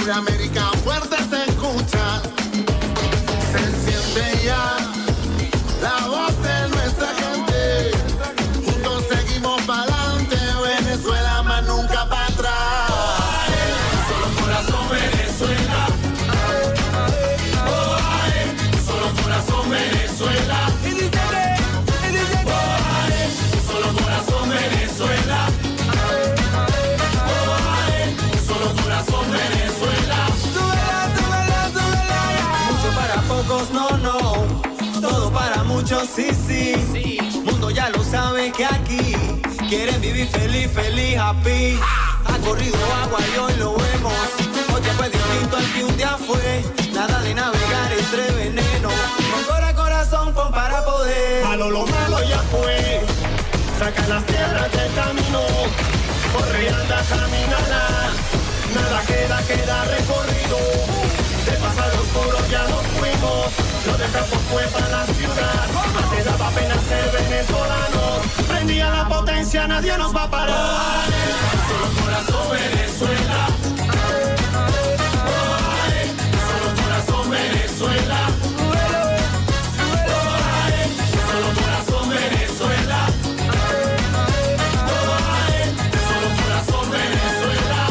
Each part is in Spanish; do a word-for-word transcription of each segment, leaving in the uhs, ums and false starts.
de América fuerte se escucha, se siente ya la voz de nuestra gente. Juntos seguimos para adelante, Venezuela más nunca para atrás. Solo corazón Venezuela. Oh, ay, solo corazón Venezuela. Oh, ay, solo corazón Venezuela. Oh, ay, solo corazón Venezuela. Mucho para pocos, no, no. Todo para muchos, sí, sí, sí. Mundo ya lo sabe que aquí quieren vivir feliz, feliz, happy. Ha corrido agua y hoy lo vemos. Hoy te fue distinto al que un día fue. Nada de navegar entre veneno. Con cora corazón pon para poder. Malo lo malo ya fue. Saca las piedras del camino. Corre y anda, camínala. Nada queda, queda recorrido. De pasado oscuro ya nos fuimos. Lo dejamos fue para la ciudad. Más te daba pena ser venezolano. Prendía la potencia, nadie nos va a parar. Solo corazón Venezuela. Oh, ay, solo corazón Venezuela. Oh, ay, solo corazón Venezuela. Oh, ay, solo corazón Venezuela.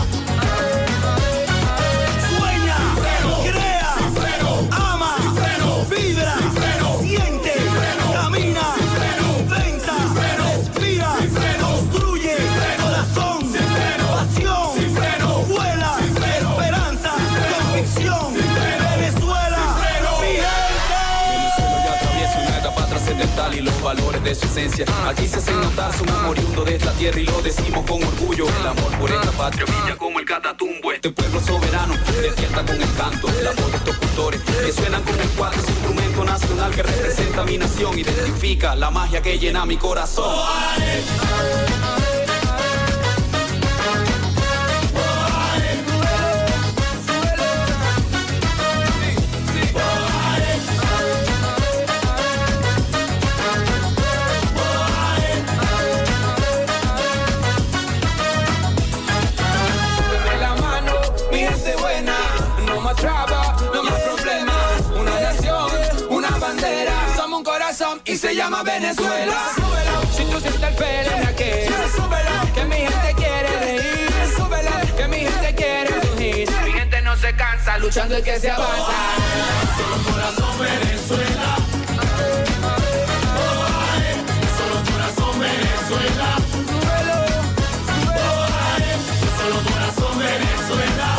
Sueña, crea, ama, vibra, siente, camina, venta, respira, construye, corazón, pasión, vuela, esperanza, convicción, Venezuela, mi gente. Venezuela ya atraviesa una etapa trascendental y los valores de su esencia aquí se hacen notar. Somos oriundos de esta tierra y lo decimos con orgullo. El amor por esta patria brilla como el catatumbo. Este pueblo soberano despierta con el canto, la voz de estos cultores que suenan con el cuatro, ese instrumento nacional que representa mi nación, identifica la magia que llena mi corazón. De la mano, mi gente buena, no más traba, no más problemas. Una nación, una bandera, somos un corazón y se llama Venezuela. Súbelo, si tú sientes el pelo, que súbelo, que mi gente quiere reír. Súbelo, que mi gente quiere surgir. Mi gente no se cansa, luchando es que se avanza. Solo corazón Venezuela. Oh, ay, solo corazón Venezuela. Oh, ay, solo corazón Venezuela.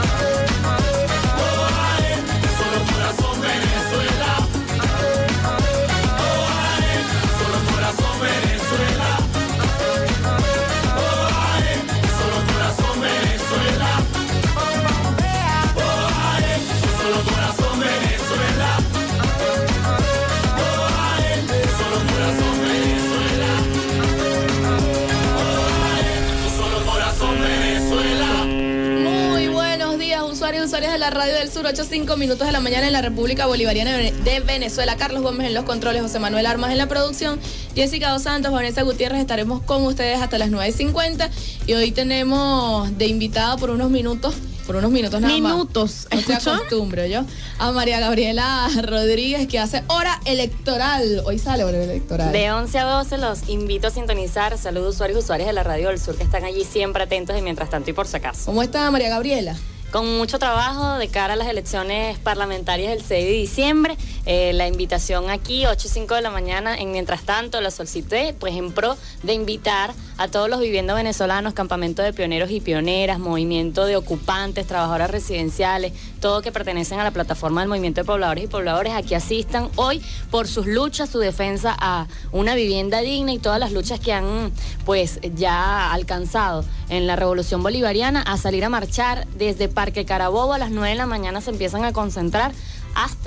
Oh, ay, solo corazón Venezuela. Oh, ay, solo corazón Venezuela. Oh, ay, solo corazón Venezuela. Oh, ay, solo corazón Venezuela. Oh, ay, solo corazón Venezuela. Oh, ay, solo corazón Venezuela. Muy buenos días, usuarios y usuarias de la Radio del Sur, ocho cinco minutos de la mañana en la República Bolivariana de Venezuela. Carlos Gómez en los controles, José Manuel Armas en la producción, Jessica Dos Santos, Vanessa Gutiérrez, estaremos con ustedes hasta las nueve cincuenta y hoy tenemos de invitada por unos minutos, por unos minutos nada más. Minutos, No se ¿escuchó? acostumbro yo, a María Gabriela Rodríguez, que hace hora electoral. Hoy sale hora electoral. De once a doce los invito a sintonizar. Saludos usuarios y usuarias de la Radio del Sur que están allí siempre atentos y mientras tanto y por si acaso. ¿Cómo está María Gabriela? Con mucho trabajo de cara a las elecciones parlamentarias del seis de diciembre. Eh, la invitación aquí, ocho y cinco de la mañana. En mientras tanto, la solicité, pues en pro de invitar a todos los viviendas venezolanos, campamento de pioneros y pioneras, movimiento de ocupantes, trabajadoras residenciales, todo que pertenecen a la plataforma del movimiento de pobladores y pobladores, a que asistan hoy por sus luchas, su defensa a una vivienda digna y todas las luchas que han, pues, ya alcanzado en la Revolución Bolivariana, a salir a marchar desde Parque Carabobo a las nueve de la mañana. Se empiezan a concentrar hasta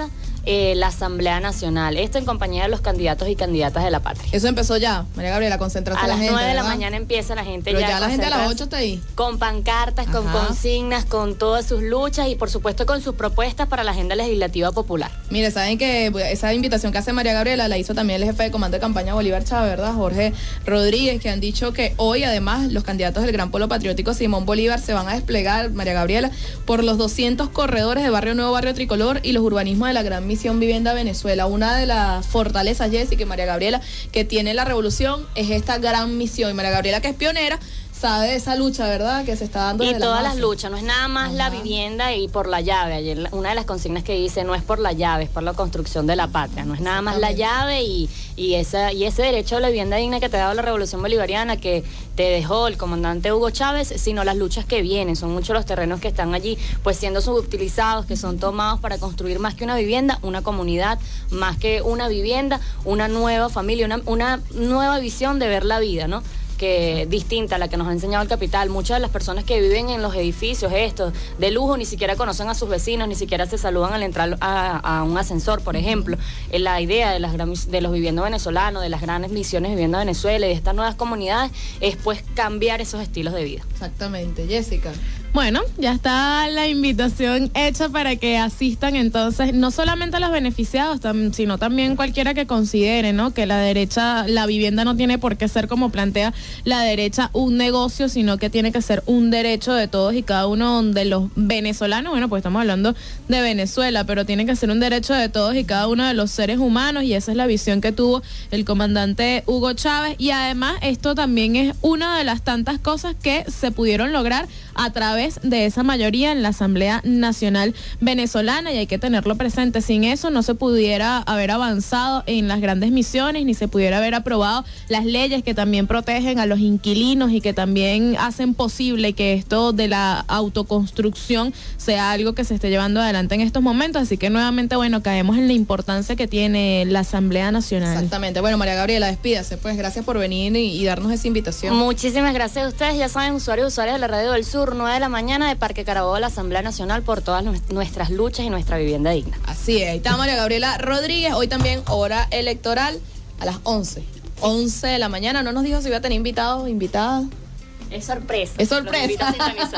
eh, la Asamblea Nacional. Esto en compañía de los candidatos y candidatas de la patria. Eso empezó ya, María Gabriela, concentraste a la las gente, nueve de la ¿verdad? mañana empieza la gente Pero ya. ya la gente a las ocho está ahí. Con pancartas, con Ajá. consignas, con todas sus luchas y por supuesto con sus propuestas para la agenda legislativa popular. Mire, saben que esa invitación que hace María Gabriela la hizo también el jefe de comando de campaña Bolívar Chávez, ¿verdad? Jorge Rodríguez, que han dicho que hoy además los candidatos del Gran Polo Patriótico Simón Bolívar se van a desplegar, María Gabriela, por los doscientos corredores de Barrio Nuevo, Barrio Tricolor y los urbanismos de la Gran Misión Vivienda Venezuela. Una de las fortalezas, Jessica y María Gabriela, que tiene la revolución es esta gran misión. Y María Gabriela, que es pionera, sabe de esa lucha, ¿verdad? Que se está dando. Y desde todas la las luchas, no es nada más Ajá. la vivienda y por la llave. Ayer una de las consignas que dice no es por la llave, es por la construcción de la patria. No es nada más la llave y, y, esa, y ese derecho a la vivienda digna que te ha dado la Revolución Bolivariana, que te dejó el comandante Hugo Chávez, sino las luchas que vienen. Son muchos los terrenos que están allí, pues siendo subutilizados, que son tomados para construir más que una vivienda, una comunidad, más que una vivienda, una nueva familia, una, una nueva visión de ver la vida, ¿no? Que distinta a la que nos ha enseñado el capital. Muchas de las personas que viven en los edificios estos de lujo ni siquiera conocen a sus vecinos, ni siquiera se saludan al entrar a, a un ascensor, por ejemplo. Eh, la idea de, las gran, de los viviendas venezolanos, de las grandes misiones Vivienda Venezuela y de estas nuevas comunidades es pues cambiar esos estilos de vida. Exactamente, Jessica. Bueno, ya está la invitación hecha para que asistan entonces, no solamente a los beneficiados, tam, sino también cualquiera que considere, ¿no? Que la derecha, la vivienda no tiene por qué ser, como plantea la derecha, un negocio, sino que tiene que ser un derecho de todos y cada uno de los venezolanos. Bueno, pues estamos hablando de Venezuela, pero tiene que ser un derecho de todos y cada uno de los seres humanos, y esa es la visión que tuvo el comandante Hugo Chávez. Y además esto también es una de las tantas cosas que se pudieron lograr a través de esa mayoría en la Asamblea Nacional Venezolana, y hay que tenerlo presente. Sin eso no se pudiera haber avanzado en las grandes misiones, ni se pudiera haber aprobado las leyes que también protegen a los inquilinos y que también hacen posible que esto de la autoconstrucción sea algo que se esté llevando adelante en estos momentos. Así que nuevamente, bueno, caemos en la importancia que tiene la Asamblea Nacional. Exactamente. Bueno, María Gabriela, despídase, pues gracias por venir y, y darnos esa invitación. Muchísimas gracias a ustedes. Ya saben, usuarios y usuarias de la Radio del Sur, nueve de la mañana de Parque Carabobo, la Asamblea Nacional, por todas nuestras luchas y nuestra vivienda digna. Así es, ahí está María Gabriela Rodríguez. Hoy también hora electoral a las once. once de la mañana. No nos dijo si iba a tener invitados o invitadas. Es sorpresa. Es sorpresa.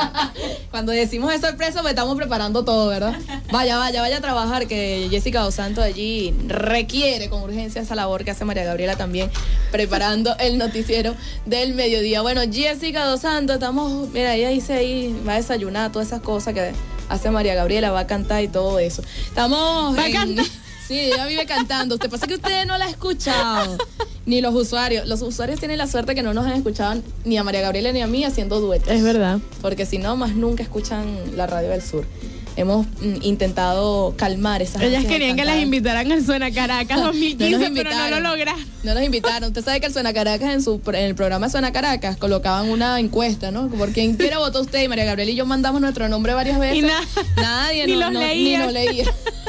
Cuando decimos es sorpresa, pues estamos preparando todo, ¿verdad? Vaya, vaya, vaya a trabajar, que Jessica Dos Santos allí requiere con urgencia esa labor que hace María Gabriela también, preparando el noticiero del mediodía. Bueno, Jessica Dos Santos, estamos, mira, ella dice ahí, va a desayunar, todas esas cosas que hace María Gabriela, va a cantar y todo eso. Estamos... ¿Va en... a cantar? Sí, ella vive cantando. Usted pasa que usted no la ha escuchado. Ni los usuarios. Los usuarios tienen la suerte que no nos han escuchado ni a María Gabriela ni a mí haciendo duetos. Es verdad. Porque si no, más nunca escuchan la Radio del Sur. Hemos mm, intentado calmar esas Ellas ansias querían que las invitaran al Suena Caracas dos mil quince, no pero no lo lograron. No nos invitaron. Usted sabe que el Suena Caracas, en, su, en el programa Suena Caracas, colocaban una encuesta, ¿no? Por quién quiere votar usted. Y María Gabriela y yo mandamos nuestro nombre varias veces. Y nada. Nadie, Ni no, los no, leía. Ni nos leía.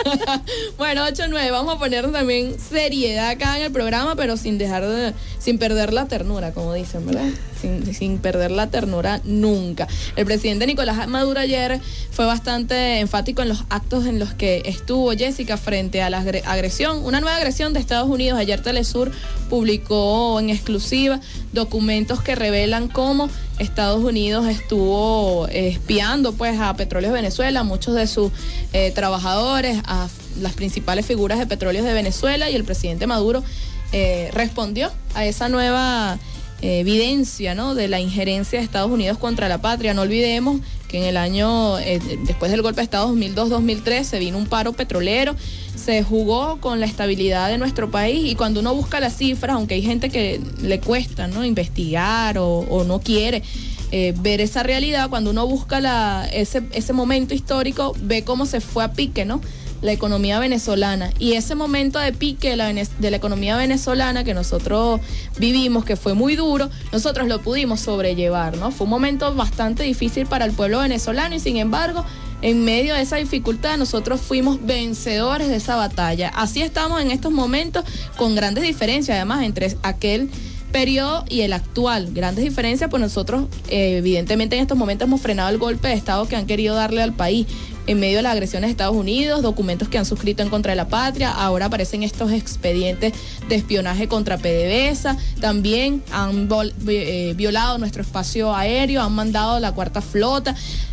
Bueno, ocho nueve. Vamos a ponernos también seriedad acá en el programa, pero sin dejar de, sin perder la ternura, como dicen, ¿verdad? Sin, sin perder la ternura nunca. El presidente Nicolás Maduro ayer fue bastante enfático en los actos en los que estuvo, Jessica, frente a la agresión, una nueva agresión de Estados Unidos. Ayer Telesur publicó en exclusiva documentos que revelan cómo Estados Unidos estuvo eh, espiando pues a Petróleos Venezuela, a muchos de sus eh, trabajadores, a las principales figuras de Petróleos de Venezuela, y el presidente Maduro eh, respondió a esa nueva eh, evidencia, ¿no?, de la injerencia de Estados Unidos contra la patria. No olvidemos que en el año, eh, después del golpe de Estado dos mil dos dos mil tres, se vino un paro petrolero, se jugó con la estabilidad de nuestro país, y cuando uno busca las cifras, aunque hay gente que le cuesta, ¿no?, investigar o, o no quiere eh, ver esa realidad, cuando uno busca la, ese, ese momento histórico, ve cómo se fue a pique, ¿no?, la economía venezolana. Y ese momento de pique de la, de la economía venezolana que nosotros vivimos, que fue muy duro, nosotros lo pudimos sobrellevar, ¿no? Fue un momento bastante difícil para el pueblo venezolano, y sin embargo, en medio de esa dificultad, nosotros fuimos vencedores de esa batalla. Así estamos en estos momentos, con grandes diferencias además entre aquel periodo y el actual. Grandes diferencias, pues nosotros eh, evidentemente en estos momentos hemos frenado el golpe de Estado que han querido darle al país, en medio de las agresiones de Estados Unidos, documentos que han suscrito en contra de la patria. Ahora aparecen estos expedientes de espionaje contra PDVSA. También han vol- eh, violado nuestro espacio aéreo, han mandado la cuarta flota.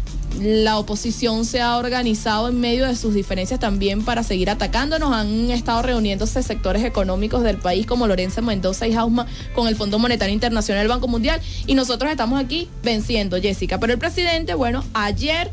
La oposición se ha organizado en medio de sus diferencias también para seguir atacándonos. Han estado reuniéndose sectores económicos del país como Lorenzo Mendoza y Jauma con el Fondo Monetario Internacional, el Banco Mundial, y nosotros estamos aquí venciendo, Jessica. Pero el presidente, bueno, ayer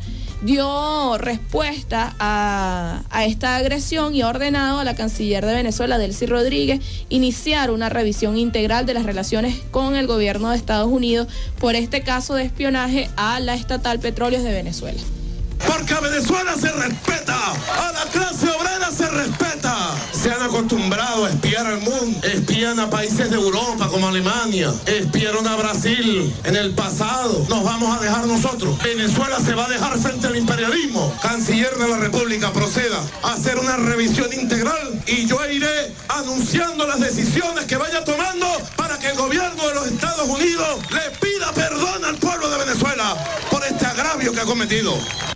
dio respuesta a, a esta agresión y ha ordenado a la canciller de Venezuela, Delcy Rodríguez, iniciar una revisión integral de las relaciones con el gobierno de Estados Unidos por este caso de espionaje a la estatal Petróleos de Venezuela. Porque a Venezuela se respeta, a la clase obrera se respeta. Se han acostumbrado a espiar al mundo, espían a países de Europa como Alemania, espiaron a Brasil en el pasado. Nos vamos a dejar nosotros. Venezuela se va a dejar frente al imperialismo. Canciller de la República, proceda a hacer una revisión integral y yo iré anunciando las decisiones que vaya tomando para que el gobierno de los Estados Unidos le pida perdón al pueblo de Venezuela por este agravio que ha cometido.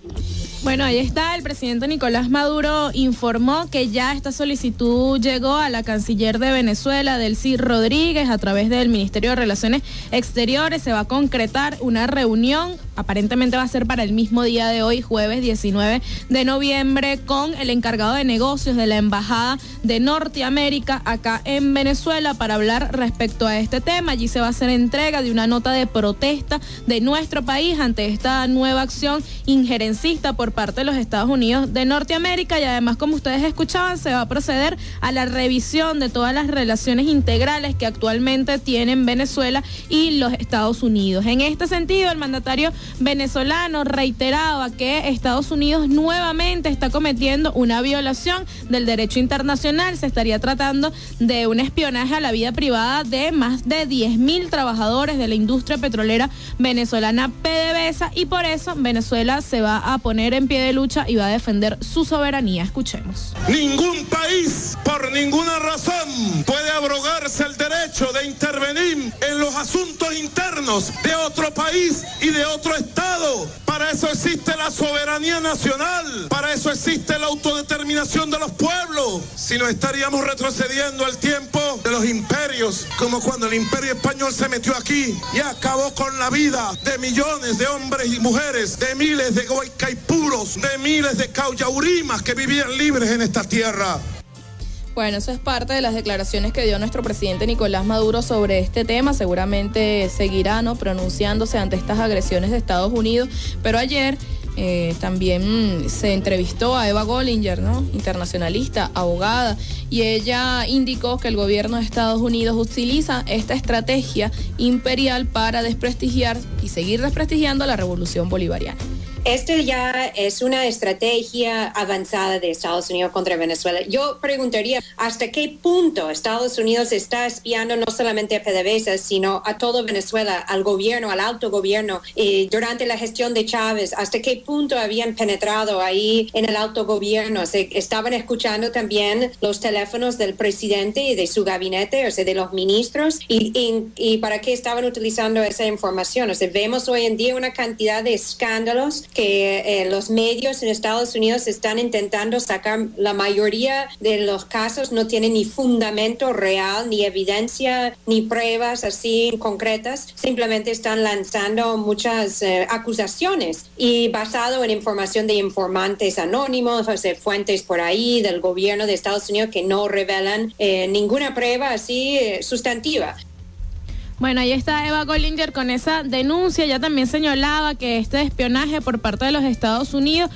Bueno, ahí está, el presidente Nicolás Maduro informó que ya esta solicitud llegó a la canciller de Venezuela, Delcy Rodríguez, a través del Ministerio de Relaciones Exteriores. Se va a concretar una reunión, aparentemente va a ser para el mismo día de hoy, jueves diecinueve de noviembre, con el encargado de negocios de la Embajada de Norteamérica acá en Venezuela para hablar respecto a este tema. Allí se va a hacer entrega de una nota de protesta de nuestro país ante esta nueva acción injerencista por parte de los Estados Unidos de Norteamérica, y además, como ustedes escuchaban, se va a proceder a la revisión de todas las relaciones integrales que actualmente tienen Venezuela y los Estados Unidos. En este sentido, el mandatario venezolano reiteraba que Estados Unidos nuevamente está cometiendo una violación del derecho internacional. Se estaría tratando de un espionaje a la vida privada de más de diez mil trabajadores de la industria petrolera venezolana PDVSA, y por eso Venezuela se va a poner en pie de lucha y va a defender su soberanía. Escuchemos. Ningún país, por ninguna razón, puede abrogarse el derecho de intervenir en los asuntos internos de otro país y de otro estado. Para eso existe la soberanía nacional, para eso existe la autodeterminación de los pueblos. Si no, estaríamos retrocediendo al tiempo de los imperios, como cuando el imperio español se metió aquí y acabó con la vida de millones de hombres y mujeres, de miles de guaycaipuros, de miles de caullaurimas que vivían libres en esta tierra. Bueno, eso es parte de las declaraciones que dio nuestro presidente Nicolás Maduro sobre este tema. Seguramente seguirá, ¿no?, pronunciándose ante estas agresiones de Estados Unidos. Pero ayer eh, también se entrevistó a Eva Gollinger, ¿no?, internacionalista, abogada, y ella indicó que el gobierno de Estados Unidos utiliza esta estrategia imperial para desprestigiar y seguir desprestigiando la revolución bolivariana. Esto ya es una estrategia avanzada de Estados Unidos contra Venezuela. Yo preguntaría hasta qué punto Estados Unidos está espiando no solamente a PDVSA, sino a todo Venezuela, al gobierno, al alto gobierno. Y durante la gestión de Chávez, hasta qué punto habían penetrado ahí en el alto gobierno. Se estaban escuchando también los teléfonos del presidente y de su gabinete, o sea, de los ministros, y, y, y para qué estaban utilizando esa información. O sea, vemos hoy en día una cantidad de escándalos que eh, los medios en Estados Unidos están intentando sacar. La mayoría de los casos no tienen ni fundamento real, ni evidencia, ni pruebas así concretas. Simplemente están lanzando muchas eh, acusaciones y basado en información de informantes anónimos, o sea, fuentes por ahí del gobierno de Estados Unidos que no revelan eh, ninguna prueba así eh, sustantiva. Bueno, ahí está Eva Gollinger con esa denuncia. Ella también señalaba que este espionaje por parte de los Estados Unidos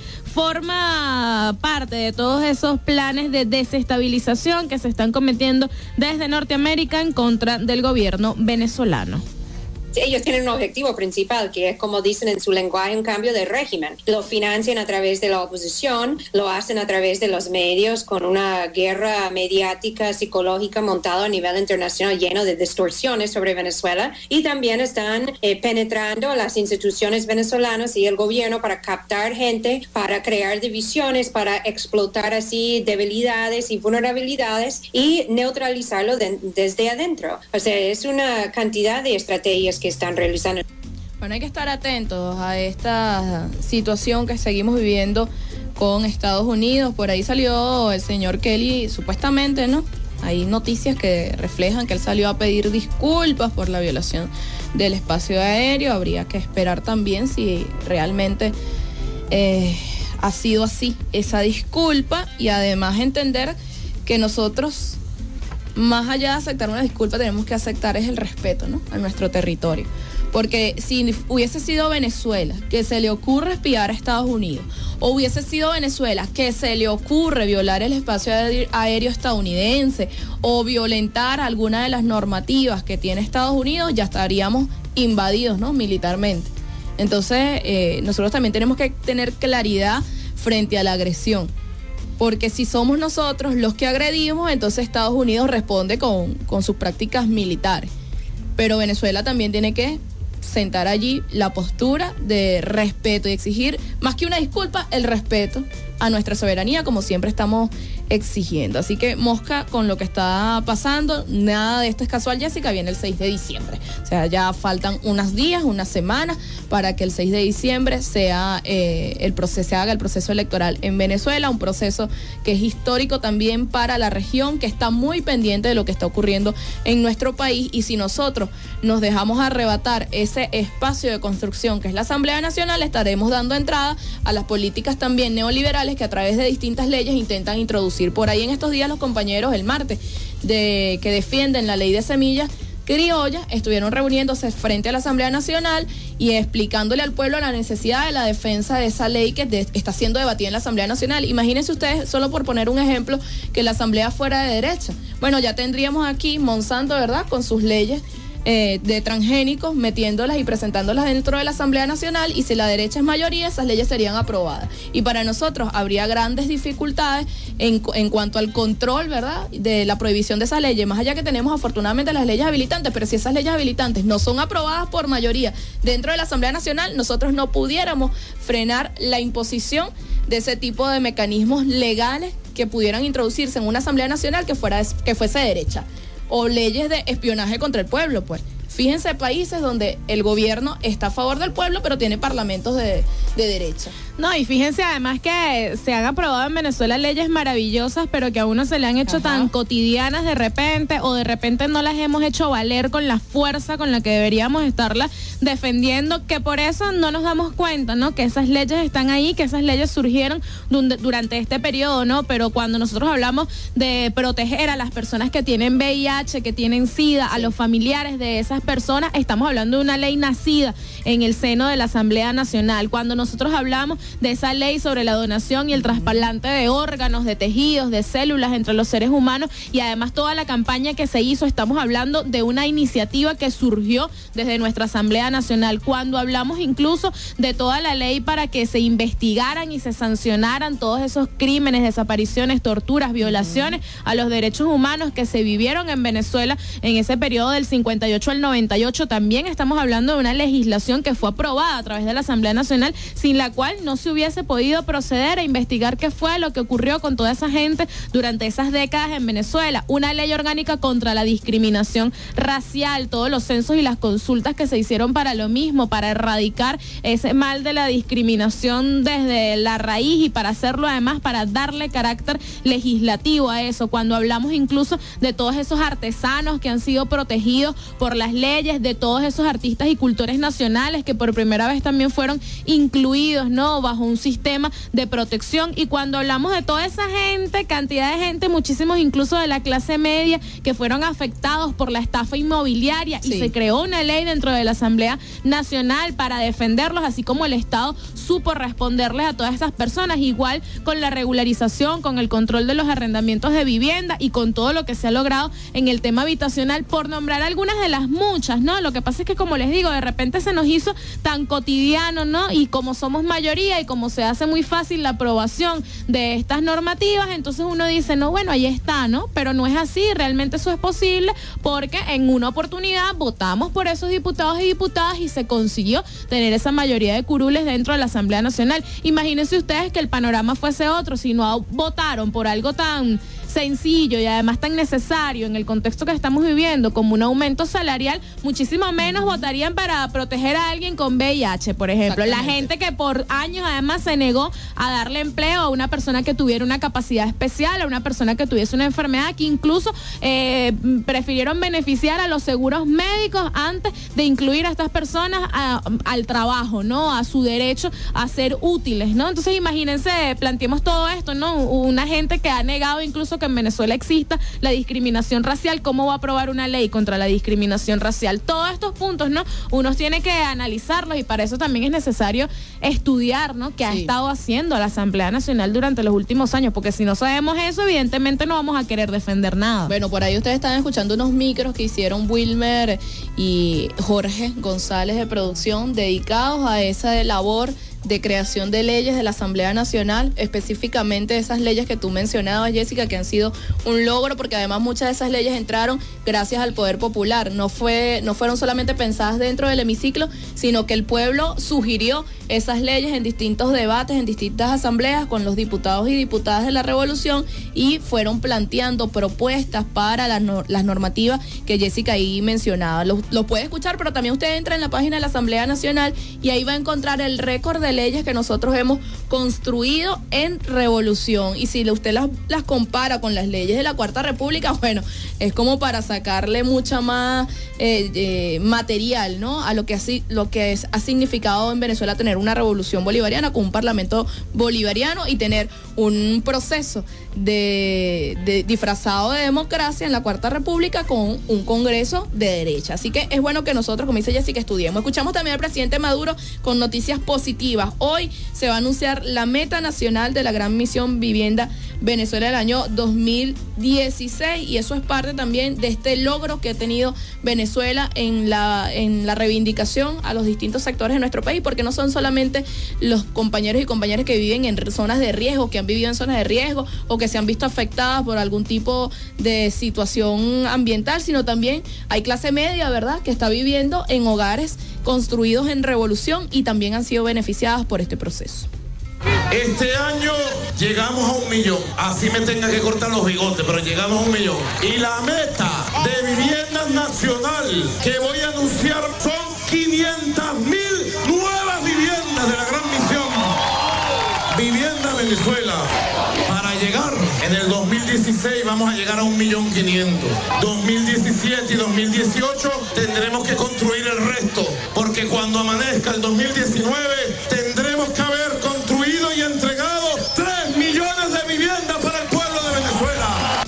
forma parte de todos esos planes de desestabilización que se están cometiendo desde Norteamérica en contra del gobierno venezolano. Ellos tienen un objetivo principal, que es, como dicen en su lenguaje, un cambio de régimen. Lo financian a través de la oposición, lo hacen a través de los medios, con una guerra mediática, psicológica montada a nivel internacional lleno de distorsiones sobre Venezuela, y también están eh, penetrando las instituciones venezolanas y el gobierno para captar gente, para crear divisiones, para explotar así debilidades y vulnerabilidades y neutralizarlo de, desde adentro. O sea, es una cantidad de estrategias que están realizando. Bueno, hay que estar atentos a esta situación que seguimos viviendo con Estados Unidos. Por ahí salió el señor Kelly, supuestamente, ¿no? Hay noticias que reflejan que él salió a pedir disculpas por la violación del espacio aéreo. Habría que esperar también si realmente eh, ha sido así esa disculpa, y además entender que nosotros, más allá de aceptar una disculpa, tenemos que aceptar es el respeto, ¿no?, a nuestro territorio. Porque si hubiese sido Venezuela que se le ocurre espiar a Estados Unidos, o hubiese sido Venezuela que se le ocurre violar el espacio aéreo estadounidense o violentar alguna de las normativas que tiene Estados Unidos, ya estaríamos invadidos, ¿no?, militarmente. Entonces, eh, nosotros también tenemos que tener claridad frente a la agresión. Porque si somos nosotros los que agredimos, entonces Estados Unidos responde con, con sus prácticas militares. Pero Venezuela también tiene que sentar allí la postura de respeto y exigir, más que una disculpa, el respeto a nuestra soberanía, como siempre estamos exigiendo. Así que mosca con lo que está pasando, nada de esto es casual, Jessica, viene el seis de diciembre. O sea, ya faltan unos días, unas semanas para que el seis de diciembre sea eh, el proceso, se haga el proceso electoral en Venezuela, un proceso que es histórico también para la región, que está muy pendiente de lo que está ocurriendo en nuestro país, y si nosotros nos dejamos arrebatar ese espacio de construcción que es la Asamblea Nacional, estaremos dando entrada a las políticas también neoliberales que a través de distintas leyes intentan introducir. Por ahí en estos días los compañeros el martes de que defienden la ley de semillas criollas estuvieron reuniéndose frente a la Asamblea Nacional y explicándole al pueblo la necesidad de la defensa de esa ley que de, está siendo debatida en la Asamblea Nacional. Imagínense ustedes, solo por poner un ejemplo, que la Asamblea fuera de derecha. Bueno, ya tendríamos aquí Monsanto, ¿verdad?, con sus leyes Eh, de transgénicos, metiéndolas y presentándolas dentro de la Asamblea Nacional, y si la derecha es mayoría, esas leyes serían aprobadas. Y para nosotros habría grandes dificultades en, en cuanto al control, ¿verdad?, de la prohibición de esas leyes, más allá que tenemos afortunadamente las leyes habilitantes, pero si esas leyes habilitantes no son aprobadas por mayoría dentro de la Asamblea Nacional, nosotros no pudiéramos frenar la imposición de ese tipo de mecanismos legales que pudieran introducirse en una Asamblea Nacional que fuera que fuese derecha, o leyes de espionaje contra el pueblo. Pues fíjense, países donde el gobierno está a favor del pueblo, pero tiene parlamentos de, de derecha. No, y fíjense además que se han aprobado en Venezuela leyes maravillosas, pero que a uno se le han hecho Ajá. tan cotidianas de repente, o de repente no las hemos hecho valer con la fuerza con la que deberíamos estarlas defendiendo, que por eso no nos damos cuenta, ¿no?, que esas leyes están ahí, que esas leyes surgieron durante este periodo, ¿no? Pero cuando nosotros hablamos de proteger a las personas que tienen V I H, que tienen SIDA, a los familiares de esas personas, estamos hablando de una ley nacida en el seno de la Asamblea Nacional. Cuando nosotros hablamos de esa ley sobre la donación y el trasplante de órganos, de tejidos, de células entre los seres humanos, y además toda la campaña que se hizo, estamos hablando de una iniciativa que surgió desde nuestra Asamblea Nacional. Cuando hablamos incluso de toda la ley para que se investigaran y se sancionaran todos esos crímenes, desapariciones, torturas, violaciones a los derechos humanos que se vivieron en Venezuela en ese periodo del cincuenta y ocho al noventa y ocho, también estamos hablando de una legislación que fue aprobada a través de la Asamblea Nacional, sin la cual no se hubiese podido proceder a investigar qué fue lo que ocurrió con toda esa gente durante esas décadas en Venezuela. Una ley orgánica contra la discriminación racial, todos los censos y las consultas que se hicieron para lo mismo, para erradicar ese mal de la discriminación desde la raíz, y para hacerlo además para darle carácter legislativo a eso. Cuando hablamos incluso de todos esos artesanos que han sido protegidos por las leyes, de todos esos artistas y cultores nacionales que por primera vez también fueron incluidos, ¿no?, bajo un sistema de protección. Y cuando hablamos de toda esa gente, cantidad de gente, muchísimos incluso de la clase media, que fueron afectados por la estafa inmobiliaria, sí. y se creó una ley dentro de la Asamblea Nacional para defenderlos, así como el Estado supo responderles a todas esas personas, igual con la regularización, con el control de los arrendamientos de vivienda y con todo lo que se ha logrado en el tema habitacional, por nombrar algunas de las muchas, ¿no? Lo que pasa es que, como les digo, de repente se nos hizo tan cotidiano, ¿no? Y como somos mayoría y como se hace muy fácil la aprobación de estas normativas, entonces uno dice, no, bueno, ahí está, ¿no? Pero no es así, realmente eso es posible, porque en una oportunidad votamos por esos diputados y diputadas y se consiguió tener esa mayoría de curules dentro de la Asamblea Nacional. Imagínense ustedes que el panorama fuese otro, si no votaron por algo tan sencillo y además tan necesario en el contexto que estamos viviendo como un aumento salarial, muchísimo menos votarían para proteger a alguien con V I H, por ejemplo. La gente que por años además se negó a darle empleo a una persona que tuviera una capacidad especial, a una persona que tuviese una enfermedad, que incluso eh, prefirieron beneficiar a los seguros médicos antes de incluir a estas personas a, al trabajo, ¿no? A su derecho a ser útiles, ¿no? Entonces imagínense, planteemos todo esto, ¿no? Una gente que ha negado incluso que en Venezuela exista la discriminación racial, ¿cómo va a aprobar una ley contra la discriminación racial? Todos estos puntos, ¿no? Uno tiene que analizarlos y para eso también es necesario estudiar, ¿no? ¿Qué sí. ha estado haciendo la Asamblea Nacional durante los últimos años? Porque si no sabemos eso, evidentemente no vamos a querer defender nada. Bueno, por ahí ustedes están escuchando unos micros que hicieron Wilmer y Jorge González de producción dedicados a esa labor de creación de leyes de la Asamblea Nacional, específicamente esas leyes que tú mencionabas, Jessica, que han sido un logro, porque además muchas de esas leyes entraron gracias al poder popular, no fue, no fueron solamente pensadas dentro del hemiciclo, sino que el pueblo sugirió esas leyes en distintos debates, en distintas asambleas con los diputados y diputadas de la revolución y fueron planteando propuestas para las, no, las normativas que Jessica ahí mencionaba. Lo, lo puede escuchar, pero también usted entra en la página de la Asamblea Nacional y ahí va a encontrar el récord de leyes que nosotros hemos construido en revolución, y si usted las, las compara con las leyes de la Cuarta República, bueno, es como para sacarle mucha más eh, eh, material, ¿no? A lo que, así, lo que es, ha significado en Venezuela tener una revolución bolivariana con un parlamento bolivariano y tener un proceso de, de disfrazado de democracia en la Cuarta República con un Congreso de derecha. Así que es bueno que nosotros, como dice Jessica, estudiemos. Escuchamos también al presidente Maduro con noticias positivas. Hoy se va a anunciar la meta nacional de la Gran Misión Vivienda Venezuela del año dos mil dieciséis, y eso es parte también de este logro que ha tenido Venezuela en la, en la reivindicación a los distintos sectores de nuestro país, porque no son solamente los compañeros y compañeras que viven en zonas de riesgo, que han vivido en zonas de riesgo o que se han visto afectadas por algún tipo de situación ambiental, sino también hay clase media, ¿verdad?, que está viviendo en hogares construidos en revolución y también han sido beneficiadas por este proceso. Este año llegamos a un millón, así me tenga que cortar los bigotes, pero llegamos a un millón. Y la meta de vivienda nacional que voy a anunciar son quinientas mil nuevas viviendas de la Gran Misión Vivienda Venezuela. Para llegar en el dos mil dieciséis vamos a llegar a un millón quinientos. dos mil diecisiete y dos mil dieciocho tendremos que construir el resto, porque cuando amanezca el dos mil diecinueve tendremos que haber construido y entregado tres millones de viviendas para el pueblo de Venezuela.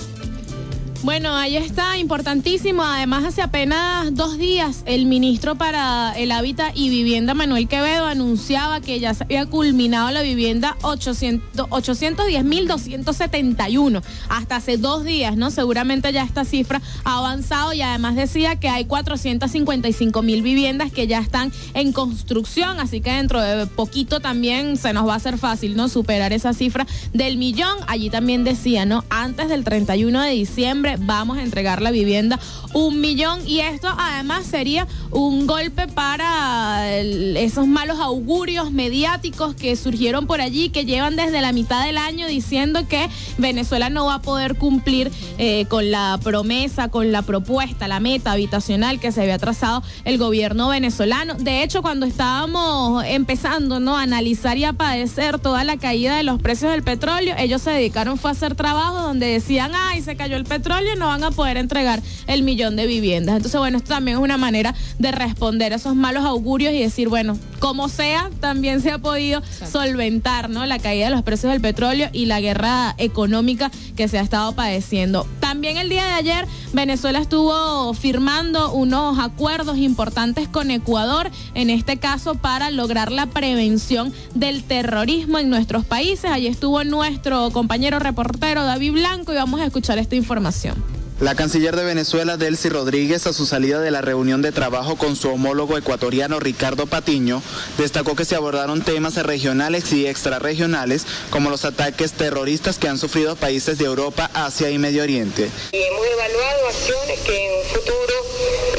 Bueno, ahí está, importantísimo. Además, hace apenas dos días, el ministro para el Hábitat y Vivienda, Manuel Quevedo, anunciaba que ya se había culminado la vivienda ochocientos diez mil doscientos setenta y uno. Hasta hace dos días, ¿no? Seguramente ya esta cifra ha avanzado, y además decía que hay cuatrocientos cincuenta y cinco mil viviendas que ya están en construcción, así que dentro de poquito también se nos va a hacer fácil, ¿no?, superar esa cifra del millón. Allí también decía, ¿no?, antes del treinta y uno de diciembre vamos a entregar la vivienda un millón, y esto además sería un golpe para el, esos malos augurios mediáticos que surgieron por allí, que llevan desde la mitad del año diciendo que Venezuela no va a poder cumplir eh, con la promesa, con la propuesta, la meta habitacional que se había trazado el gobierno venezolano. De hecho, cuando estábamos empezando, ¿no?, a analizar y a padecer toda la caída de los precios del petróleo, ellos se dedicaron fue a hacer trabajos donde decían, ay, se cayó el petróleo, no van a poder entregar el millón de viviendas. Entonces, bueno, esto también es una manera de responder a esos malos augurios y decir, bueno, como sea, también se ha podido Exacto. solventar, ¿no?, la caída de los precios del petróleo y la guerra económica que se ha estado padeciendo. También el día de ayer, Venezuela estuvo firmando unos acuerdos importantes con Ecuador, en este caso para lograr la prevención del terrorismo en nuestros países. Allí estuvo nuestro compañero reportero David Blanco y vamos a escuchar esta información. La canciller de Venezuela, Delcy Rodríguez, a su salida de la reunión de trabajo con su homólogo ecuatoriano Ricardo Patiño, destacó que se abordaron temas regionales y extrarregionales, como los ataques terroristas que han sufrido países de Europa, Asia y Medio Oriente. Y hemos evaluado acciones que en un futuro daremos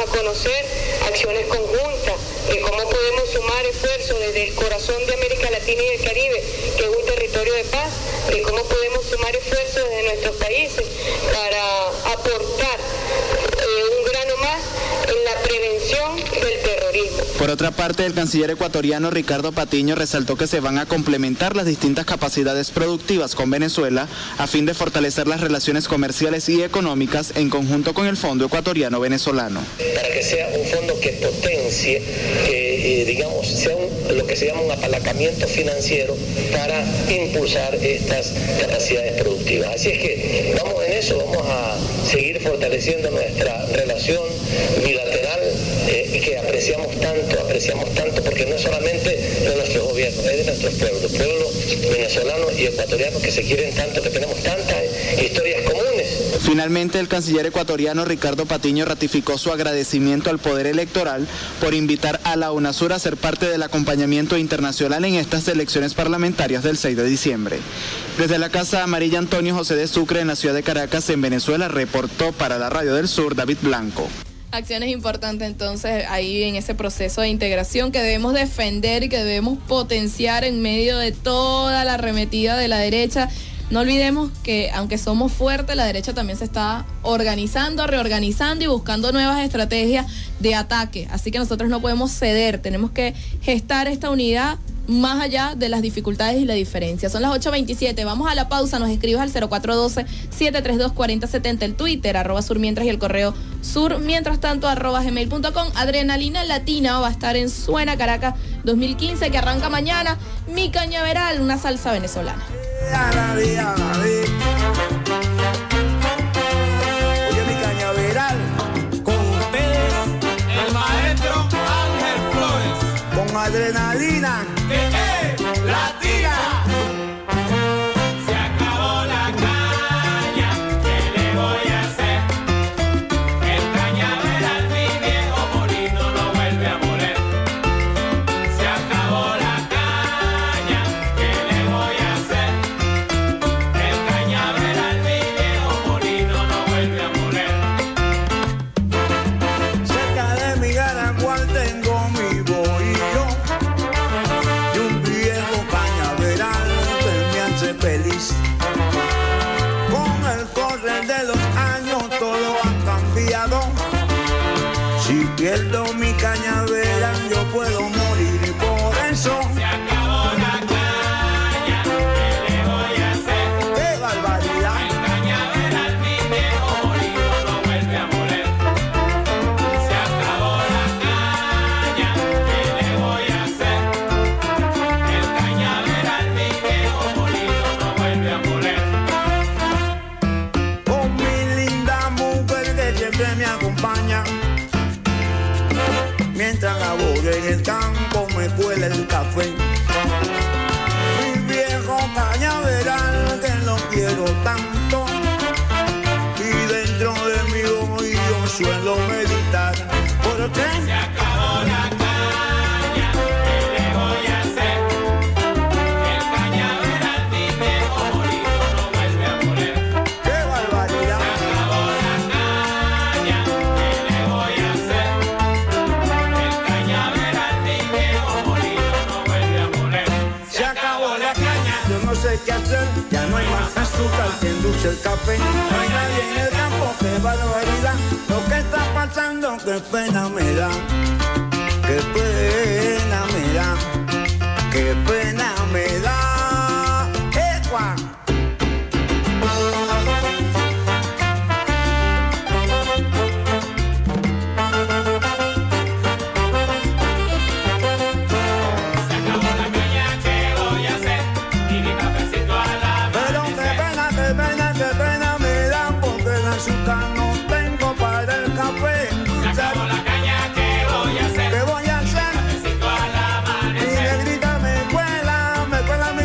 a conocer acciones conjuntas, de cómo podemos sumar esfuerzos desde el corazón de América Latina y el Caribe, que es un territorio de paz, de cómo podemos sumar esfuerzos desde nuestros países para aportar eh, un grano más en la prevención del terrorismo. Por otra parte, el canciller ecuatoriano Ricardo Patiño resaltó que se van a complementar las distintas capacidades productivas con Venezuela a fin de fortalecer las relaciones comerciales y económicas en conjunto con el Fondo Ecuatoriano Venezolano. Para que sea un fondo que potencie, que eh, digamos, sea un, lo que se llama un apalancamiento financiero para impulsar estas capacidades productivas. Así es que vamos en eso, vamos a seguir fortaleciendo nuestra relación bilateral eh, y que apreciamos tanto, apreciamos tanto porque no es solamente de nuestros gobiernos, es de nuestros pueblos, pueblos venezolanos y ecuatorianos que se quieren tanto, que tenemos tantas historias comunes. Finalmente, el canciller ecuatoriano Ricardo Patiño ratificó su agradecimiento al Poder Electoral por invitar a la UNASUR a ser parte del acompañamiento internacional en estas elecciones parlamentarias del seis de diciembre. Desde la Casa Amarilla, Antonio José de Sucre, en la ciudad de Caracas, en Venezuela, reportó para la Radio del Sur David Blanco. Acciones importantes entonces ahí en ese proceso de integración que debemos defender y que debemos potenciar en medio de toda la arremetida de la derecha. No olvidemos que aunque somos fuertes, la derecha también se está organizando, reorganizando y buscando nuevas estrategias de ataque. Así que nosotros no podemos ceder, tenemos que gestar esta unidad más allá de las dificultades y la diferencia. Son las ocho veintisiete, vamos a la pausa, nos escribes al cero cuatro uno dos, siete tres dos, cuatro cero siete cero, el Twitter, arroba surmientras y el correo sur, mientras tanto, arroba gmail punto com. Adrenalina Latina va a estar en Suena Caracas dos mil quince, que arranca mañana. Mi Cañaveral, una salsa venezolana. Oye, mi Cañaveral, con ustedes, el maestro Ángel Flores, con adrenalina. ¿Qué es? ¡La tira! Se acabó la caña, ¿qué le voy a hacer? El cañaveral, mi viejo molino, no vuelve a moler. Se acabó la caña, ¿qué le voy a hacer? El cañaveral, mi viejo molino, no vuelve a moler. Cerca de mi Garagual tengo mi bohío. Feliz. Con el correr de los años todo ha cambiado. Si pierdo mi cañaveral yo puedo morir y por eso se acabó la caña, ¿qué le voy a hacer? ¡Qué barbaridad! El cañaveral, mi viejo molino, no vuelve a moler. Se acabó la caña, ¿qué le voy a hacer? El cañaveral, mi viejo molino, a moler. Con mi linda mujer que siempre me acompaña, mientras laboro en el campo me cuela el café. Mi viejo cañaveral que lo quiero tanto, y dentro de mi oído suelo meditar. ¿Por qué? Se acabó la caña, ¿qué le voy a hacer? El cañaveral, mi viejo molino, no vuelve a moler. ¡Qué barbaridad! Se acabó la caña, ¿qué le voy a hacer? El cañaveral, mi viejo molino, no vuelve a moler. Se acabó la caña, yo no sé qué hacer, ya no hay más azúcar que endulce el café. No hay nadie en el campo, qué barbaridad. Lo que está pasando, qué pena me da. Qué pena me da. Qué pena me da. ¡Ecua! Me cuela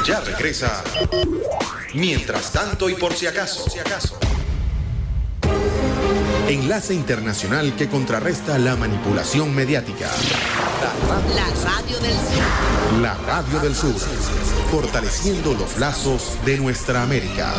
Ya regresa. Mientras tanto y por si acaso. Enlace internacional que contrarresta la manipulación mediática. La Radio del Sur. La Radio del Sur. Fortaleciendo los lazos de nuestra América.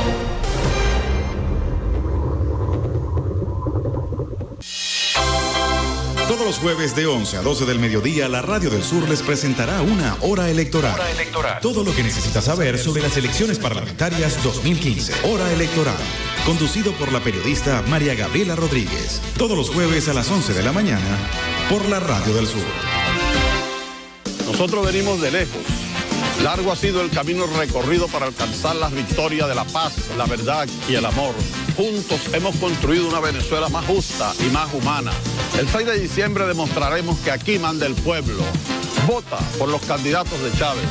Todos los jueves de once a doce del mediodía, la Radio del Sur les presentará una hora electoral. Hora electoral. Todo lo que necesita saber sobre las elecciones parlamentarias dos mil quince. Hora electoral. Conducido por la periodista María Gabriela Rodríguez. Todos los jueves a las once de la mañana por la Radio del Sur. Nosotros venimos de lejos. Largo ha sido el camino recorrido para alcanzar las victorias de la paz, la verdad y el amor. Juntos hemos construido una Venezuela más justa y más humana. El seis de diciembre demostraremos que aquí manda el pueblo. Vota por los candidatos de Chávez.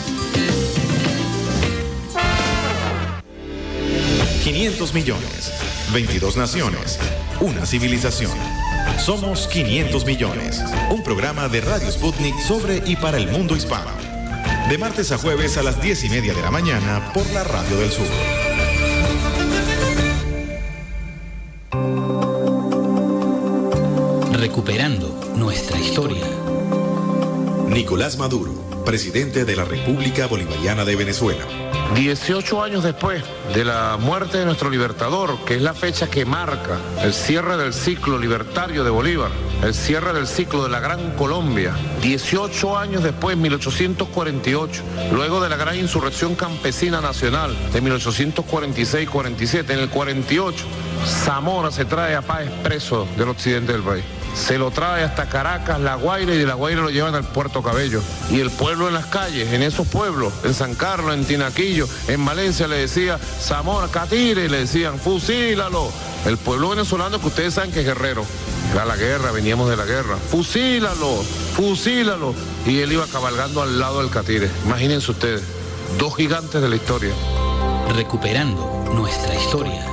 quinientos millones, veintidós naciones, una civilización. Somos quinientos millones, un programa de Radio Sputnik sobre y para el mundo hispano. De martes a jueves a las diez y media de la mañana por la Radio del Sur. Recuperando nuestra historia. Nicolás Maduro, presidente de la República Bolivariana de Venezuela. dieciocho años después de la muerte de nuestro libertador, que es la fecha que marca el cierre del ciclo libertario de Bolívar, el cierre del ciclo de la Gran Colombia, dieciocho años después, mil ochocientos cuarenta y ocho, luego de la gran insurrección campesina nacional de mil ochocientos cuarenta y seis cuarenta y siete, en el cuarenta y ocho, Zamora se trae a Paz Expreso del occidente del país. Se lo trae hasta Caracas, La Guaira, y de La Guaira lo llevan al Puerto Cabello. Y el pueblo en las calles, en esos pueblos, en San Carlos, en Tinaquillo, en Valencia, le decía, Zamora, Catire, le decían, fusílalo. El pueblo venezolano que ustedes saben que es guerrero. Era la guerra, veníamos de la guerra. Fusílalo, fusílalo. Y él iba cabalgando al lado del Catire. Imagínense ustedes, dos gigantes de la historia. Recuperando nuestra historia.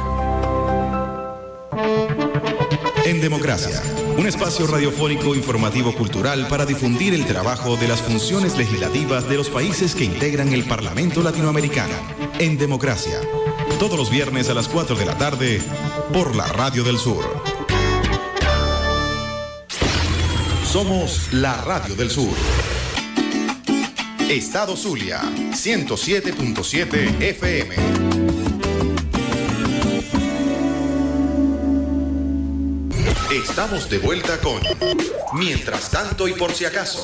En Democracia, un espacio radiofónico informativo cultural para difundir el trabajo de las funciones legislativas de los países que integran el Parlamento Latinoamericano. En Democracia, todos los viernes a las cuatro de la tarde por la Radio del Sur. Somos la Radio del Sur. Estado Zulia, ciento siete punto siete F M. Estamos de vuelta con Mientras tanto y por si acaso.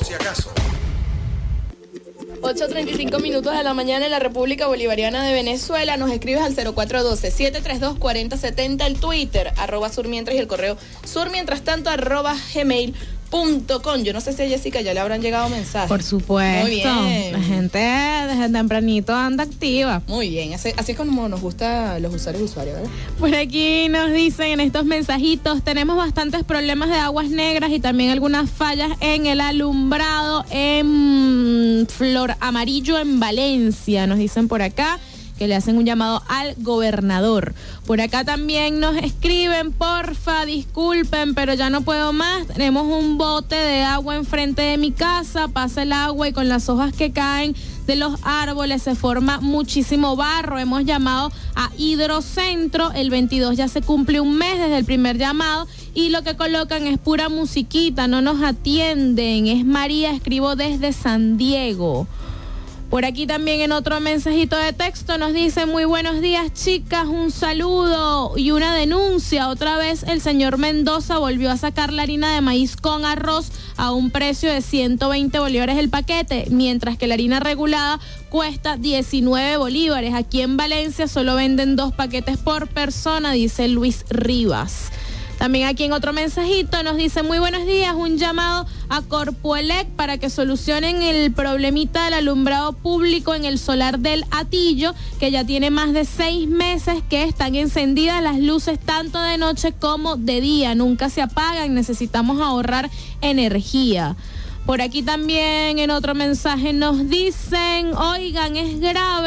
ocho treinta y cinco minutos de la mañana en la República Bolivariana de Venezuela. Nos escribes al cero cuatro uno dos, siete tres dos, cuatro cero siete cero, el Twitter, arroba surmientras, y el correo surmientras tanto, arroba gmail punto com. Yo no sé si a Jessica ya le habrán llegado mensajes. Por supuesto. Muy bien. La gente desde tempranito anda activa. Muy bien. Así, así es como nos gusta los usuarios y usuarios, ¿verdad? Por aquí nos dicen en estos mensajitos, tenemos bastantes problemas de aguas negras y también algunas fallas en el alumbrado en Flor Amarillo en Valencia. Nos dicen por acá que le hacen un llamado al gobernador. Por acá también nos escriben, porfa, disculpen, pero ya no puedo más. Tenemos un bote de agua enfrente de mi casa, pasa el agua y con las hojas que caen de los árboles se forma muchísimo barro. Hemos llamado a Hidrocentro, el veintidós ya se cumple un mes desde el primer llamado y lo que colocan es pura musiquita, no nos atienden. Es María, escribo desde San Diego. Por aquí también en otro mensajito de texto nos dice, muy buenos días chicas, un saludo y una denuncia. Otra vez el señor Mendoza volvió a sacar la harina de maíz con arroz a un precio de ciento veinte bolívares el paquete, mientras que la harina regulada cuesta diecinueve bolívares. Aquí en Valencia solo venden dos paquetes por persona, dice Luis Rivas. También aquí en otro mensajito nos dice, muy buenos días, un llamado a Corpoelec para que solucionen el problemita del alumbrado público en el solar del Hatillo, que ya tiene más de seis meses que están encendidas las luces tanto de noche como de día, nunca se apagan, necesitamos ahorrar energía. Por aquí también en otro mensaje nos dicen, oigan, es grave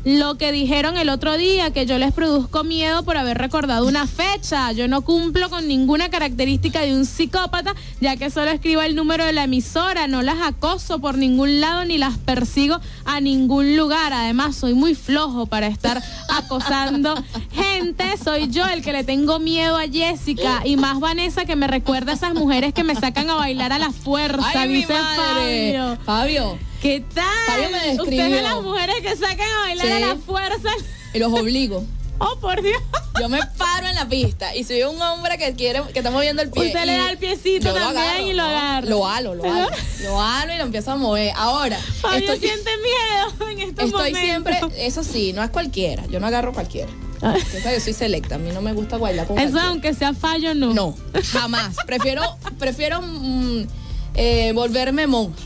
lo que dijeron el otro día, que yo les produzco miedo por haber recordado una fecha. Yo no cumplo con ninguna característica de un psicópata, ya que solo escribo el número de la emisora, no las acoso por ningún lado ni las persigo a ningún lugar. Además, soy muy flojo para estar acosando gente. Soy yo el que le tengo miedo a Jessica, y más Vanessa, que me recuerda a esas mujeres que me sacan a bailar a la fuerza. Ay, dice mi madre. Fabio. Fabio. ¿Qué tal? Fabio me describió. Ustedes las mujeres que sacan a bailar Sí. a la fuerza. Y los obligo. Oh, por Dios. Yo me paro en la pista y soy un hombre que quiere, que está moviendo el pie. Usted y le da el piecito yo lo también agarro, y lo ¿no? agarra. Lo halo, lo halo. Lo halo y lo empiezo a mover. Ahora, Fabio estoy, siente miedo en estos estoy momentos. siempre, eso sí, no es cualquiera. Yo no agarro a cualquiera. Yo, yo soy selecta, a mí no me gusta bailar con Eso cualquiera. aunque sea fallo, no. No, jamás. Prefiero, prefiero mm, eh, volverme monja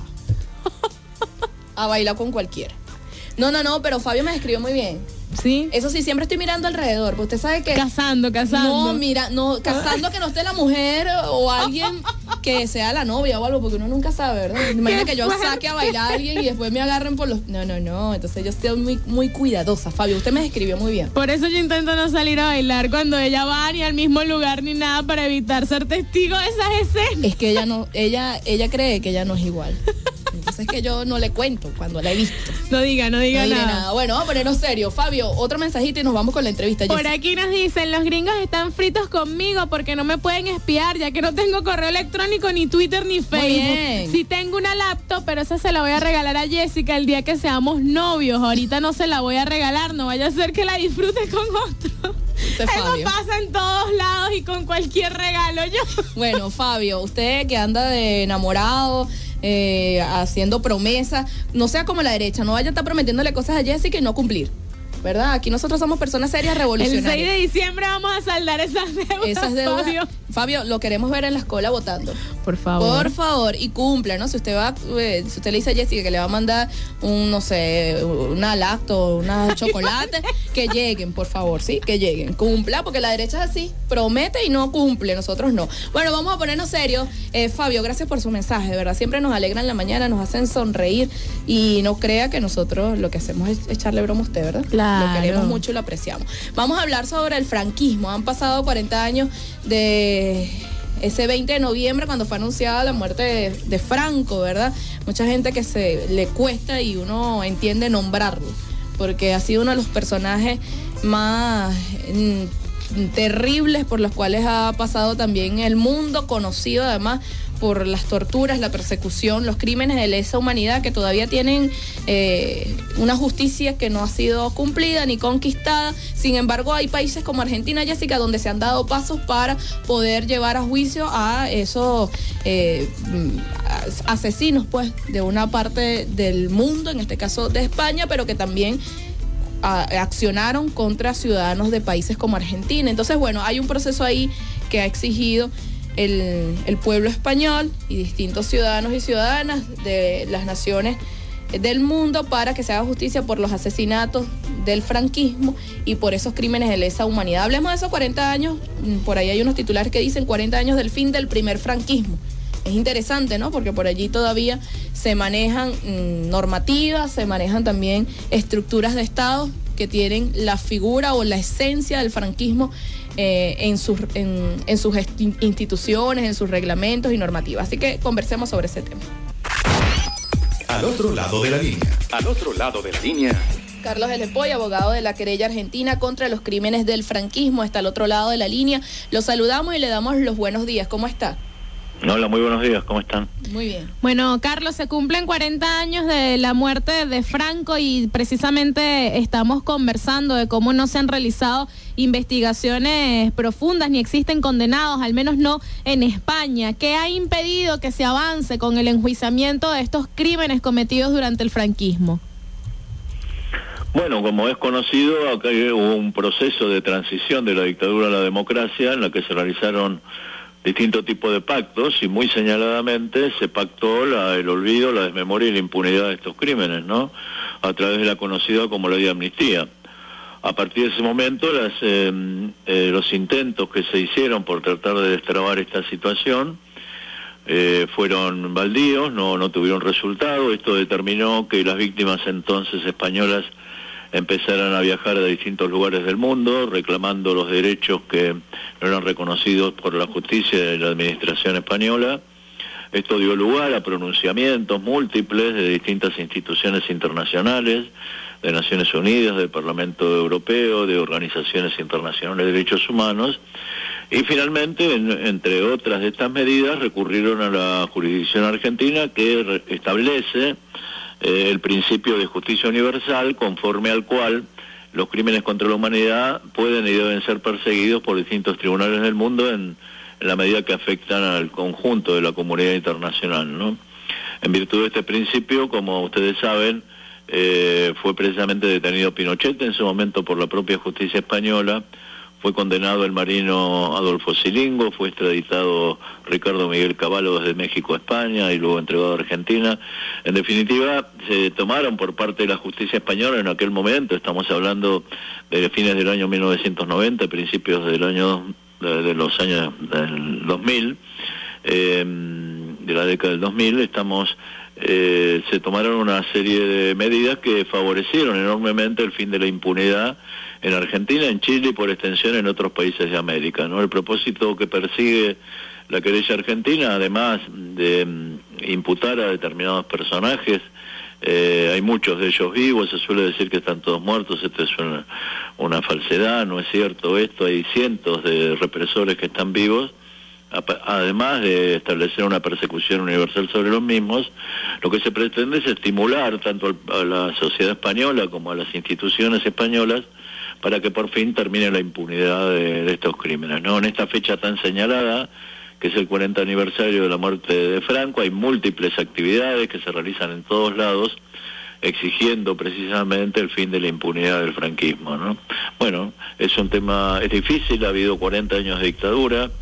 a bailar con cualquiera. No, no, no, pero Fabio me describió muy bien. Sí. Eso sí, siempre estoy mirando alrededor, porque usted sabe que... Cazando, cazando. No, mira, no, cazando que no esté la mujer o alguien que sea la novia o algo, porque uno nunca sabe, ¿verdad? Imagina que yo fuerte. saque a bailar a alguien y después me agarren por los... No, no, no, entonces yo estoy muy, muy cuidadosa, Fabio, usted me describió muy bien. Por eso yo intento no salir a bailar cuando ella va ni al mismo lugar ni nada, para evitar ser testigo de esas escenas. Es que ella no, ella, ella cree que ella no es igual. Entonces es que yo no le cuento cuando la he visto. No diga, no diga No diré nada. nada. Bueno, vamos a ponernos serio. Fabio, otro mensajito y nos vamos con la entrevista. Por Jessica. aquí nos dicen, los gringos están fritos conmigo porque no me pueden espiar, ya que no tengo correo electrónico, ni Twitter, ni Facebook. bien. Sí tengo una laptop, pero esa se la voy a regalar a Jessica el día que seamos novios. Ahorita no se la voy a regalar, no vaya a ser que la disfrute con otro. Ese Eso Fabio. pasa en todos lados y con cualquier regalo. Yo. Bueno, Fabio, usted que anda de enamorado, eh, haciendo promesas, no sea como la derecha, no vaya a estar prometiéndole cosas a Jessica y no cumplir. ¿Verdad? Aquí nosotros somos personas serias, El revolucionarias. seis de diciembre vamos a saldar esas deudas, Esas deudas. Fabio. Fabio, lo queremos ver en la escuela votando. Por favor. Por favor, y cumpla, ¿no? Si usted va, eh, si usted le dice a Jessica que le va a mandar un, no sé, una lacto, una chocolate, que lleguen, por favor, ¿sí? Que lleguen. Cumpla, porque la derecha es así, promete y no cumple, nosotros no. Bueno, vamos a ponernos serios. Eh, Fabio, gracias por su mensaje, de verdad, siempre nos alegran la mañana, nos hacen sonreír y no crea que nosotros lo que hacemos es echarle broma a usted, ¿verdad? Claro. Lo queremos mucho y lo apreciamos. Vamos a hablar sobre el franquismo. Han pasado cuarenta años de ese veinte de noviembre, cuando fue anunciada la muerte de, de Franco, ¿verdad? Mucha gente que se le cuesta y uno entiende nombrarlo, porque ha sido uno de los personajes más mm, terribles por los cuales ha pasado también el mundo, conocido además por las torturas, la persecución, los crímenes de lesa humanidad que todavía tienen eh, una justicia que no ha sido cumplida ni conquistada. Sin embargo, hay países como Argentina, Jessica, donde se han dado pasos para poder llevar a juicio a esos eh, asesinos, pues, de una parte del mundo, en este caso de España, pero que también a, accionaron contra ciudadanos de países como Argentina. Entonces, bueno, hay un proceso ahí que ha exigido El, el pueblo español y distintos ciudadanos y ciudadanas de las naciones del mundo para que se haga justicia por los asesinatos del franquismo y por esos crímenes de lesa humanidad. Hablemos de esos cuarenta años, por ahí hay unos titulares que dicen cuarenta años del fin del primer franquismo. Es interesante, ¿no? Porque por allí todavía se manejan mmm, normativas, se manejan también estructuras de Estado que tienen la figura o la esencia del franquismo eh, en, sus, en, en sus instituciones, en sus reglamentos y normativas. Así que conversemos sobre ese tema. Al otro lado de la línea. Al otro lado de la línea. Carlos Elepoy, abogado de la querella argentina contra los crímenes del franquismo, está al otro lado de la línea. Lo saludamos y le damos los buenos días. ¿Cómo está? Hola, muy buenos días, ¿cómo están? Muy bien. Bueno, Carlos, se cumplen cuarenta años de la muerte de Franco y precisamente estamos conversando de cómo no se han realizado investigaciones profundas ni existen condenados, al menos no en España. ¿Qué ha impedido que se avance con el enjuiciamiento de estos crímenes cometidos durante el franquismo? Bueno, como es conocido, acá hubo un proceso de transición de la dictadura a la democracia en la que se realizaron distintos tipos de pactos y muy señaladamente se pactó la, el olvido, la desmemoria y la impunidad de estos crímenes, ¿no? A través de la conocida como ley de amnistía. A partir de ese momento, las, eh, eh, los intentos que se hicieron por tratar de destrabar esta situación eh, fueron baldíos, no, no tuvieron resultado. Esto determinó que las víctimas entonces españolas empezaran a viajar a distintos lugares del mundo reclamando los derechos que no eran reconocidos por la justicia de la administración española. Esto dio lugar a pronunciamientos múltiples de distintas instituciones internacionales, de Naciones Unidas, del Parlamento Europeo, de organizaciones internacionales de derechos humanos, y finalmente, en, entre otras de estas medidas, recurrieron a la jurisdicción argentina que re, establece eh, el principio de justicia universal, conforme al cual los crímenes contra la humanidad pueden y deben ser perseguidos por distintos tribunales del mundo en, en la medida que afectan al conjunto de la comunidad internacional, ¿no? En virtud de este principio, como ustedes saben, eh, fue precisamente detenido Pinochet en su momento por la propia justicia española, fue condenado el marino Adolfo Silingo, fue extraditado Ricardo Miguel Cavallo desde México a España y luego entregado a Argentina. En definitiva, se tomaron por parte de la justicia española en aquel momento, estamos hablando de fines del año mil novecientos noventa, principios del año de, de los años del dos mil, eh, de la década del dos mil, estamos eh, se tomaron una serie de medidas que favorecieron enormemente el fin de la impunidad en Argentina, en Chile y por extensión en otros países de América, ¿no? El propósito que persigue la querella argentina, además de um, imputar a determinados personajes, eh, hay muchos de ellos vivos, se suele decir que están todos muertos, esto es una, una falsedad, no es cierto esto, hay cientos de represores que están vivos, además de establecer una persecución universal sobre los mismos. Lo que se pretende es estimular tanto a la sociedad española como a las instituciones españolas para que por fin termine la impunidad de, de estos crímenes, ¿no? En esta fecha tan señalada, que es el cuarenta aniversario de la muerte de Franco, hay múltiples actividades que se realizan en todos lados, exigiendo precisamente el fin de la impunidad del franquismo, ¿no? Bueno, es un tema, es difícil, ha habido cuarenta años de dictadura,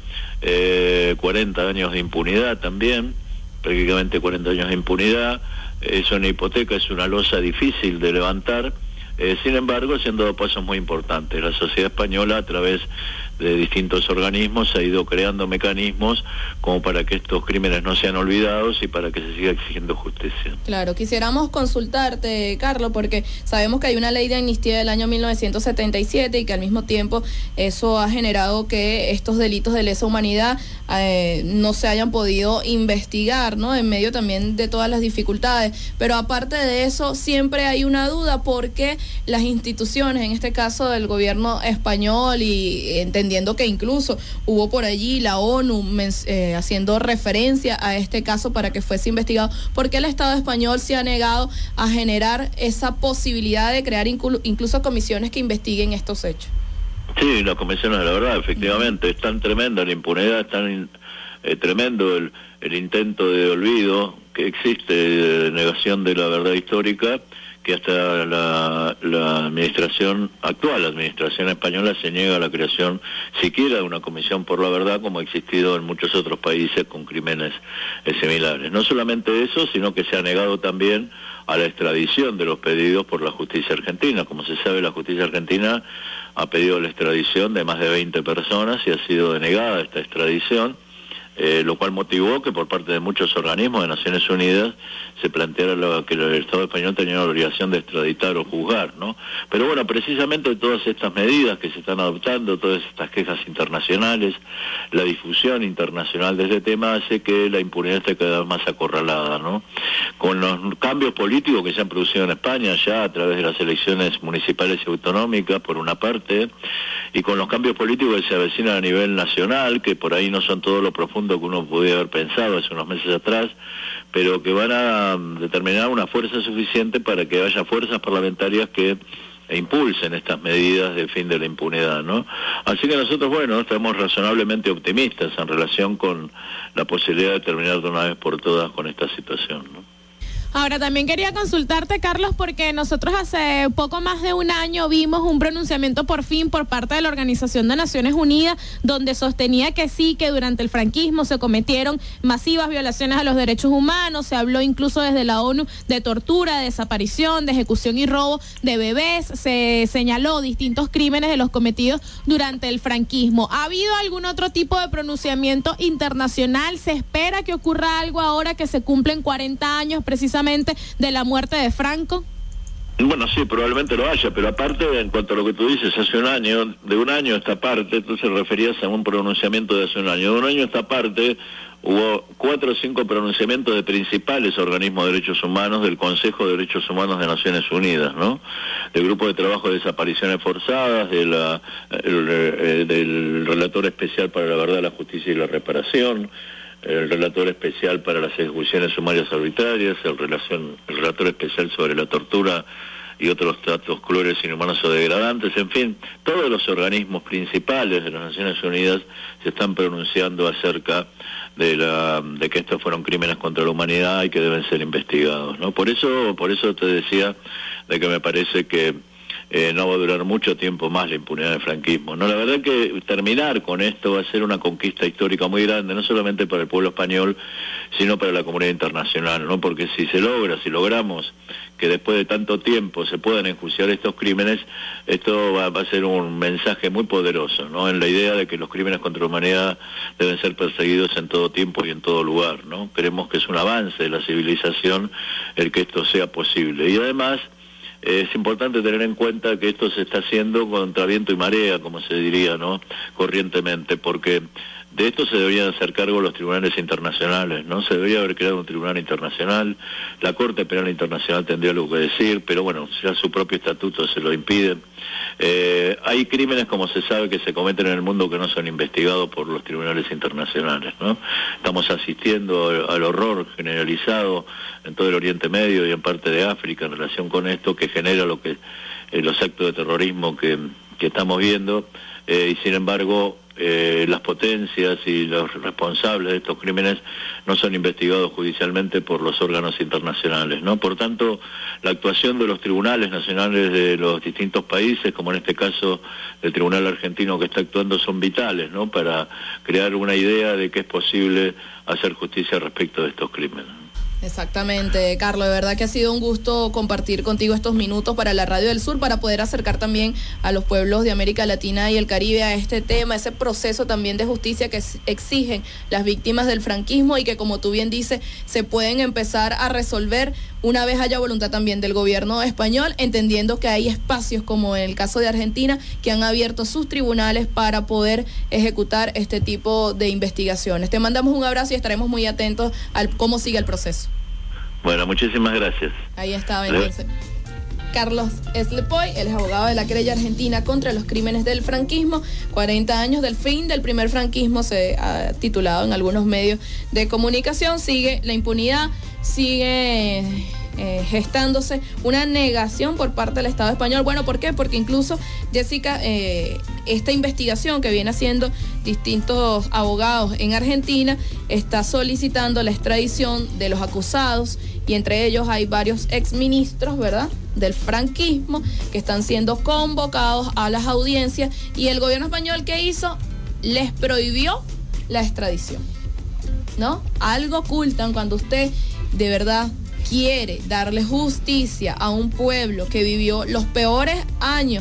eh, cuarenta años de impunidad también, prácticamente cuarenta años de impunidad, es una hipoteca, es una losa difícil de levantar. Eh, sin embargo, se han dado pasos muy importantes. La sociedad española, a través de distintos organismos, ha ido creando mecanismos como para que estos crímenes no sean olvidados y para que se siga exigiendo justicia. Claro, quisiéramos consultarte, Carlos, porque sabemos que hay una ley de amnistía del año mil novecientos setenta y siete y que al mismo tiempo eso ha generado que estos delitos de lesa humanidad eh, no se hayan podido investigar, ¿no? En medio también de todas las dificultades. Pero aparte de eso, siempre hay una duda porque las instituciones, en este caso del gobierno español, y entendiendo que incluso hubo por allí la ONU eh, haciendo referencia a este caso para que fuese investigado, ¿por qué el Estado español se ha negado a generar esa posibilidad de crear inclu incluso comisiones que investiguen estos hechos? Sí, las comisiones, la verdad, efectivamente, es tan tremenda la impunidad, es tan eh, tremendo el, el intento de olvido que existe, de negación de la verdad histórica, que hasta la, la administración actual, la administración española, se niega a la creación siquiera de una comisión por la verdad, como ha existido en muchos otros países con crímenes eh, similares. No solamente eso, sino que se ha negado también a la extradición de los pedidos por la justicia argentina. Como se sabe, la justicia argentina ha pedido la extradición de más de veinte personas y ha sido denegada esta extradición, eh, lo cual motivó que por parte de muchos organismos de Naciones Unidas se planteara lo, que el Estado español tenía la obligación de extraditar o juzgar, ¿no? Pero bueno, precisamente todas estas medidas que se están adoptando, todas estas quejas internacionales, la difusión internacional de este tema hace que la impunidad esté cada vez más acorralada, ¿no? Con los cambios políticos que se han producido en España ya a través de las elecciones municipales y autonómicas, por una parte, y con los cambios políticos que se avecinan a nivel nacional, que por ahí no son todo lo profundo que uno podía haber pensado hace unos meses atrás, pero que van a determinar una fuerza suficiente para que haya fuerzas parlamentarias que impulsen estas medidas de fin de la impunidad, ¿no? Así que nosotros, bueno, estamos razonablemente optimistas en relación con la posibilidad de terminar de una vez por todas con esta situación, ¿no? Ahora, también quería consultarte, Carlos, porque nosotros hace poco más de un año vimos un pronunciamiento por fin por parte de la Organización de Naciones Unidas, donde sostenía que sí, que durante el franquismo se cometieron masivas violaciones a los derechos humanos, se habló incluso desde la ONU de tortura, de desaparición, de ejecución y robo de bebés, se señaló distintos crímenes de los cometidos durante el franquismo. ¿Ha habido algún otro tipo de pronunciamiento internacional? ¿Se espera que ocurra algo ahora que se cumplen cuarenta años precisamente de la muerte de Franco? Bueno, sí, probablemente lo haya, pero aparte, en cuanto a lo que tú dices, hace un año, de un año a esta parte, tú se referías a un pronunciamiento de hace un año. De un año a esta parte hubo cuatro o cinco pronunciamientos de principales organismos de derechos humanos del Consejo de Derechos Humanos de Naciones Unidas, ¿no? Del Grupo de Trabajo de Desapariciones Forzadas, de la, el, el, del Relator Especial para la Verdad, la Justicia y la Reparación, el Relator Especial para las Ejecuciones Sumarias Arbitrarias, el, relación, el Relator Especial sobre la Tortura y otros tratos crueles, inhumanos o degradantes, en fin, todos los organismos principales de las Naciones Unidas se están pronunciando acerca de la de que estos fueron crímenes contra la humanidad y que deben ser investigados, ¿no? Por eso, por eso te decía de que me parece que eh, no va a durar mucho tiempo más la impunidad del franquismo, ¿no? La verdad que terminar con esto va a ser una conquista histórica muy grande, no solamente para el pueblo español, sino para la comunidad internacional, ¿no? Porque si se logra, si logramos que después de tanto tiempo se puedan enjuiciar estos crímenes, esto va, va a ser un mensaje muy poderoso, ¿no? En la idea de que los crímenes contra la humanidad deben ser perseguidos en todo tiempo y en todo lugar, ¿no? Creemos que es un avance de la civilización el que esto sea posible. Y además eh, es importante tener en cuenta que esto se está haciendo contra viento y marea, como se diría, ¿no? Corrientemente, porque de esto se deberían hacer cargo los tribunales internacionales, ¿no? Se debería haber creado un tribunal internacional, la Corte Penal Internacional tendría algo que decir, pero bueno, ya su propio estatuto se lo impide. Eh, hay crímenes, como se sabe, que se cometen en el mundo que no son investigados por los tribunales internacionales, ¿no? Estamos asistiendo al, al horror generalizado en todo el Oriente Medio y en parte de África en relación con esto, que genera lo que eh, los actos de terrorismo que, que estamos viendo, eh, y sin embargo Eh, las potencias y los responsables de estos crímenes no son investigados judicialmente por los órganos internacionales, ¿no? Por tanto, la actuación de los tribunales nacionales de los distintos países, como en este caso el tribunal argentino que está actuando, son vitales, ¿no? Para crear una idea de que es posible hacer justicia respecto de estos crímenes. Exactamente, Carlos, de verdad que ha sido un gusto compartir contigo estos minutos para la Radio del Sur, para poder acercar también a los pueblos de América Latina y el Caribe a este tema, ese proceso también de justicia que exigen las víctimas del franquismo y que, como tú bien dices, se pueden empezar a resolver una vez haya voluntad también del gobierno español, entendiendo que hay espacios, como en el caso de Argentina, que han abierto sus tribunales para poder ejecutar este tipo de investigaciones. Te mandamos un abrazo y estaremos muy atentos a cómo sigue el proceso. Bueno, muchísimas gracias. Ahí estaba entonces Carlos Eslepoy, él es abogado de la querella argentina contra los crímenes del franquismo. cuarenta años del fin del primer franquismo, se ha titulado en algunos medios de comunicación. Sigue la impunidad, sigue eh, gestándose una negación por parte del Estado español. Bueno, ¿por qué? Porque incluso, Jessica, eh, esta investigación que viene haciendo distintos abogados en Argentina está solicitando la extradición de los acusados, y entre ellos hay varios exministros, ¿verdad?, del franquismo, que están siendo convocados a las audiencias, y el gobierno español, ¿qué hizo? Les prohibió la extradición, ¿no? Algo ocultan cuando usted de verdad quiere darle justicia a un pueblo que vivió los peores años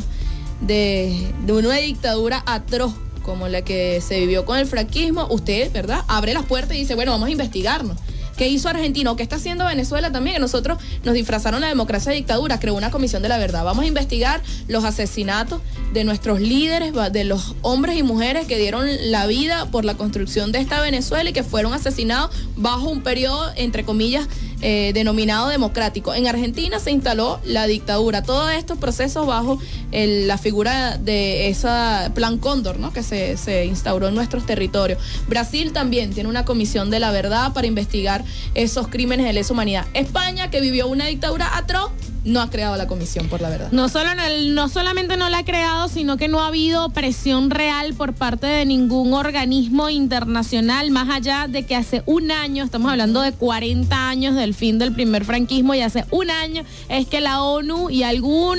de, de una dictadura atroz como la que se vivió con el franquismo. Usted, ¿verdad?, abre las puertas y dice, bueno, vamos a investigarnos. ¿Qué hizo Argentina? ¿Qué está haciendo Venezuela también? Que nosotros nos disfrazaron la democracia de dictadura, creó una comisión de la verdad. Vamos a investigar los asesinatos de nuestros líderes, de los hombres y mujeres que dieron la vida por la construcción de esta Venezuela y que fueron asesinados bajo un periodo, entre comillas, eh, denominado democrático. En Argentina se instaló la dictadura. Todos estos procesos bajo el, la figura de esa Plan Cóndor, ¿no?, que se, se instauró en nuestros territorios. Brasil también tiene una comisión de la verdad para investigar esos crímenes de lesa humanidad. España, que vivió una dictadura atroz, no ha creado la comisión por la verdad. No solo no, no solamente no la ha creado, sino que no ha habido presión real por parte de ningún organismo internacional, más allá de que hace un año, estamos hablando de cuarenta años del fin del primer franquismo, y hace un año es que la ONU y algunas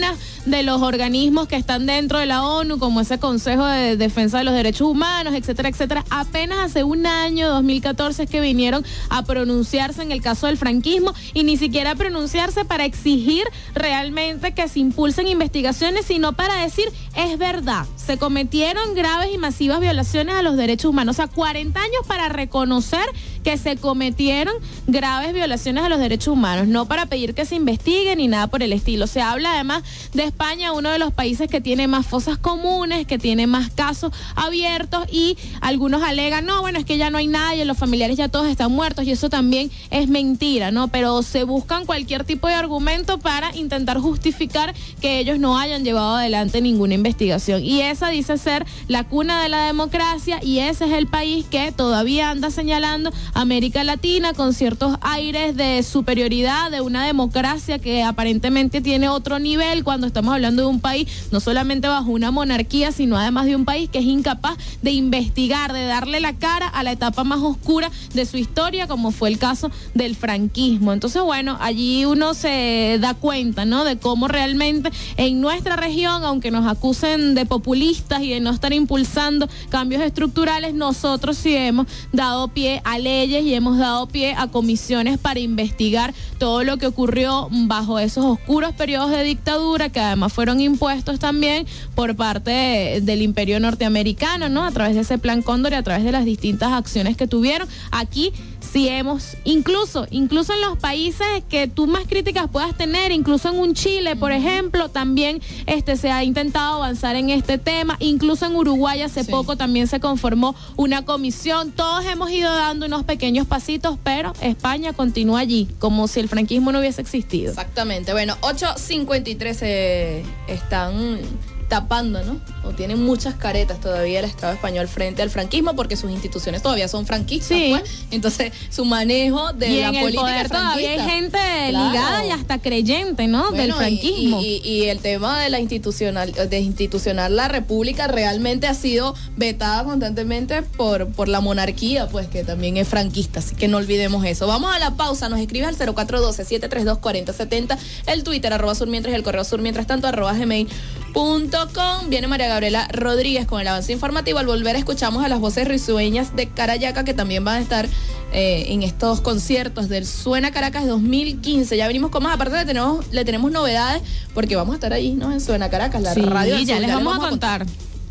de los organismos que están dentro de la ONU, como ese Consejo de Defensa de los Derechos Humanos, etcétera, etcétera. Apenas hace un año, dos mil catorce, es que vinieron a pronunciarse en el caso del franquismo, y ni siquiera pronunciarse para exigir realmente que se impulsen investigaciones, sino para decir, es verdad, se cometieron graves y masivas violaciones a los derechos humanos. O sea, cuarenta años para reconocer que se cometieron graves violaciones a los derechos humanos, no para pedir que se investigue ni nada por el estilo. Se habla además de España, uno de los países que tiene más fosas comunes, que tiene más casos abiertos, y algunos alegan, no, bueno, es que ya no hay nadie, los familiares ya todos están muertos, y eso también es mentira, ¿no? Pero se buscan cualquier tipo de argumento para intentar justificar que ellos no hayan llevado adelante ninguna investigación. Y esa dice ser la cuna de la democracia, y ese es el país que todavía anda señalando a América Latina con ciertos aires de superioridad, de una democracia que aparentemente tiene otro nivel, cuando estamos hablando de un país no solamente bajo una monarquía, sino además de un país que es incapaz de investigar, de darle la cara a la etapa más oscura de su historia, como fue el caso del franquismo. Entonces, bueno, allí uno se da cuenta, ¿no?, de cómo realmente en nuestra región, aunque nos acusen de populistas y de no estar impulsando cambios estructurales, nosotros sí hemos dado pie a leyes y hemos dado pie a comisiones para investigar todo lo que ocurrió bajo esos oscuros periodos de dictadura, que además fueron impuestos también por parte de, del imperio norteamericano, ¿no?, a través de ese Plan Cóndor y a través de las distintas acciones que tuvieron. Aquí sí hemos, incluso, incluso en los países que tú más críticas puedas tener, incluso en un Chile, por ejemplo, también este se ha intentado avanzar en este tema, incluso en Uruguay hace sí. poco también se conformó una comisión. Todos hemos ido dando unos pequeños pasitos, pero España continúa allí, como si el franquismo no hubiese existido. Exactamente. Bueno, ocho cincuenta y tres eh, están tapando, ¿no? O tienen muchas caretas todavía el Estado español frente al franquismo, porque sus instituciones todavía son franquistas, sí. pues. Entonces, su manejo de y la en el política poder todavía hay gente claro. ligada y hasta creyente, ¿no?, bueno, del franquismo. Y, y, y el tema de la institucional, de institucional la república realmente ha sido vetada constantemente por, por la monarquía, pues, que también es franquista, así que no olvidemos eso. Vamos a la pausa, nos escribe al cero cuatro uno dos, siete tres dos, cuatro cero siete cero, el Twitter, arroba surmientras, el correo surmientras tanto, arroba gmail punto com. Viene María Gabriela Rodríguez con el avance informativo. Al volver escuchamos a las voces risueñas de Carayaca, que también van a estar eh, en estos conciertos del Suena Caracas dos mil quince. Ya venimos con más, aparte le tenemos, le tenemos novedades, porque vamos a estar ahí, ¿no?, en Suena Caracas, la sí, radio del ya, sur, les, ya vamos les vamos a contar.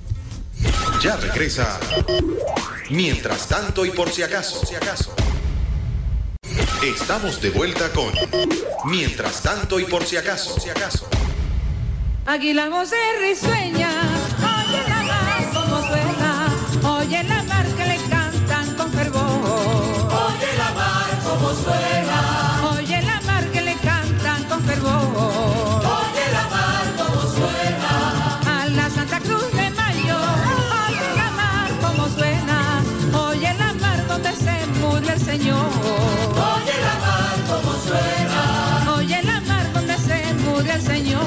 Ya regresa. Mientras tanto y por si acaso. Si acaso. Estamos de vuelta con Mientras tanto y por si acaso. Si acaso. Aquí la voz es risueña, oye la mar como suena, oye la mar que le cantan con fervor. Oye la mar como suena, oye la mar que le cantan con fervor. Oye la mar como suena, a la Santa Cruz de Mayo, oye la mar como suena, oye la mar donde se murió el Señor. Oye la mar como suena, oye la mar donde se murió el Señor.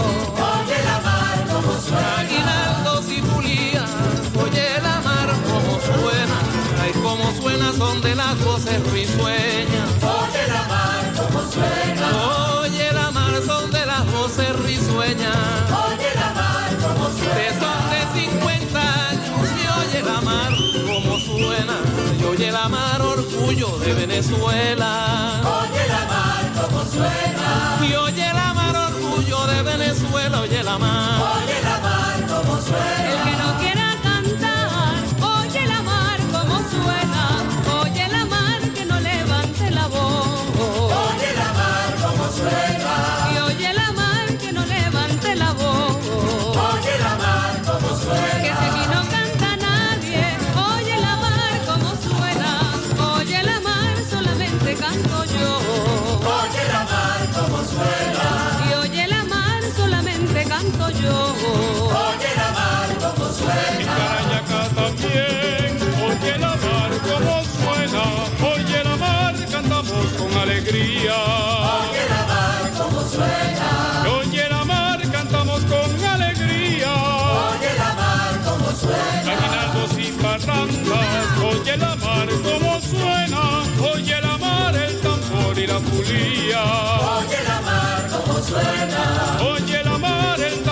Aguinaldos y Julián, oye la mar como suena, ay como suena son de las voces risueñas. Oye la mar como suena, oye la mar son de las voces risueñas. Oye la mar como suena, de son de cincuenta años y oye la mar como suena, y oye la mar orgullo de Venezuela. Oye la mar como suena, y oye la mar orgullo de Venezuela, oye la mar. Oye la mar como suena. El que no quiera cantar, oye la mar como suena. Oye la mar que no levante la voz. Oye la mar como suena. Y oye la mar que no levante la voz. Oye la mar como suena. Que si aquí no canta nadie, oye la mar como suena. Oye la mar solamente canto yo. Oye la mar como suena. Y oye la mar solamente canto yo. Oye la mar como suena. En Carayaca también, oye la mar como suena. Oye la mar cantamos con alegría. Oye la mar como suena. Oye la mar cantamos con alegría. Oye la mar como suena. Aguinaldos y parrandas, oye la mar como suena. Oye la mar el tambor y la fulía. Oye la mar como suena. Oye la mar el tambor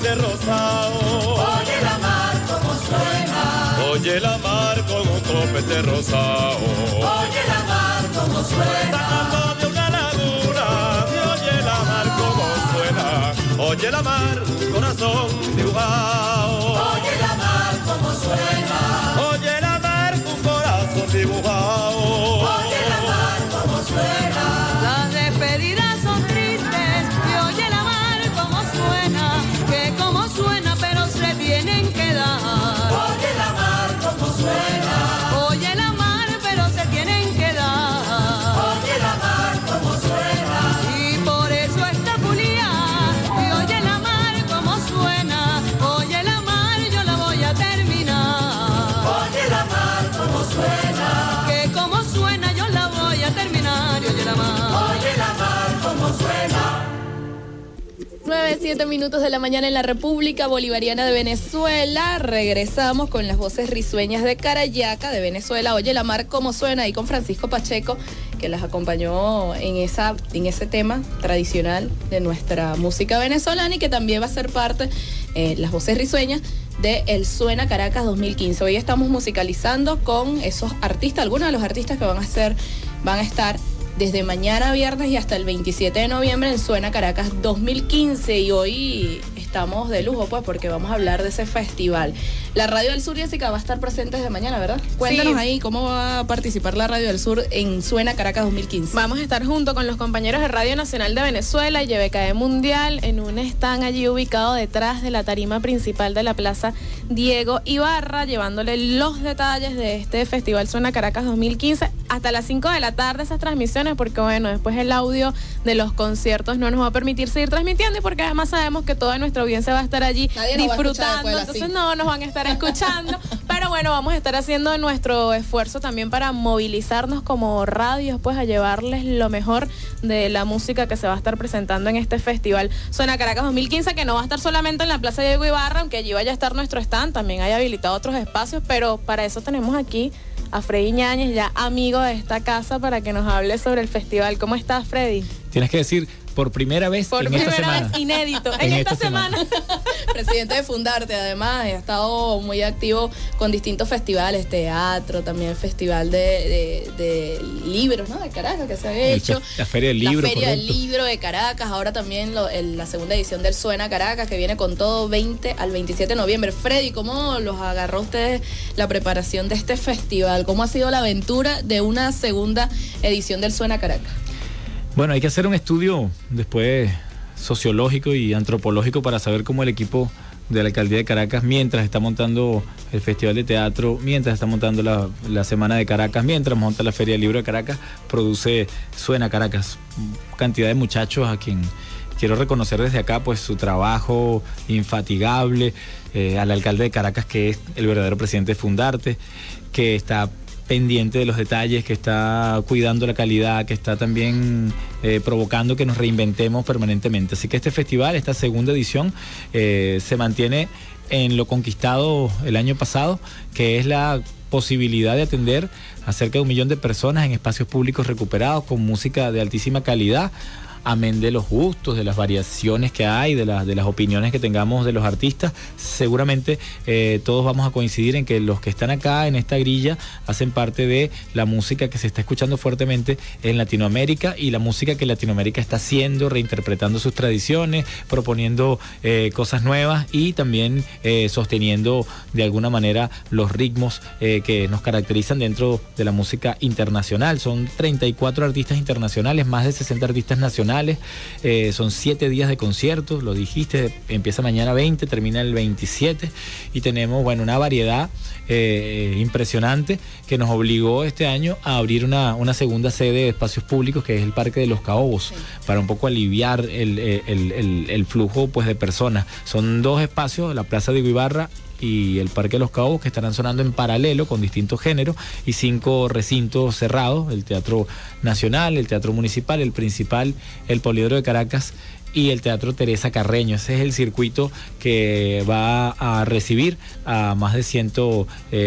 copete rosado. Oye la mar como suena. Oye la mar con un copete rosado. Oye la mar como suena. Sacando de una laguna, y oye la mar como suena. Oye la mar, corazón dibujado. Oye la mar como suena. Oye la mar, un corazón dibujado. Oye la mar como suena. Las despedidas son tristes y oye la mar como suena, que como suena pero se tienen que dar. Oye la mar como suena. Oye la mar pero se tienen que dar. Oye la mar como suena. Y por eso está Julia y oye la mar como suena. Oye la mar yo la voy a terminar. Oye la mar como suena. Que como suena yo la voy a terminar. Y oye la mar. Oye la mar como suena. nueve, siete minutos de la mañana en la República Bolivariana de Venezuela. Regresamos con las voces risueñas de Carayaca, de Venezuela. Oye la mar como suena, ahí con Francisco Pacheco, que las acompañó en, esa, en ese tema tradicional de nuestra música venezolana y que también va a ser parte, eh, las voces risueñas, de El Suena Caracas dos mil quince. Hoy estamos musicalizando con esos artistas, algunos de los artistas que van a ser, van a estar desde mañana viernes y hasta el veintisiete de noviembre en Suena Caracas dos mil quince, y hoy estamos de lujo pues porque vamos a hablar de ese festival. La Radio del Sur, Jessica, va a estar presente desde mañana, ¿verdad? Cuéntanos Sí. ahí cómo va a participar la Radio del Sur en Suena Caracas dos mil quince. Vamos a estar junto con los compañeros de Radio Nacional de Venezuela y Y B K E Mundial en un stand allí ubicado detrás de la tarima principal de la Plaza Diego Ibarra, llevándole los detalles de este Festival Suena Caracas dos mil quince hasta las cinco de la tarde, esas transmisiones, porque bueno, después el audio de los conciertos no nos va a permitir seguir transmitiendo y porque además sabemos que toda nuestra audiencia va a estar allí Nadie nos va a escuchar disfrutando, después, entonces así. no nos van a estar escuchando, pero bueno, vamos a estar haciendo nuestro esfuerzo también para movilizarnos como radios, pues a llevarles lo mejor de la música que se va a estar presentando en este festival Suena Caracas dos mil quince, que no va a estar solamente en la Plaza Diego Ibarra, aunque allí vaya a estar nuestro stand, también hay habilitado otros espacios, pero para eso tenemos aquí a Freddy Ñáñez, ya amigo de esta casa, para que nos hable sobre el festival. ¿Cómo estás, Freddy? Tienes que decir por primera vez Por en primera esta semana. vez, inédito, en, En esta, esta semana. Presidente de Fundarte, además, ha estado muy activo con distintos festivales, teatro, también el festival de, de, de libros, ¿no? De Caracas, que se ha El hecho. fe- la Feria del Libro, La Feria del correcto. Libro de Caracas, ahora también lo- el- la segunda edición del Suena Caracas, que viene con todo veinte al veintisiete de noviembre. Freddy, ¿cómo los agarró ustedes la preparación de este festival? ¿Cómo ha sido la aventura de una segunda edición del Suena Caracas? Bueno, hay que hacer un estudio después sociológico y antropológico para saber cómo el equipo de la Alcaldía de Caracas, mientras está montando el Festival de Teatro, mientras está montando la, la Semana de Caracas, mientras monta la Feria del Libro de Caracas, produce Suena Caracas. Cantidad de muchachos a quien quiero reconocer desde acá pues su trabajo infatigable, eh, al alcalde de Caracas, que es el verdadero presidente de Fundarte, que está pendiente de los detalles, que está cuidando la calidad, que está también eh, provocando que nos reinventemos permanentemente. Así que este festival, esta segunda edición, eh, se mantiene en lo conquistado el año pasado, que es la posibilidad de atender a cerca de un millón de personas en espacios públicos recuperados con música de altísima calidad, amén de los gustos, de las variaciones que hay, de, la, de las opiniones que tengamos de los artistas. Seguramente eh, todos vamos a coincidir en que los que están acá en esta grilla hacen parte de la música que se está escuchando fuertemente en Latinoamérica y la música que Latinoamérica está haciendo, reinterpretando sus tradiciones, proponiendo eh, cosas nuevas y también eh, sosteniendo de alguna manera los ritmos eh, que nos caracterizan dentro de la música internacional. Son treinta y cuatro artistas internacionales, más de sesenta artistas nacionales. Eh, son siete días de conciertos, lo dijiste, empieza mañana veinte, termina el veintisiete y tenemos, bueno, una variedad eh, impresionante que nos obligó este año a abrir una, una segunda sede de espacios públicos, que es el Parque de los Caobos, sí, para un poco aliviar el, el, el, el flujo pues de personas. Son dos espacios, la Plaza de Ibarra y el Parque de los Caobos, que estarán sonando en paralelo con distintos géneros, y cinco recintos cerrados: el Teatro Nacional, el Teatro Municipal, el Principal, el Poliedro de Caracas y el Teatro Teresa Carreño. Ese es el circuito que va a recibir a más de ciento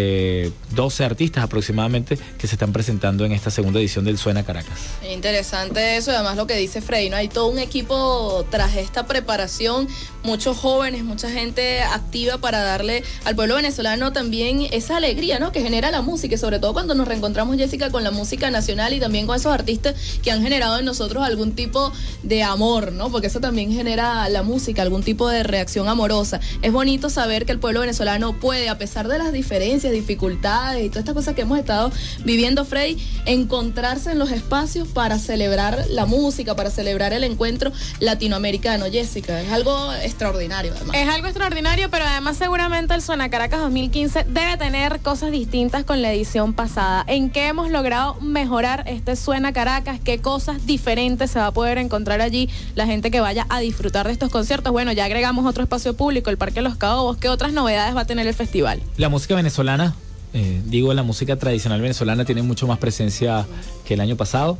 doce artistas aproximadamente que se están presentando en esta segunda edición del Suena Caracas. Interesante eso, además lo que dice Freddy, ¿no? Hay todo un equipo tras esta preparación muchos jóvenes, mucha gente activa para darle al pueblo venezolano también esa alegría, ¿no?, que genera la música, y sobre todo cuando nos reencontramos, Jessica, con la música nacional y también con esos artistas que han generado en nosotros algún tipo de amor, ¿no?, porque eso también genera la música, algún tipo de reacción amorosa. Es bonito saber que el pueblo venezolano puede, a pesar de las diferencias, dificultades y todas estas cosas que hemos estado viviendo, Freddy, encontrarse en los espacios para celebrar la música, para celebrar el encuentro latinoamericano. Jessica, es algo extraordinario, además. Es algo extraordinario, pero además seguramente el Suena Caracas dos mil quince debe tener cosas distintas con la edición pasada. ¿En qué hemos logrado mejorar este Suena Caracas? ¿Qué cosas diferentes se va a poder encontrar allí la gente que vaya a disfrutar de estos conciertos? Bueno, ya agregamos otro espacio público, el Parque Los Caobos. ¿Qué otras novedades va a tener el festival? La música venezolana, eh, digo, la música tradicional venezolana tiene mucho más presencia que el año pasado.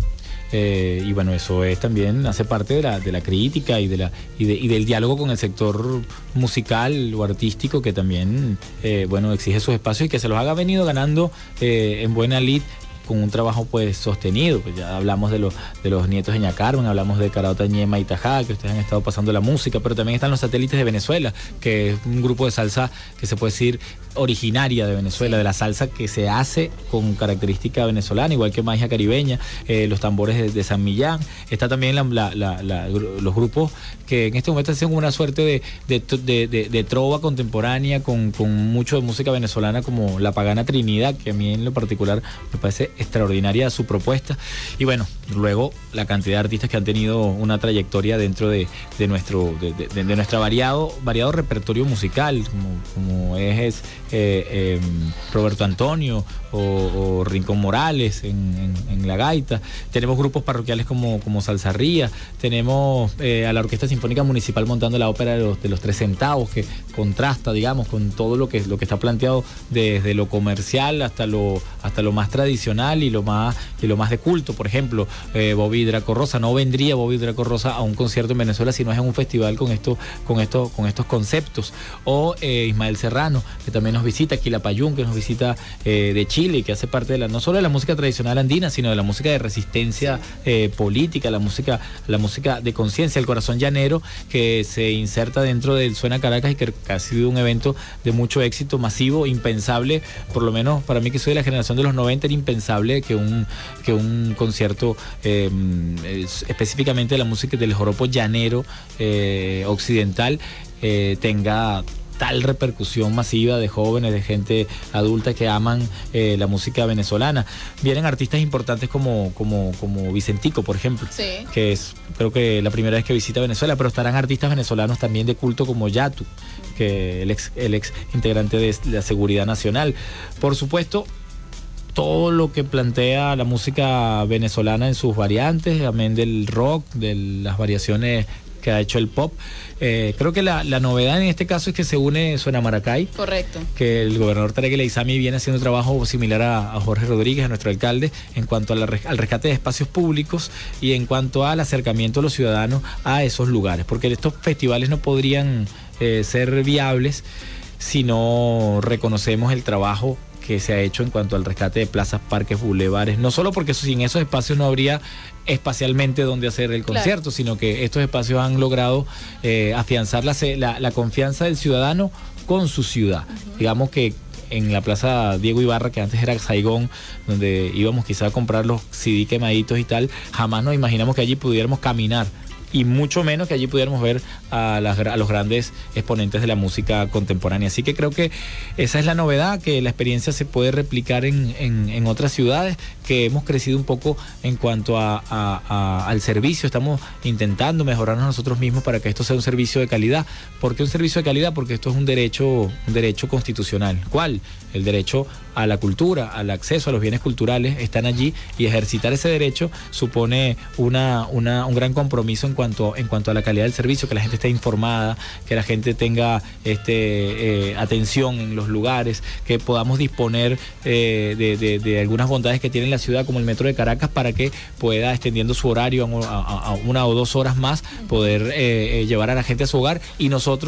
Eh, y bueno, eso es también hace parte de la, de la crítica y de la y, de, y del diálogo con el sector musical o artístico, que también eh, bueno, exige sus espacios y que se los haga venido ganando eh, en buena lid, con un trabajo pues sostenido. Pues ya hablamos de los de los nietos de Ña Carmen, hablamos de Caraota, Ñema y Tajá, que ustedes han estado pasando la música, pero también están los Satélites de Venezuela, que es un grupo de salsa que se puede decir originaria de Venezuela, de la salsa que se hace con característica venezolana, igual que Magia Caribeña, eh, los tambores de, de San Millán. Está también la, la, la, la, los grupos que en este momento hacen una suerte de, de, de, de, de trova contemporánea con, con mucho de música venezolana, como La Pagana Trinidad, que a mí en lo particular me parece extraordinaria su propuesta. Y bueno, luego la cantidad de artistas que han tenido una trayectoria dentro de, de nuestro de, de, de nuestra variado variado repertorio musical, como, como es, es eh, eh, Roberto Antonio o, o Rincón Morales en, en, en la gaita. Tenemos grupos parroquiales como, como Salsarría, tenemos eh, a la Orquesta Sinfónica Municipal montando la ópera de los, de los tres centavos, que contrasta, digamos, con todo lo que, lo que está planteado desde lo comercial hasta lo, hasta lo más tradicional y lo más, y lo más de culto. Por ejemplo, eh, Bobby Draco Rosa, no vendría Bobby Draco Rosa a un concierto en Venezuela si no es en un festival con esto, con esto, con estos conceptos. O eh, Ismael Serrano, que también nos visita, Quilapayún, que nos visita eh, de Chile, y que hace parte de la, no solo de la música tradicional andina, sino de la música de resistencia eh, política, la música, la música de conciencia, el corazón llanero, que se inserta dentro del Suena Caracas y que ha sido un evento de mucho éxito, masivo, impensable, por lo menos para mí que soy de la generación de los noventa, era impensable que un, que un concierto eh, específicamente de la música del joropo llanero eh, occidental eh, tenga tal repercusión masiva de jóvenes, de gente adulta que aman eh, la música venezolana. Vienen artistas importantes como, como, como Vicentico, por ejemplo, sí, que es creo que la primera vez que visita Venezuela, pero estarán artistas venezolanos también de culto como Yatu, que el ex, el ex integrante de la Seguridad Nacional. Por supuesto, todo lo que plantea la música venezolana en sus variantes, amén del rock, de las variaciones que ha hecho el pop. Eh, creo que la, la novedad en este caso es que se une Suena Maracay. Correcto. Que el gobernador Tarek El Aizami viene haciendo un trabajo similar a, a Jorge Rodríguez, a nuestro alcalde, en cuanto a la, al rescate de espacios públicos y en cuanto al acercamiento de los ciudadanos a esos lugares, porque estos festivales no podrían eh, ser viables si no reconocemos el trabajo que se ha hecho en cuanto al rescate de plazas, parques, bulevares, no solo porque sin esos espacios no habría espacialmente donde hacer el concierto, claro, sino que estos espacios han logrado eh, afianzar la, la, la confianza del ciudadano con su ciudad. Uh-huh. Digamos que en la Plaza Diego Ibarra, que antes era Saigón, donde íbamos quizá a comprar los C D quemaditos y tal, jamás nos imaginamos que allí pudiéramos caminar, y mucho menos que allí pudiéramos ver a, las, a los grandes exponentes de la música contemporánea. Así que creo que esa es la novedad, que la experiencia se puede replicar en, en, en otras ciudades, que hemos crecido un poco en cuanto a, a, a, al servicio. Estamos intentando mejorarnos nosotros mismos para que esto sea un servicio de calidad. ¿Por qué un servicio de calidad? Porque esto es un derecho, un derecho constitucional. ¿Cuál? El derecho a la cultura, al acceso a los bienes culturales, están allí, y ejercitar ese derecho supone una, una, un gran compromiso en cuanto, en cuanto a la calidad del servicio, que la gente esté informada, que la gente tenga este, eh, atención en los lugares, que podamos disponer eh, de, de, de algunas bondades que tiene la ciudad, como el metro de Caracas, para que pueda, extendiendo su horario a, a, a una o dos horas más, poder eh, llevar a la gente a su hogar, y nosotros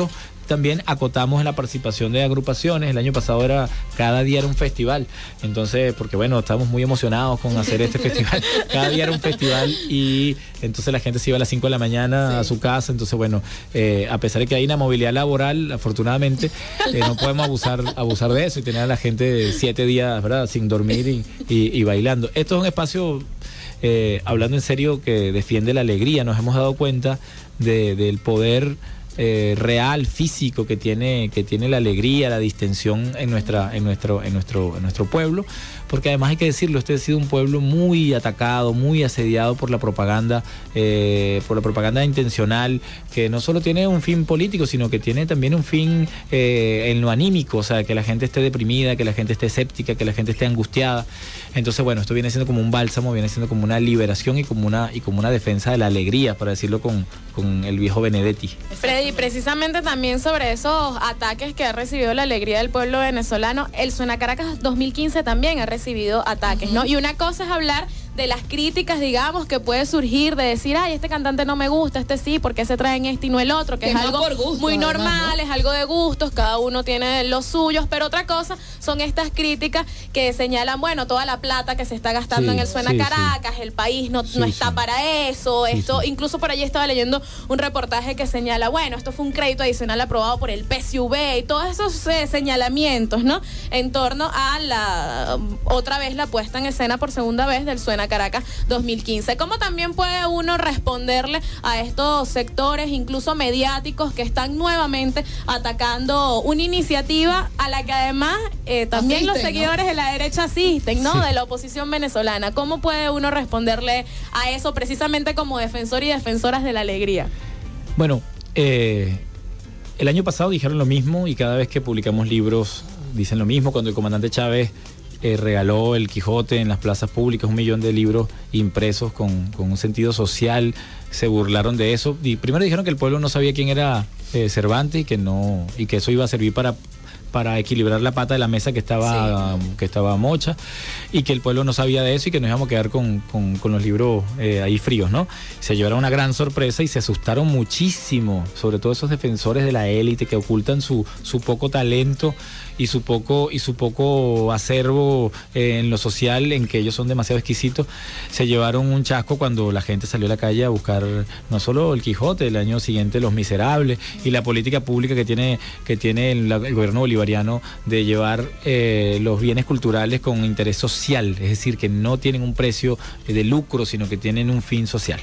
también acotamos en la participación de agrupaciones. El año pasado era, cada día era un festival. Entonces, porque bueno, estamos muy emocionados con hacer este festival. Cada día era un festival y entonces la gente se iba a las cinco de la mañana sí. a su casa. Entonces, bueno, eh, a pesar de que hay una movilidad laboral, afortunadamente, eh, no podemos abusar, abusar de eso y tener a la gente siete días, ¿verdad?, sin dormir y, y, y bailando. Esto es un espacio, eh, hablando en serio, que defiende la alegría. Nos hemos dado cuenta de, del poder Eh, real, físico que tiene que tiene la alegría, la distensión en nuestra en nuestro en nuestro en nuestro pueblo, porque además hay que decirlo, este ha sido un pueblo muy atacado, muy asediado por la propaganda eh, por la propaganda intencional, que no solo tiene un fin político, sino que tiene también un fin eh, en lo anímico, o sea, que la gente esté deprimida, que la gente esté escéptica, que la gente esté angustiada. Entonces, bueno, esto viene siendo como un bálsamo, viene siendo como una liberación y como una y como una defensa de la alegría, para decirlo con, con el viejo Benedetti. Freddy, precisamente también sobre esos ataques que ha recibido la alegría del pueblo venezolano, el Suena Caracas dos mil quince también ha recibido ataques, ¿no? Y una cosa es hablar de las críticas, digamos, que puede surgir de decir, ay, este cantante no me gusta, este sí, porque se traen este y no el otro, que, que es algo por gusto, muy además, normal, ¿no? Es algo de gustos, cada uno tiene los suyos, pero otra cosa son estas críticas que señalan, bueno, toda la plata que se está gastando sí, en el Suena sí, Caracas, sí. el país no, sí, no está sí. para eso, sí, esto, sí. incluso por allí estaba leyendo un reportaje que señala, bueno, esto fue un crédito adicional aprobado por el P S U V y todos esos eh, señalamientos, ¿no? En torno a la, otra vez la puesta en escena por segunda vez del Suena Caracas dos mil quince. ¿Cómo también puede uno responderle a estos sectores, incluso mediáticos, que están nuevamente atacando una iniciativa a la que además eh, también asisten, los seguidores, ¿no?, de la derecha asisten, ¿no? Sí. De la oposición venezolana. ¿Cómo puede uno responderle a eso precisamente como defensor y defensoras de la alegría? Bueno, eh, el año pasado dijeron lo mismo y cada vez que publicamos libros dicen lo mismo. Cuando el comandante Chávez Eh, regaló el Quijote en las plazas públicas, un millón de libros impresos con, con un sentido social, se burlaron de eso y primero dijeron que el pueblo no sabía quién era eh, Cervantes y que no y que eso iba a servir para para equilibrar la pata de la mesa que estaba sí. que estaba mocha y que el pueblo no sabía de eso y que nos íbamos a quedar con, con, con los libros eh, ahí fríos, ¿no? Se llevaron una gran sorpresa y se asustaron muchísimo, sobre todo esos defensores de la élite que ocultan su, su poco talento y su poco y su poco acervo eh, en lo social, en que ellos son demasiado exquisitos. Se llevaron un chasco cuando la gente salió a la calle a buscar no solo el Quijote, el año siguiente Los Miserables y la política pública que tiene que tiene el, el gobierno bolivariano de llevar eh, los bienes culturales con interés social, es decir, que no tienen un precio de lucro, sino que tienen un fin social.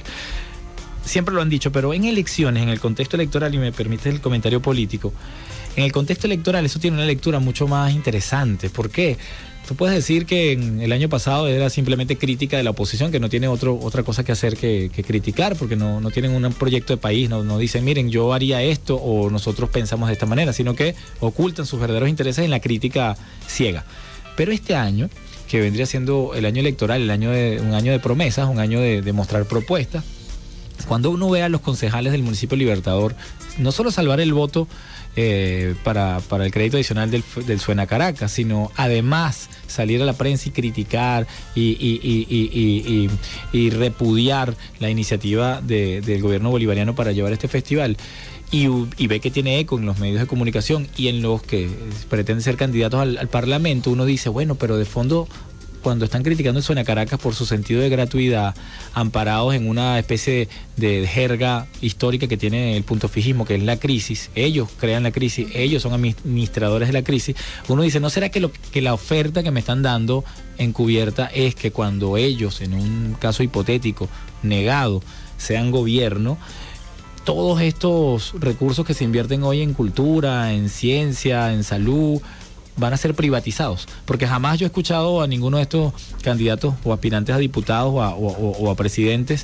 Siempre lo han dicho, pero en elecciones, en el contexto electoral, y me permite el comentario político, en el contexto electoral eso tiene una lectura mucho más interesante. ¿Por qué? Tú puedes decir que en el año pasado era simplemente crítica de la oposición, que no tiene otro, otra cosa que hacer que, que criticar, porque no, no tienen un proyecto de país, no, no dicen, miren, yo haría esto o nosotros pensamos de esta manera, sino que ocultan sus verdaderos intereses en la crítica ciega. Pero este año, que vendría siendo el año electoral, el año de, un año de promesas, un año de, de mostrar propuestas, cuando uno ve a los concejales del municipio Libertador, no solo salvar el voto eh, para, para el crédito adicional del, del Suena Caracas, sino además salir a la prensa y criticar y, y, y, y, y, y, y repudiar la iniciativa de, del gobierno bolivariano para llevar este festival. Y, y ve que tiene eco en los medios de comunicación y en los que pretenden ser candidatos al, al Parlamento, uno dice, bueno, pero de fondo, cuando están criticando el Suena Caracas por su sentido de gratuidad, amparados en una especie de, de jerga histórica que tiene el punto fijismo, que es la crisis, ellos crean la crisis, ellos son administradores de la crisis, uno dice, ¿no será que, lo, que la oferta que me están dando encubierta es que cuando ellos, en un caso hipotético, negado, sean gobierno, todos estos recursos que se invierten hoy en cultura, en ciencia, en salud, van a ser privatizados? Porque jamás yo he escuchado a ninguno de estos candidatos o aspirantes a diputados o a, o, o a presidentes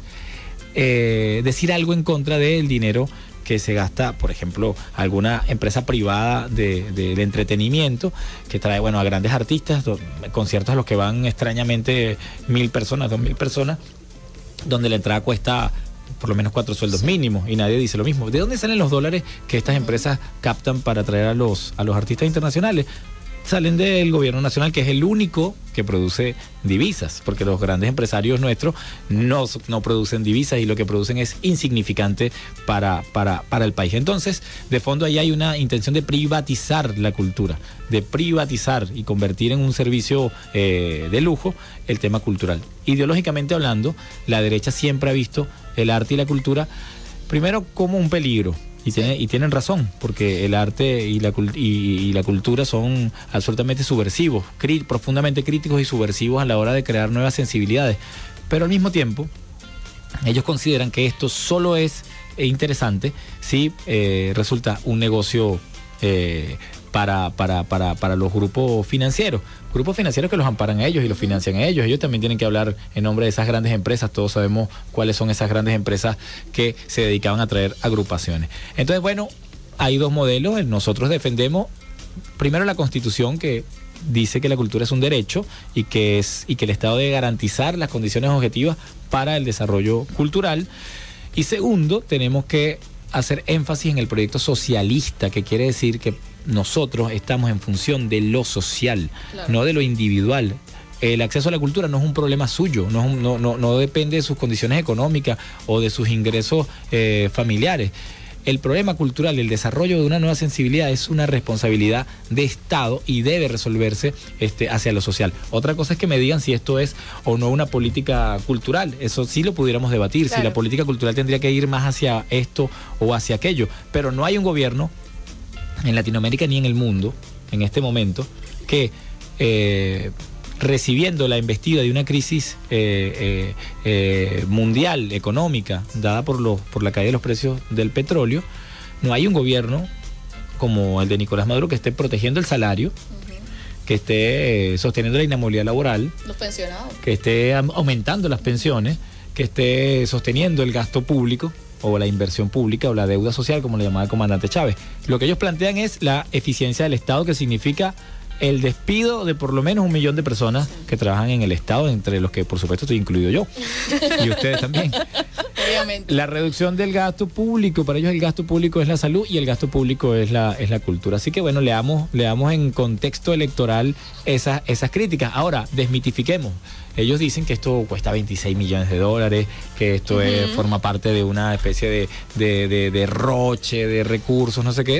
eh, decir algo en contra del dinero que se gasta, por ejemplo, alguna empresa privada de, de, de entretenimiento que trae, bueno, a grandes artistas, do, conciertos a los que van extrañamente mil personas, dos mil personas, donde la entrada cuesta por lo menos cuatro sueldos sí. mínimos, y nadie dice lo mismo. ¿De dónde salen los dólares que estas empresas captan para traer a los, a los artistas internacionales? Salen del gobierno nacional, que es el único que produce divisas, porque los grandes empresarios nuestros no, no producen divisas y lo que producen es insignificante para, para, para el país. Entonces, de fondo ahí hay una intención de privatizar la cultura, de privatizar y convertir en un servicio eh, de lujo el tema cultural. Ideológicamente hablando, la derecha siempre ha visto el arte y la cultura primero como un peligro. Y, tiene, y tienen razón, porque el arte y la, y, y la cultura son absolutamente subversivos, crí, profundamente críticos y subversivos a la hora de crear nuevas sensibilidades. Pero al mismo tiempo, ellos consideran que esto solo es interesante si eh, resulta un negocio eh, para, para, para, para los grupos financieros. Grupos financieros que los amparan a ellos y los financian a ellos. Ellos también tienen que hablar en nombre de esas grandes empresas. Todos sabemos cuáles son esas grandes empresas que se dedicaban a traer agrupaciones. Entonces, bueno, hay dos modelos. Nosotros defendemos primero la Constitución, que dice que la cultura es un derecho y que, es, y que el Estado debe garantizar las condiciones objetivas para el desarrollo cultural. Y segundo, tenemos que hacer énfasis en el proyecto socialista, que quiere decir que nosotros estamos en función de lo social, claro, no de lo individual. El acceso a la cultura no es un problema suyo, no, es un, no, no, no depende de sus condiciones económicas o de sus ingresos eh, familiares. El problema cultural, el desarrollo de una nueva sensibilidad es una responsabilidad de Estado y debe resolverse este, hacia lo social. Otra cosa es que me digan si esto es o no una política cultural. Eso sí lo pudiéramos debatir, claro, si la política cultural tendría que ir más hacia esto o hacia aquello. Pero no hay un gobierno en Latinoamérica ni en el mundo, en este momento, que eh, recibiendo la embestida de una crisis eh, eh, eh, mundial, económica, dada por, los, por la caída de los precios del petróleo, no hay un gobierno como el de Nicolás Maduro que esté protegiendo el salario, uh-huh, que esté eh, sosteniendo la inamovilidad laboral, los pensionados, que esté aumentando las pensiones, que esté sosteniendo el gasto público o la inversión pública o la deuda social, como le llamaba el comandante Chávez. Lo que ellos plantean es la eficiencia del Estado, que significa el despido de por lo menos un millón de personas que trabajan en el Estado, entre los que por supuesto estoy incluido yo y ustedes también. Obviamente. La reducción del gasto público, para ellos el gasto público es la salud y el gasto público es la, es la cultura. Así que bueno, leamos, leamos en contexto electoral esas, esas críticas. Ahora, desmitifiquemos. Ellos dicen que esto cuesta veintiséis millones de dólares, que esto uh-huh. es, forma parte de una especie de, de, de, de derroche de recursos, no sé qué.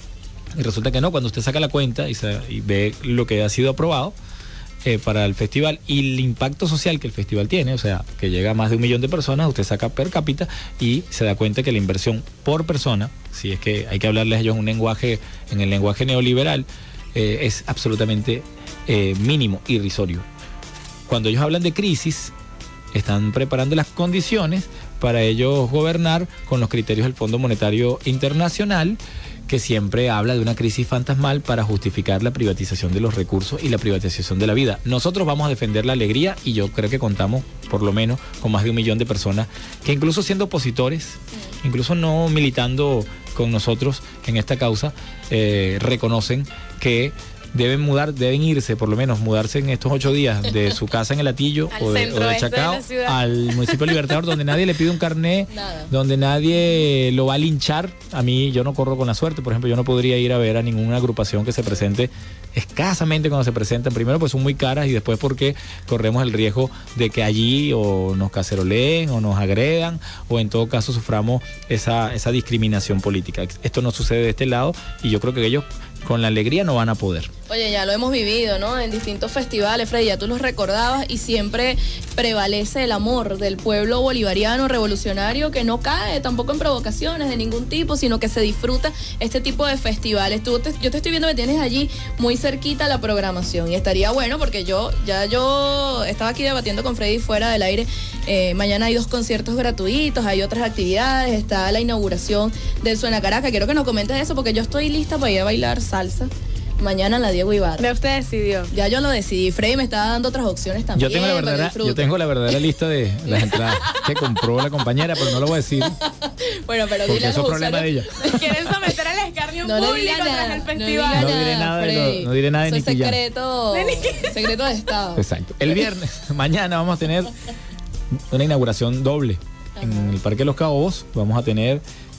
Y resulta que no, cuando usted saca la cuenta y, se, y ve lo que ha sido aprobado eh, para el festival y el impacto social que el festival tiene, o sea, que llega a más de un millón de personas, usted saca per cápita y se da cuenta que la inversión por persona, si es que hay que hablarles a ellos un lenguaje, en el lenguaje neoliberal, eh, es absolutamente eh, mínimo, irrisorio. Cuando ellos hablan de crisis, están preparando las condiciones para ellos gobernar con los criterios del Fondo Monetario Internacional, que siempre habla de una crisis fantasmal para justificar la privatización de los recursos y la privatización de la vida. Nosotros vamos a defender la alegría y yo creo que contamos por lo menos con más de un millón de personas que incluso siendo opositores, incluso no militando con nosotros en esta causa, eh, reconocen que deben mudar, deben irse, por lo menos mudarse en estos ocho días de su casa en el Atillo o de, o de Chacao de al municipio Libertador, donde nadie le pide un carné, nada, donde nadie lo va a linchar. A mí, yo no corro con la suerte, por ejemplo, yo no podría ir a ver a ninguna agrupación que se presente escasamente cuando se presentan. Primero, pues son muy caras y después porque corremos el riesgo de que allí o nos caceroleen o nos agredan o en todo caso suframos esa, esa discriminación política. Esto no sucede de este lado y yo creo que ellos con la alegría no van a poder. Oye, ya lo hemos vivido, ¿no? En distintos festivales, Freddy, ya tú los recordabas y siempre prevalece el amor del pueblo bolivariano revolucionario que no cae tampoco en provocaciones de ningún tipo, sino que se disfruta este tipo de festivales. Tú te, yo te estoy viendo que tienes allí muy cerquita la programación y estaría bueno porque yo ya yo estaba aquí debatiendo con Freddy fuera del aire. Eh, mañana hay dos conciertos gratuitos, hay otras actividades, está la inauguración del Suena Caracas. Quiero que nos comentes eso porque yo estoy lista para ir a bailar salsa mañana en la Diego Ibarra. ¿Ya usted decidió? Ya yo lo decidí. Freddy me estaba dando otras opciones también. Yo tengo la verdadera, yo tengo la verdadera lista de las entradas que compró la compañera, pero no lo voy a decir. Bueno, pero porque dile a eso es problema de ella. Quieren someter al escarnio no público tras el festival. No, no diré nada de lo, no diré nada de Nicky Jam. Secreto, secreto de Estado. Exacto. El viernes, mañana vamos a tener una inauguración doble. Ajá. En el Parque de los Caobos vamos a tener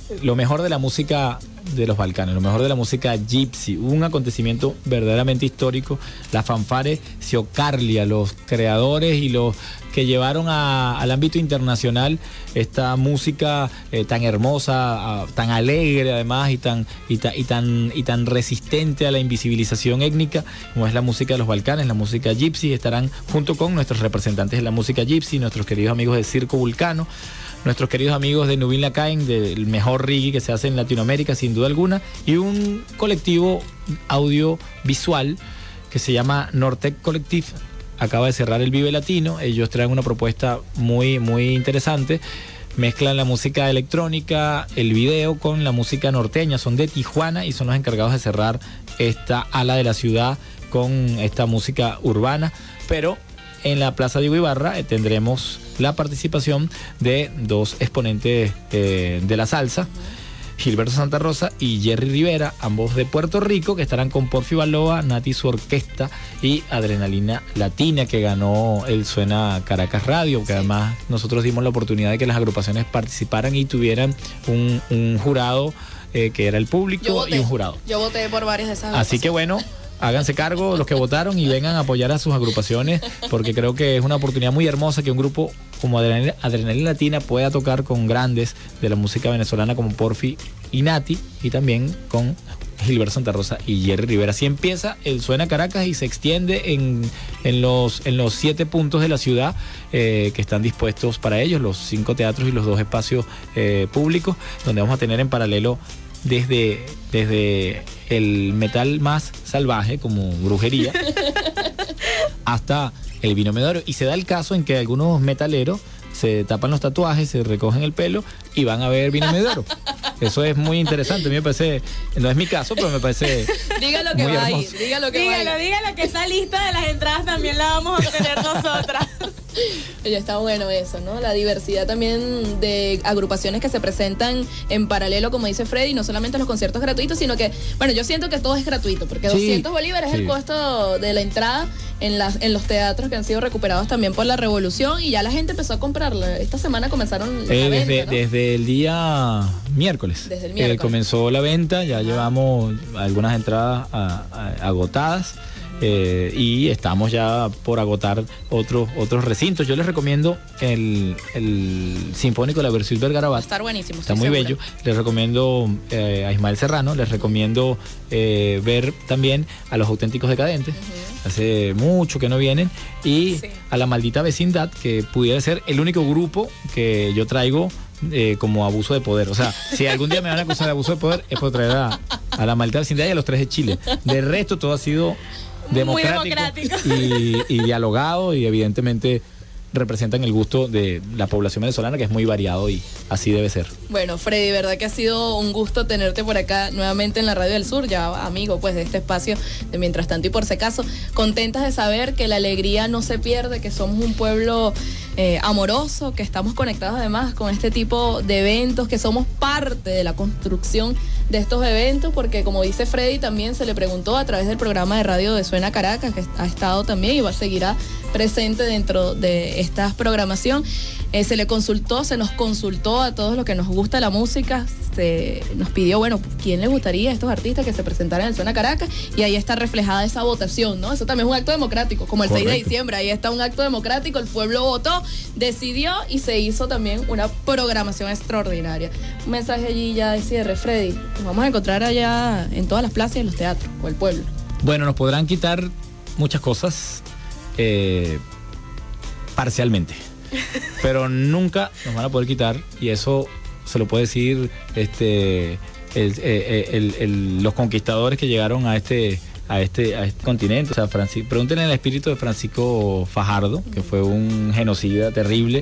lo mejor de la música de los Balcanes, lo mejor de la música gypsy, un acontecimiento verdaderamente histórico, la fanfare Siocarlia, los creadores y los que llevaron a, al ámbito internacional esta música eh, tan hermosa, a, tan alegre además y tan, y, ta, y, tan, y tan resistente a la invisibilización étnica como es la música de los Balcanes, la música gypsy. Estarán junto con nuestros representantes de la música gypsy, nuestros queridos amigos de Circo Vulcano, nuestros queridos amigos de Nubin Lakain, del mejor reggae que se hace en Latinoamérica sin duda alguna, y un colectivo audiovisual que se llama Nortec Collective. Acaba de cerrar el Vive Latino. Ellos traen una propuesta muy, muy interesante. Mezclan la música electrónica, el video con la música norteña. Son de Tijuana y son los encargados de cerrar esta ala de la ciudad con esta música urbana. Pero en la Plaza Diego Ibarra eh, tendremos la participación de dos exponentes eh, de la salsa, Gilberto Santa Rosa y Jerry Rivera, ambos de Puerto Rico, que estarán con Porfi Baloa, Nati su orquesta y Adrenalina Latina, que ganó el Suena Caracas Radio, que además nosotros dimos la oportunidad de que las agrupaciones participaran y tuvieran un, un jurado eh, que era el público voté, y un jurado. Yo voté por varias de esas. Así que bueno, háganse cargo los que votaron y vengan a apoyar a sus agrupaciones, porque creo que es una oportunidad muy hermosa que un grupo como Adrenalina, Adrenalina Latina pueda tocar con grandes de la música venezolana como Porfi y Nati, y también con Gilberto Santa Rosa y Jerry Rivera. Así empieza el Suena Caracas y se extiende en, en, los, en los siete puntos de la ciudad eh, que están dispuestos para ellos, los cinco teatros y los dos espacios eh, públicos, donde vamos a tener en paralelo desde, desde el metal más salvaje como brujería hasta el binomio de oro. Y se da el caso en que algunos metaleros se tapan los tatuajes, se recogen el pelo y van a ver binomio de oro. Eso es muy interesante. A mí me parece, no es mi caso, pero me parece dígalo que muy va hermoso. a ir, dígalo que dígalo, va a ir. dígalo que esa lista de las entradas también la vamos a tener nosotras. Ya está bueno eso, ¿no? La diversidad también de agrupaciones que se presentan en paralelo, como dice Freddy, no solamente los conciertos gratuitos, sino que, bueno, yo siento que todo es gratuito, porque Sí, doscientos bolívares sí. es el costo de la entrada en, las, en los teatros que han sido recuperados también por la revolución, y ya la gente empezó a comprarla. Esta semana comenzaron la Eh, venta, desde, ¿no? desde el día miércoles. Desde el Eh, miércoles. comenzó la venta, ya llevamos algunas entradas a- a- agotadas. Eh, y estamos ya por agotar otros otros recintos. Yo les recomiendo el, el Sinfónico de la Versuit Vergarabat. Va a estar buenísimo. Está estoy muy segura. bello. Les recomiendo eh, a Ismael Serrano, les recomiendo eh, ver también a Los Auténticos Decadentes. Hace mucho que no vienen. Y a La Maldita Vecindad, que pudiera ser el único grupo que yo traigo eh, como abuso de poder. O sea, si algún día me van a acusar de abuso de poder, es por traer a, a La Maldita Vecindad y a Los Tres de Chile. De resto, todo ha sido democrático, Muy democrático. Y, y dialogado, y evidentemente representan el gusto de la población venezolana, que es muy variado y así debe ser. Bueno, Freddy, verdad que ha sido un gusto tenerte por acá nuevamente en la Radio del Sur, ya amigo pues de este espacio de Mientras Tanto y Por Si Acaso. Contentas de saber que la alegría no se pierde, que somos un pueblo eh, amoroso, que estamos conectados además con este tipo de eventos, que somos parte de la construcción de estos eventos, porque como dice Freddy, también se le preguntó a través del programa de radio de Suena Caracas, que ha estado también y va, seguirá presente dentro de esta programación. Eh, se le consultó, se nos consultó a todos los que nos gusta la música, se nos pidió, bueno, ¿quién le gustaría a estos artistas que se presentaran en Suena Caracas? Y ahí está reflejada esa votación, ¿no? Eso también es un acto democrático, como el Correcto. seis de diciembre, ahí está un acto democrático, el pueblo votó, decidió y se hizo también una programación extraordinaria. Un mensaje allí ya de cierre, Freddy, nos vamos a encontrar allá en todas las plazas y en los teatros, o el pueblo. Bueno, nos podrán quitar muchas cosas eh, parcialmente, pero nunca nos van a poder quitar, y eso se lo puede decir este el- eh, el- el- los conquistadores que llegaron a este a este a este continente. O sea, Franci- pregúntenle el espíritu de Francisco Fajardo, que fue un genocida terrible,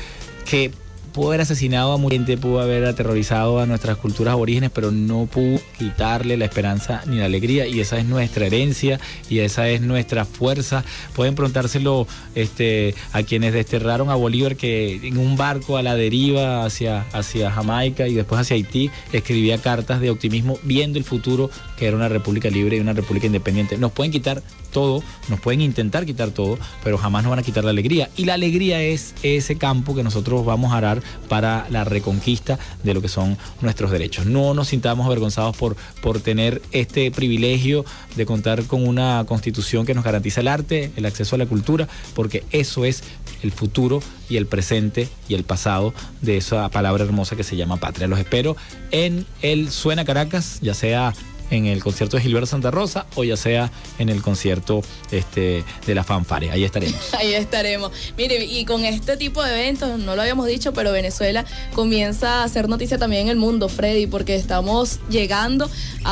que pudo haber asesinado a mucha gente, pudo haber aterrorizado a nuestras culturas aborígenes, pero no pudo quitarle la esperanza ni la alegría, y esa es nuestra herencia y esa es nuestra fuerza. Pueden preguntárselo este, a quienes desterraron a Bolívar, que en un barco a la deriva hacia, hacia Jamaica y después hacia Haití escribía cartas de optimismo viendo el futuro, que era una república libre y una república independiente. Nos pueden quitar todo, nos pueden intentar quitar todo, pero jamás nos van a quitar la alegría, y la alegría es ese campo que nosotros vamos a arar para la reconquista de lo que son nuestros derechos. No nos sintamos avergonzados por, por tener este privilegio de contar con una constitución que nos garantiza el arte, el acceso a la cultura, porque eso es el futuro y el presente y el pasado de esa palabra hermosa que se llama patria. Los espero en el Suena Caracas, ya sea en el concierto de Gilberto Santa Rosa o ya sea en el concierto este, de la Fanfare. Ahí estaremos. Ahí estaremos. Mire, y con este tipo de eventos, no lo habíamos dicho, pero Venezuela comienza a hacer noticia también en el mundo, Freddy, porque estamos llegando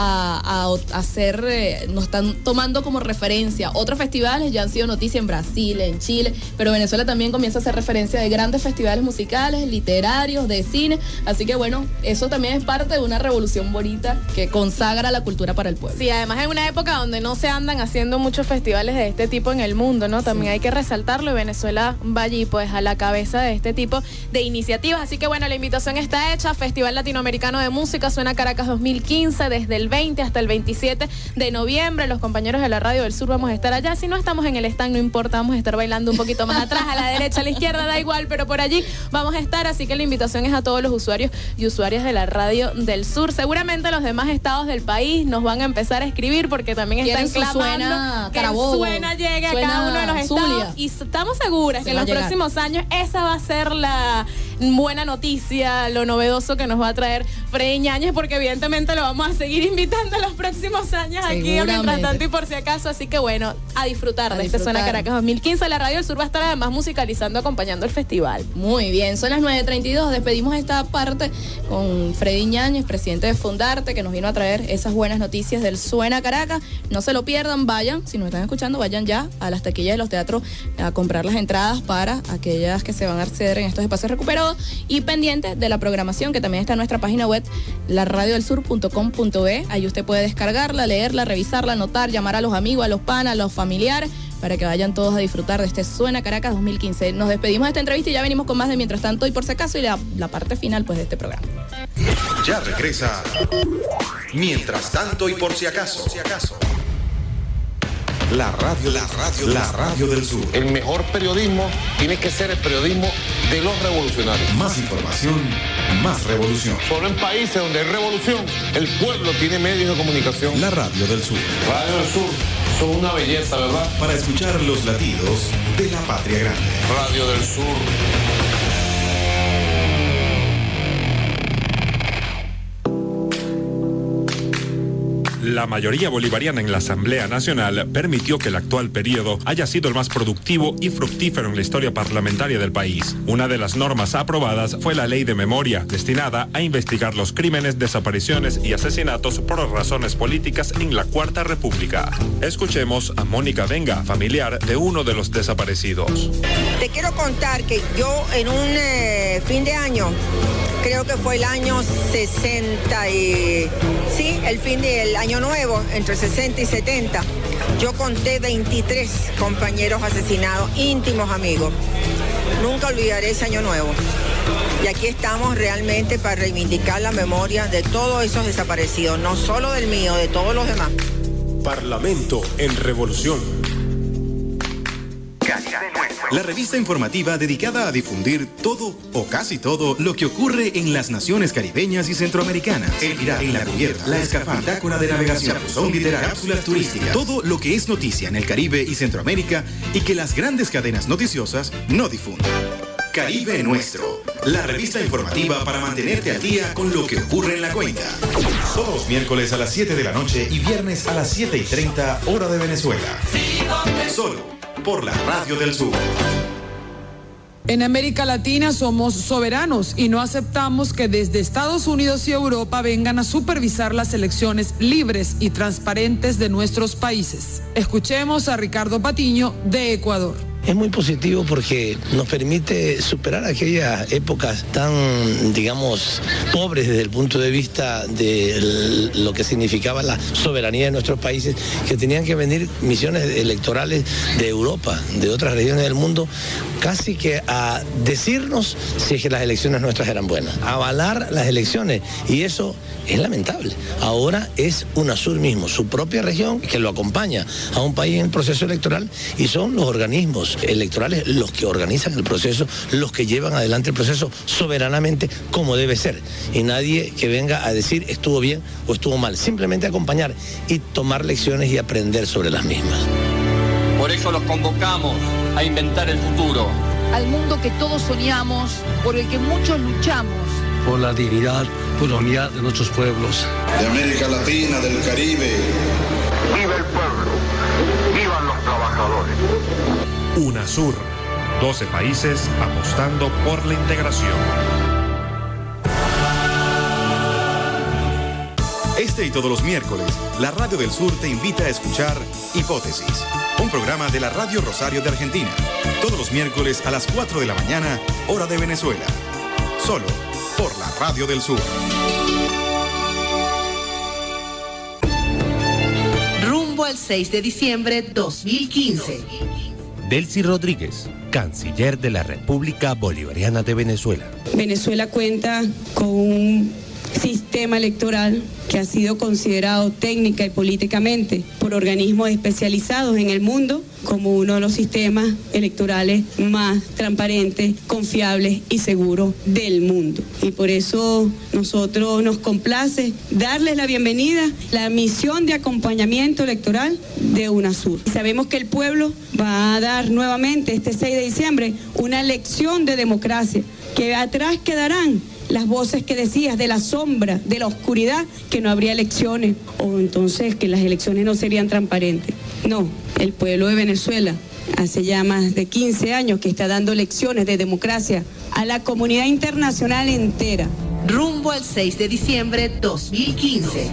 a, a, a hacer, eh, nos están tomando como referencia. Otros festivales ya han sido noticia en Brasil, en Chile, pero Venezuela también comienza a hacer referencia de grandes festivales musicales, literarios, de cine. Así que bueno, eso también es parte de una revolución bonita que consagra la cultura para el pueblo. Sí, además en una época donde no se andan haciendo muchos festivales de este tipo en el mundo, ¿no? También sí. Hay que resaltarlo, y Venezuela va allí pues a la cabeza de este tipo de iniciativas. Así que bueno, la invitación está hecha. Festival Latinoamericano de Música Suena Caracas dos mil quince, desde el veinte hasta el veintisiete de noviembre. Los compañeros de la Radio del Sur vamos a estar allá. Si no estamos en el stand, no importa, vamos a estar bailando un poquito más atrás, a la derecha, a la izquierda, da igual, pero por allí vamos a estar. Así que la invitación es a todos los usuarios y usuarias de la Radio del Sur. Seguramente los demás estados del país nos van a empezar a escribir, porque también están clamando Suena, que Carabobo, Suena llegue Suena a cada uno de los estados, Zulia. y estamos seguras Se que en va los a llegar. próximos años esa va a ser la buena noticia, lo novedoso que nos va a traer Freddy Ñáñez, porque evidentemente lo vamos a seguir invitando en los próximos años aquí, mientras tanto y por si acaso. Así que bueno, a disfrutar A de disfrutar. este Suena Caracas dos mil quince. La Radio del Sur va a estar además musicalizando, acompañando el festival. Muy bien, son las nueve treinta y dos. Despedimos esta parte con Freddy Ñáñez, presidente de Fundarte, que nos vino a traer esas buenas noticias del Suena Caracas. No se lo pierdan, vayan, si nos están escuchando, vayan ya a las taquillas de los teatros a comprar las entradas para aquellas que se van a acceder en estos espacios recuperados, y pendientes de la programación que también está en nuestra página web, la radio del sur punto com punto be. Ahí usted puede descargarla, leerla, revisarla, anotar, llamar a los amigos, a los panas, a los familiares, para que vayan todos a disfrutar de este Suena Caracas dos mil quince. Nos despedimos de esta entrevista y ya venimos con más de Mientras Tanto y Por Si Acaso, y la, la parte final pues de este programa. Ya regresa Mientras Tanto y Por Si Acaso. La radio, la radio, la radio del sur. El mejor periodismo tiene que ser el periodismo de los revolucionarios. Más información, más revolución. Solo en países donde hay revolución, el pueblo tiene medios de comunicación. La radio del sur. Radio del Sur, son una belleza, ¿verdad? Para escuchar los latidos de la patria grande. Radio del Sur. La mayoría bolivariana en la Asamblea Nacional permitió que el actual periodo haya sido el más productivo y fructífero en la historia parlamentaria del país. Una de las normas aprobadas fue la Ley de Memoria, destinada a investigar los crímenes, desapariciones y asesinatos por razones políticas en la Cuarta República. Escuchemos a Mónica Venga, familiar de uno de los desaparecidos. Te quiero contar que yo en un eh, fin de año, creo que fue el año sesenta y... Sí, el fin del año nuevo, entre sesenta y setenta, yo conté veintitrés compañeros asesinados, íntimos amigos. Nunca olvidaré ese año nuevo. Y aquí estamos realmente para reivindicar la memoria de todos esos desaparecidos, no solo del mío, de todos los demás. Parlamento en Revolución. La revista informativa dedicada a difundir todo o casi todo lo que ocurre en las naciones caribeñas y centroamericanas. El pirata, en la cubierta, la escafandra de navegación, son literarias, cápsulas turísticas, todo lo que es noticia en el Caribe y Centroamérica y que las grandes cadenas noticiosas no difunden. Caribe Nuestro, la revista informativa para mantenerte al día con lo que ocurre en la cuenca. Todos los miércoles a las siete de la noche y viernes a las siete y treinta, hora de Venezuela. Solo por la Radio del Sur. En América Latina somos soberanos y no aceptamos que desde Estados Unidos y Europa vengan a supervisar las elecciones libres y transparentes de nuestros países. Escuchemos a Ricardo Patiño, de Ecuador. Es muy positivo porque nos permite superar aquellas épocas tan, digamos, pobres desde el punto de vista de lo que significaba la soberanía de nuestros países, que tenían que venir misiones electorales de Europa, de otras regiones del mundo, casi que a decirnos si es que las elecciones nuestras eran buenas, a avalar las elecciones, y eso es lamentable. Ahora es UNASUR mismo, su propia región, que lo acompaña a un país en el proceso electoral, y son los organismos órganos electorales los que organizan el proceso, los que llevan adelante el proceso soberanamente como debe ser. Y nadie que venga a decir estuvo bien o estuvo mal, simplemente acompañar y tomar lecciones y aprender sobre las mismas. Por eso los convocamos a inventar el futuro. Al mundo que todos soñamos, por el que muchos luchamos. Por la dignidad, por la unidad de nuestros pueblos. De América Latina, del Caribe. ¡Viva el pueblo! ¡Vivan los trabajadores! UNASUR, doce países apostando por la integración. Este y todos los miércoles, la Radio del Sur te invita a escuchar Hipótesis, un programa de la Radio Rosario de Argentina. Todos los miércoles a las cuatro de la mañana, hora de Venezuela. Solo por la Radio del Sur. Rumbo al seis de diciembre dos mil quince. Delcy Rodríguez, canciller de la República Bolivariana de Venezuela. Venezuela cuenta con un sistema electoral que ha sido considerado técnica y políticamente por organismos especializados en el mundo como uno de los sistemas electorales más transparentes, confiables y seguros del mundo. Y por eso nosotros nos complace darles la bienvenida a la misión de acompañamiento electoral de UNASUR. Y sabemos que el pueblo va a dar nuevamente este seis de diciembre una lección de democracia, que atrás quedarán las voces que decías de la sombra, de la oscuridad, que no habría elecciones o entonces que las elecciones no serían transparentes. No, el pueblo de Venezuela hace ya más de quince años que está dando lecciones de democracia a la comunidad internacional entera. Rumbo al seis de diciembre dos mil quince.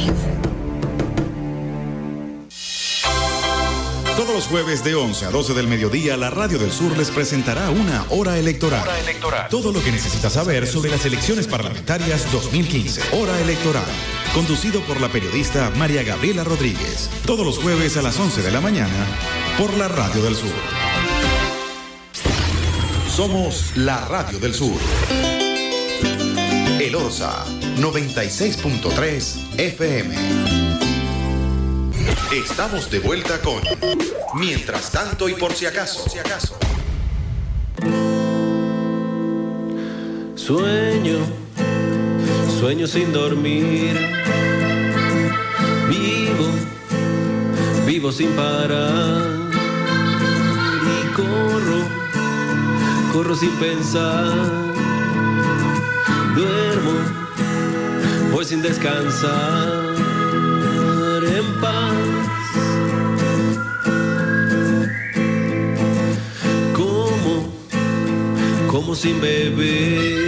Todos los jueves de once a doce del mediodía, la Radio del Sur les presentará una hora electoral. Hora electoral. Todo lo que necesitas saber sobre las elecciones parlamentarias dos mil quince. Hora electoral. Conducido por la periodista María Gabriela Rodríguez. Todos los jueves a las once de la mañana por la Radio del Sur. Somos la Radio del Sur. El Orsa, noventa y seis punto tres F M. Estamos de vuelta con Mientras tanto y por si acaso. Si acaso. Sueño, sueño sin dormir. Vivo, vivo sin parar. Y corro, corro sin pensar. Duermo, voy sin descansar. En paz. Como, como sin beber.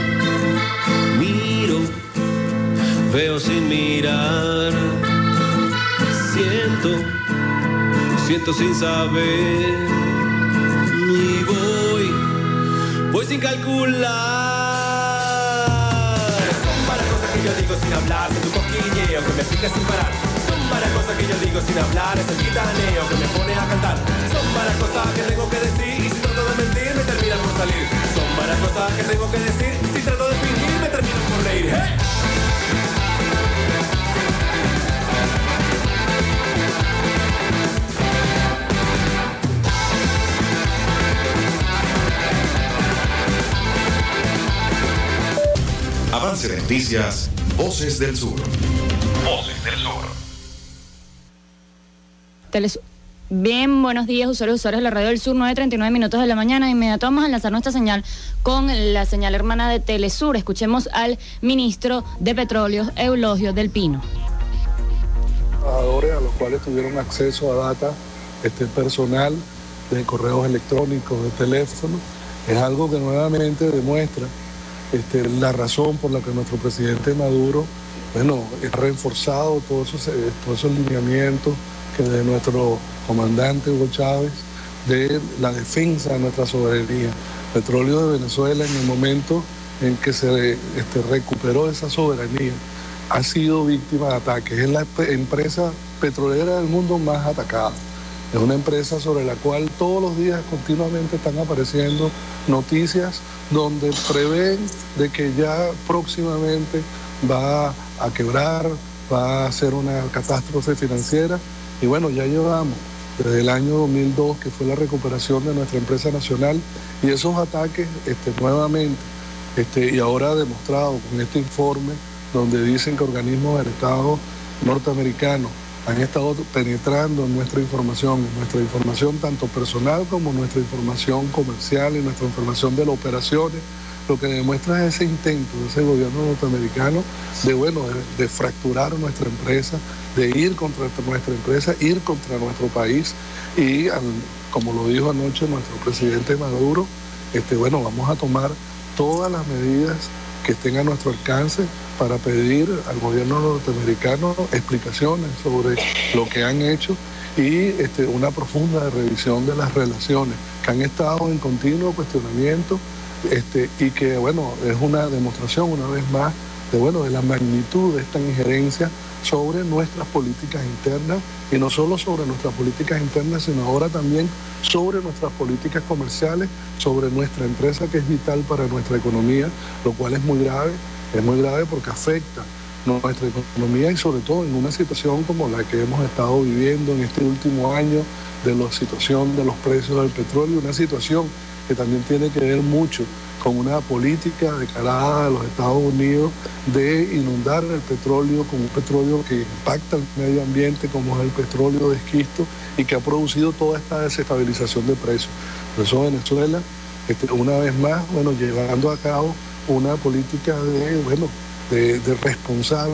Miro, veo sin mirar. Siento, siento sin saber. Y voy, voy sin calcular. Son para cosas que yo digo sin hablar, de tu cosquilleo que me pica sin parar. Son para cosas que yo digo sin hablar, es el gitaneo que me pone a cantar. Son para cosas que tengo que decir y si trato de mentir me terminan por salir. Son para cosas que tengo que decir, si trato de fingir me terminan por reír. ¡Hey! Avance de noticias, Voces del Sur. Voces del Sur. Telesur. Bien, buenos días, usuarios y usuarios de la Radio del Sur, nueve treinta y nueve minutos de la mañana. Inmediato vamos a enlazar nuestra señal con la señal hermana de Telesur. Escuchemos al ministro de Petróleos, Eulogio del Pino. Trabajadores a los cuales tuvieron acceso a data este, personal de correos electrónicos, de teléfono, es algo que nuevamente demuestra este, la razón por la que nuestro presidente Maduro, bueno, ha reforzado todos esos, todos esos lineamientos que de nuestro comandante Hugo Chávez, de la defensa de nuestra soberanía. Petróleo de Venezuela, en el momento en que se este, recuperó esa soberanía, ha sido víctima de ataques. Es la empresa petrolera del mundo más atacada. Es una empresa sobre la cual todos los días continuamente están apareciendo noticias donde prevén de que ya próximamente va a quebrar, va a ser una catástrofe financiera. Y bueno, ya llevamos desde el año dos mil dos, que fue la recuperación de nuestra empresa nacional, y esos ataques este, nuevamente, este, y ahora demostrado con este informe, donde dicen que organismos del Estado norteamericano han estado penetrando en nuestra información, nuestra información tanto personal como nuestra información comercial y nuestra información de las operaciones, lo que demuestra es ese intento de ese gobierno norteamericano de, bueno, de, de fracturar nuestra empresa, de ir contra nuestra empresa, ir contra nuestro país y, al, como lo dijo anoche nuestro presidente Maduro, este, bueno, vamos a tomar todas las medidas que estén a nuestro alcance para pedir al gobierno norteamericano explicaciones sobre lo que han hecho y este, una profunda revisión de las relaciones que han estado en continuo cuestionamiento este, y que, bueno, es una demostración una vez más de, bueno, de la magnitud de esta injerencia sobre nuestras políticas internas, y no solo sobre nuestras políticas internas, sino ahora también sobre nuestras políticas comerciales, sobre nuestra empresa, que es vital para nuestra economía, lo cual es muy grave, es muy grave porque afecta nuestra economía y sobre todo en una situación como la que hemos estado viviendo en este último año, de la situación de los precios del petróleo, una situación que también tiene que ver mucho con una política declarada de los Estados Unidos de inundar el petróleo con un petróleo que impacta el medio ambiente, como es el petróleo de esquisto, y que ha producido toda esta desestabilización de precios. Por eso Venezuela, este, una vez más, bueno, llevando a cabo una política de, bueno, de, de responsable,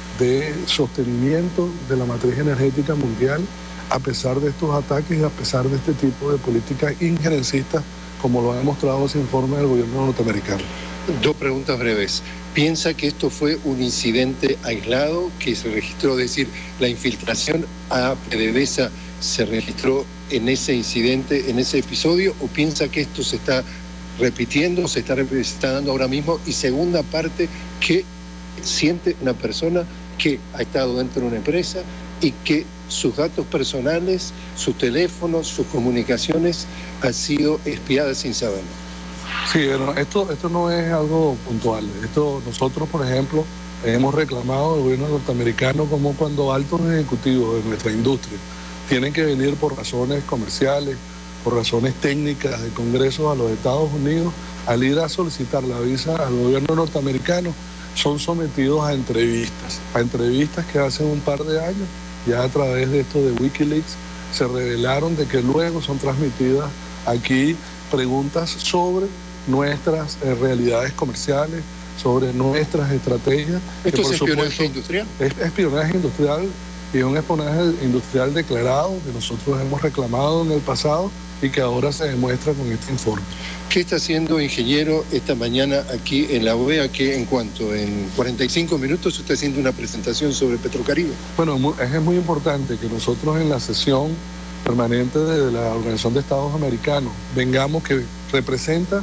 de sostenimiento de la matriz energética mundial, a pesar de estos ataques y a pesar de este tipo de políticas injerencistas, como lo ha demostrado ese informe del gobierno norteamericano. Dos preguntas breves. ¿Piensa que esto fue un incidente aislado que se registró, es decir, la infiltración a PDVSA se registró en ese incidente, en ese episodio, o piensa que esto se está repitiendo, se está, se está dando ahora mismo? Y segunda parte, ¿qué siente una persona que ha estado dentro de una empresa y que sus datos personales, sus teléfonos, sus comunicaciones han sido espiadas sin saberlo? Sí, bueno, esto, esto no es algo puntual. Esto, nosotros, por ejemplo, hemos reclamado al gobierno norteamericano como cuando altos ejecutivos de nuestra industria tienen que venir por razones comerciales, por razones técnicas de congresos a los Estados Unidos, al ir a solicitar la visa al gobierno norteamericano, son sometidos a entrevistas, a entrevistas que hace un par de años, ya a través de esto de Wikileaks, se revelaron de que luego son transmitidas aquí preguntas sobre nuestras eh, realidades comerciales, sobre nuestras estrategias. ¿Esto es espionaje industrial? Es espionaje industrial, y un espionaje industrial declarado que nosotros hemos reclamado en el pasado y que ahora se demuestra con este informe. ¿Qué está haciendo, ingeniero, esta mañana aquí en la O E A, que en cuanto en cuarenta y cinco minutos está haciendo una presentación sobre Petrocaribe? Bueno, es muy importante que nosotros en la sesión permanente de la Organización de Estados Americanos vengamos, que representa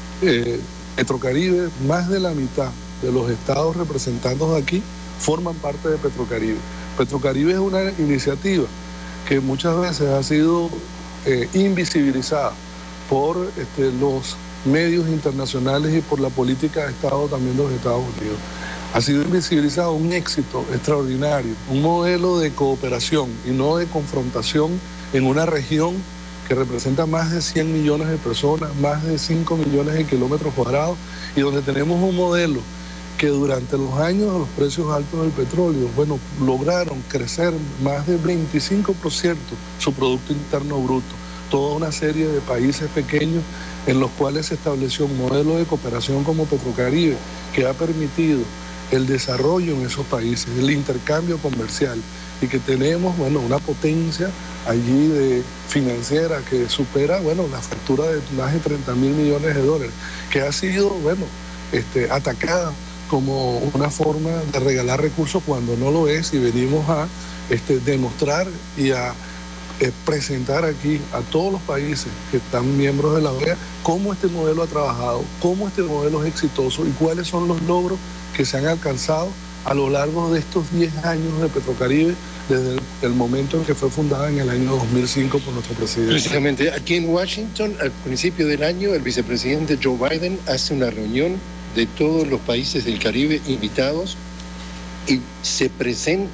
eh, Petrocaribe, más de la mitad de los estados representados aquí forman parte de Petrocaribe. Petrocaribe es una iniciativa que muchas veces ha sido eh, invisibilizada por este, los medios internacionales y por la política de Estado también de los Estados Unidos. Ha sido invisibilizado un éxito extraordinario, un modelo de cooperación y no de confrontación en una región que representa más de cien millones de personas, más de cinco millones de kilómetros cuadrados, y donde tenemos un modelo que durante los años de los precios altos del petróleo, bueno, lograron crecer más de veinticinco por ciento su Producto Interno Bruto. Toda una serie de países pequeños en los cuales se estableció un modelo de cooperación como Petrocaribe, que ha permitido el desarrollo en esos países, el intercambio comercial, y que tenemos, bueno, una potencia allí de financiera que supera, bueno, la factura de más de treinta mil millones de dólares, que ha sido, bueno, este, atacada como una forma de regalar recursos cuando no lo es, y venimos a este, demostrar y a eh, presentar aquí a todos los países que están miembros de la O E A cómo este modelo ha trabajado, cómo este modelo es exitoso y cuáles son los logros que se han alcanzado a lo largo de estos diez años de Petrocaribe, desde el, el momento en que fue fundada en el año dos mil cinco por nuestro presidente. Precisamente aquí en Washington, al principio del año, el vicepresidente Joe Biden hace una reunión de todos los países del Caribe invitados y se presenta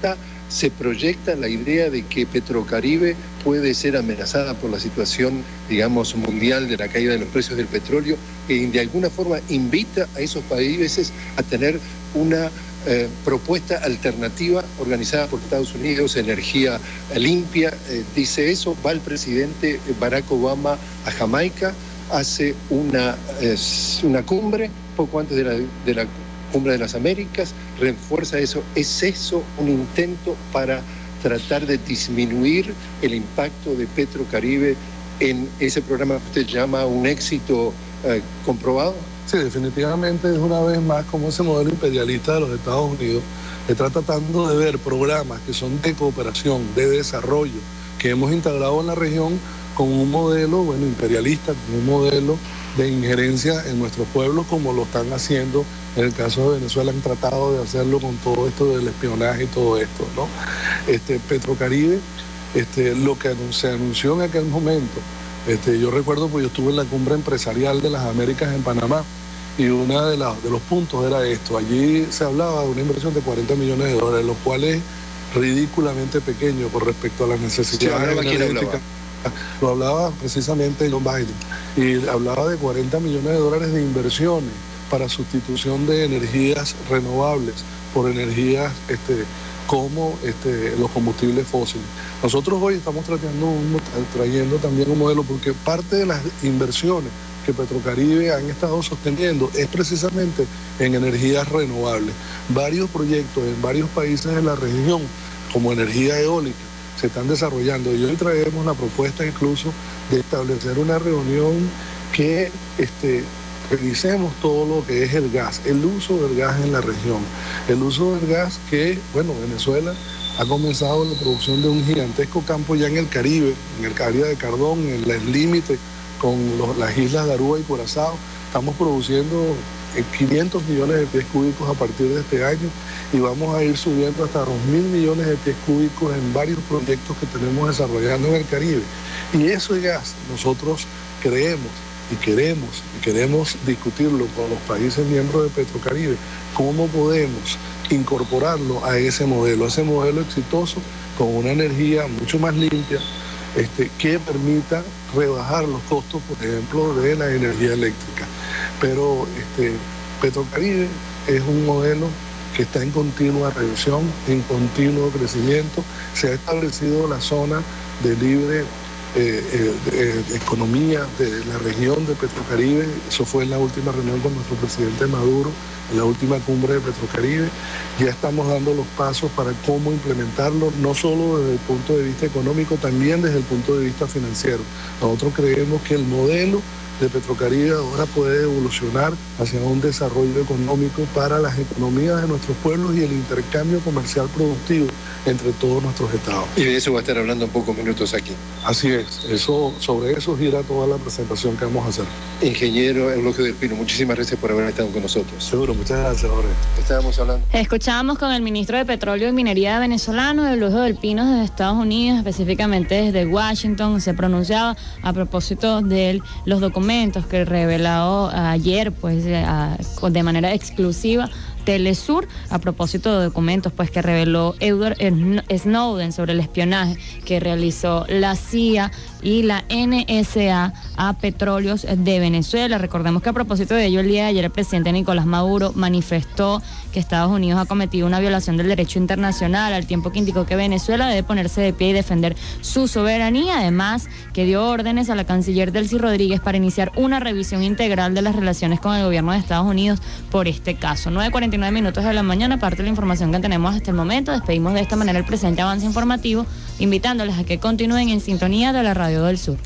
se proyecta la idea de que Petrocaribe puede ser amenazada por la situación, digamos, mundial de la caída de los precios del petróleo, que de alguna forma invita a esos países a tener una eh, propuesta alternativa organizada por Estados Unidos, energía limpia. Eh, dice eso, va el presidente Barack Obama a Jamaica, hace una, eh, una cumbre poco antes de la, de la Cumbre de las Américas, refuerza eso. ¿Es eso un intento para tratar de disminuir el impacto de Petrocaribe en ese programa que usted llama un éxito eh, comprobado? Sí, definitivamente es una vez más como ese modelo imperialista de los Estados Unidos que está tratando de ver programas que son de cooperación, de desarrollo, que hemos integrado en la región con un modelo, bueno, imperialista, con un modelo de injerencia en nuestros pueblos, como lo están haciendo en el caso de Venezuela. Han tratado de hacerlo con todo esto del espionaje y todo esto, ¿no? Este, Petrocaribe, este, lo que se anunció en aquel momento, este, yo recuerdo, pues yo estuve en la cumbre empresarial de las Américas en Panamá, y uno de, la, de los puntos era esto. Allí se hablaba de una inversión de cuarenta millones de dólares, lo cual es ridículamente pequeño con respecto a las necesidades energéticas. Lo hablaba precisamente John Biden, y hablaba de cuarenta millones de dólares de inversiones para sustitución de energías renovables por energías este, como este, los combustibles fósiles. Nosotros hoy estamos tratando un, trayendo también un modelo, porque parte de las inversiones que Petrocaribe han estado sosteniendo es precisamente en energías renovables. Varios proyectos en varios países de la región, como energía eólica, se están desarrollando, y hoy traemos la propuesta incluso de establecer una reunión que este, revisemos todo lo que es el gas, el uso del gas en la región, el uso del gas que, bueno, Venezuela ha comenzado la producción de un gigantesco campo ya en el Caribe, en el Caribe de Cardón, en el límite con los, las islas de Aruba y Curazao. Estamos produciendo quinientos millones de pies cúbicos a partir de este año, y vamos a ir subiendo hasta dos mil millones de pies cúbicos en varios proyectos que tenemos desarrollando en el Caribe. Y ese gas nosotros creemos y queremos, y queremos discutirlo con los países miembros de Petrocaribe, cómo podemos incorporarlo a ese modelo, a ese modelo exitoso, con una energía mucho más limpia, este, que permita rebajar los costos, por ejemplo, de la energía eléctrica. Pero este, Petrocaribe es un modelo que está en continua revisión, en continuo crecimiento. Se ha establecido la zona de libre eh, eh, de economía de la región de Petrocaribe. Eso fue en la última reunión con nuestro presidente Maduro, en la última cumbre de Petrocaribe. Ya estamos dando los pasos para cómo implementarlo, no solo desde el punto de vista económico, también desde el punto de vista financiero. Nosotros creemos que el modelo de Petrocaribe ahora puede evolucionar hacia un desarrollo económico para las economías de nuestros pueblos y el intercambio comercial productivo entre todos nuestros estados. Y de eso va a estar hablando en pocos minutos aquí. Así es, eso, sobre eso gira toda la presentación que vamos a hacer. Ingeniero Eulogio del Pino, muchísimas gracias por haber estado con nosotros. Seguro, muchas gracias, Jorge. Estábamos hablando. Escuchábamos con el ministro de Petróleo y Minería venezolano, Eulogio del Pino, desde Estados Unidos, específicamente desde Washington. Se pronunciaba a propósito de los documentos que reveló ayer, pues, a, de manera exclusiva Telesur, a propósito de documentos pues que reveló Edward Snowden sobre el espionaje que realizó la C I A y la N S A a Petróleos de Venezuela. Recordemos que a propósito de ello, el día de ayer el presidente Nicolás Maduro manifestó que Estados Unidos ha cometido una violación del derecho internacional, al tiempo que indicó que Venezuela debe ponerse de pie y defender su soberanía. Además, que dio órdenes a la canciller Delcy Rodríguez para iniciar una revisión integral de las relaciones con el gobierno de Estados Unidos por este caso. nueve cuarenta y nueve minutos de la mañana, parte de la información que tenemos hasta el momento. Despedimos de esta manera el presente avance informativo, invitándoles a que continúen en sintonía de la Radio del Sur.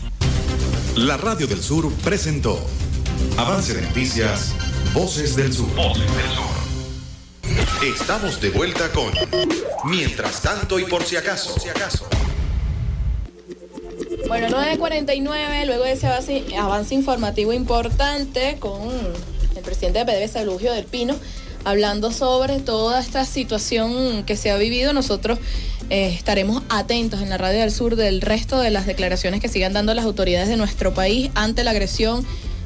La Radio del Sur presentó Avance de Noticias, Voces del Sur. Voces del Sur. Estamos de vuelta con Mientras tanto y por si acaso. Por si acaso. Bueno, nueve cuarenta y nueve, luego de ese avance, avance informativo importante con el presidente de PDVSA, Eulogio del Pino, hablando sobre toda esta situación que se ha vivido. Nosotros eh, estaremos atentos en la Radio del Sur del resto de las declaraciones que sigan dando las autoridades de nuestro país ante la agresión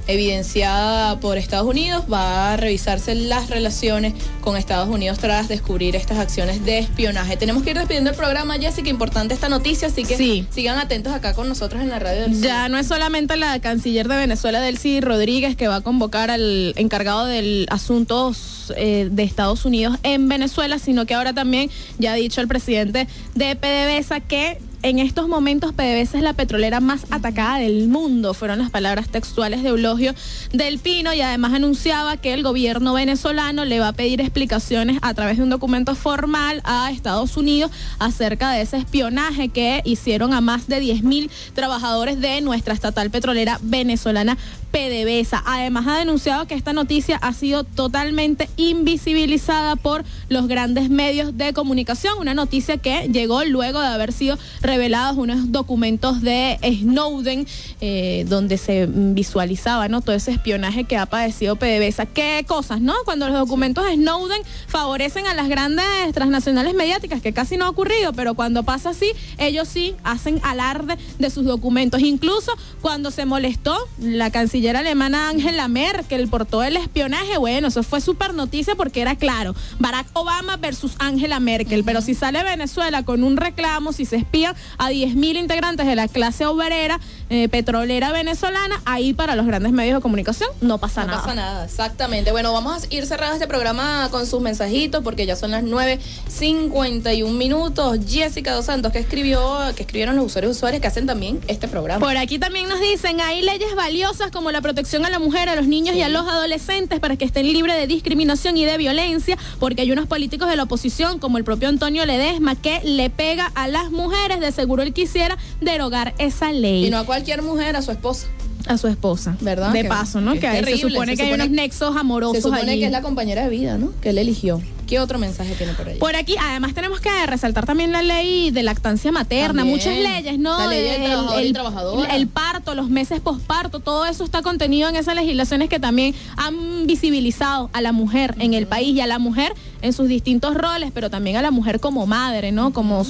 evidenciada por Estados Unidos. Va a revisarse las relaciones con Estados Unidos tras descubrir estas acciones de espionaje. Tenemos que ir despidiendo el programa, Jessica, importante esta noticia, así que sí. sigan atentos acá con nosotros en la radio del Sur. Ya no es solamente la canciller de Venezuela, Delcy Rodríguez, que va a convocar al encargado del asuntos eh, de Estados Unidos en Venezuela, sino que ahora también ya ha dicho el presidente de PDVSA que en estos momentos PDVSA es la petrolera más atacada del mundo, fueron las palabras textuales de Eulogio del Pino, y además anunciaba que el gobierno venezolano le va a pedir explicaciones a través de un documento formal a Estados Unidos acerca de ese espionaje que hicieron a más de diez mil trabajadores de nuestra estatal petrolera venezolana PDVSA. Además ha denunciado que esta noticia ha sido totalmente invisibilizada por los grandes medios de comunicación, una noticia que llegó luego de haber sido revelados unos documentos de Snowden eh, donde se visualizaba, ¿no?, todo ese espionaje que ha padecido PDVSA. ¿Qué cosas, no? Cuando los documentos de Snowden favorecen a las grandes transnacionales mediáticas, que casi no ha ocurrido, pero cuando pasa así, ellos sí hacen alarde de sus documentos. Incluso cuando se molestó la canciller alemana Angela Merkel por todo el espionaje, bueno, eso fue súper noticia porque era claro, Barack Obama versus Angela Merkel, uh-huh. Pero si sale Venezuela con un reclamo, si se espía a diez mil integrantes de la clase obrera eh, petrolera venezolana, ahí para los grandes medios de comunicación no pasa no nada. No pasa nada, exactamente. Bueno, vamos a ir cerrando este programa con sus mensajitos porque ya son las nueve cincuenta y un minutos. Jessica Dos Santos, que escribió, que escribieron los usuarios y usuarias que hacen también este programa. Por aquí también nos dicen, hay leyes valiosas como la protección a la mujer, a los niños sí. y a los adolescentes para que estén libres de discriminación y de violencia, porque hay unos políticos de la oposición como el propio Antonio Ledesma que le pega a las mujeres. De seguro él quisiera derogar esa ley. Y no a cualquier mujer, a su esposa. A su esposa, ¿verdad? De que, paso, ¿no? Que, que ahí se supone que hay unos nexos amorosos. Se supone allí. que es la compañera de vida, ¿no? Que él eligió. ¿Qué otro mensaje tiene por ahí? Por aquí, además tenemos que resaltar también la ley de lactancia materna, también. Muchas leyes, ¿no? La ley del trabajador el, y trabajadora. El parto, los meses posparto, todo eso está contenido en esas legislaciones que también han visibilizado a la mujer uh-huh. en el país y a la mujer en sus distintos roles, pero también a la mujer como madre, ¿no? Uh-huh. Como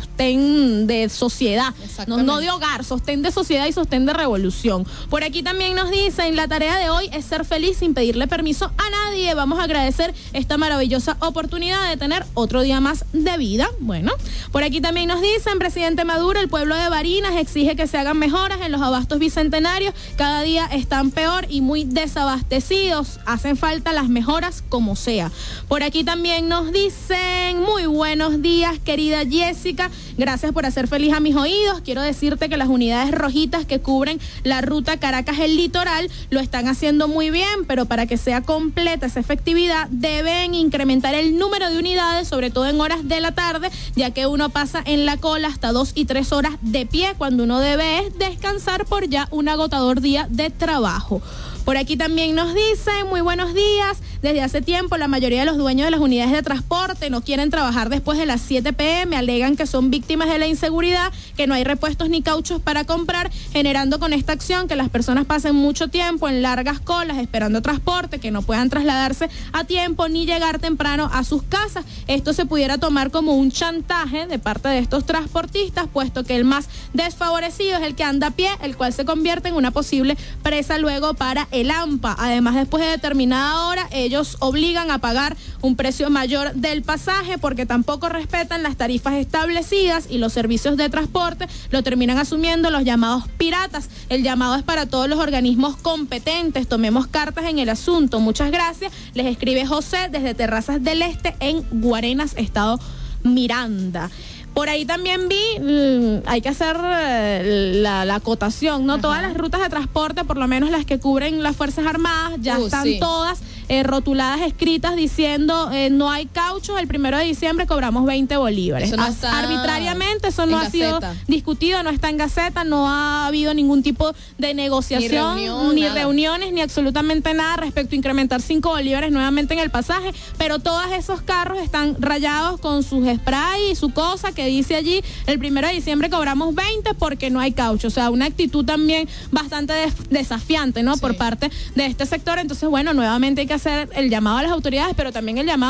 sostén de sociedad, no, no de hogar, sostén de sociedad y sostén de revolución. Por aquí también nos dicen, la tarea de hoy es ser feliz sin pedirle permiso a nadie. Vamos a agradecer esta maravillosa oportunidad de tener otro día más de vida. Bueno, por aquí también nos dicen, presidente Maduro, el pueblo de Barinas exige que se hagan mejoras en los abastos bicentenarios. Cada día están peor y muy desabastecidos. Hacen falta las mejoras como sea. Por aquí también nos dicen, muy buenos días, querida Jessica. Gracias por hacer feliz a mis oídos. Quiero decirte que las unidades rojitas que cubren la ruta Caracas-El Litoral lo están haciendo muy bien, pero para que sea completa esa efectividad deben incrementar el número de unidades, sobre todo en horas de la tarde, ya que uno pasa en la cola hasta dos y tres horas de pie, cuando uno debe es descansar por ya un agotador día de trabajo. Por aquí también nos dicen, muy buenos días, desde hace tiempo la mayoría de los dueños de las unidades de transporte no quieren trabajar después de las siete pe eme, alegan que son víctimas de la inseguridad, que no hay repuestos ni cauchos para comprar, generando con esta acción que las personas pasen mucho tiempo en largas colas esperando transporte, que no puedan trasladarse a tiempo ni llegar temprano a sus casas. Esto se pudiera tomar como un chantaje de parte de estos transportistas, puesto que el más desfavorecido es el que anda a pie, el cual se convierte en una posible presa luego para el AMPA. Además, después de determinada hora, ellos obligan a pagar un precio mayor del pasaje porque tampoco respetan las tarifas establecidas y los servicios de transporte lo terminan asumiendo los llamados piratas. El llamado es para todos los organismos competentes. Tomemos cartas en el asunto. Muchas gracias. Les escribe José desde Terrazas del Este en Guarenas, estado Miranda. Por ahí también vi, mmm, hay que hacer eh, la, la acotación, ¿no? Ajá. Todas las rutas de transporte, por lo menos las que cubren las Fuerzas Armadas, ya uh, están sí. todas eh, rotuladas, escritas, diciendo eh, no hay cauchos, el primero de diciembre cobramos veinte bolívares. Eso no está arbitrariamente, eso no ha sido discutido, no está en Gaceta, no ha habido ningún tipo de negociación, ni, reunión, ni reuniones, ni absolutamente nada respecto a incrementar cinco bolívares nuevamente en el pasaje, pero todos esos carros están rayados con sus spray y su cosa que dice allí, el primero de diciembre cobramos veinte porque no hay caucho. O sea, una actitud también bastante des- desafiante, ¿no? Sí. Por parte de este sector. Entonces, bueno, nuevamente hay que hacer el llamado a las autoridades, pero también el llamado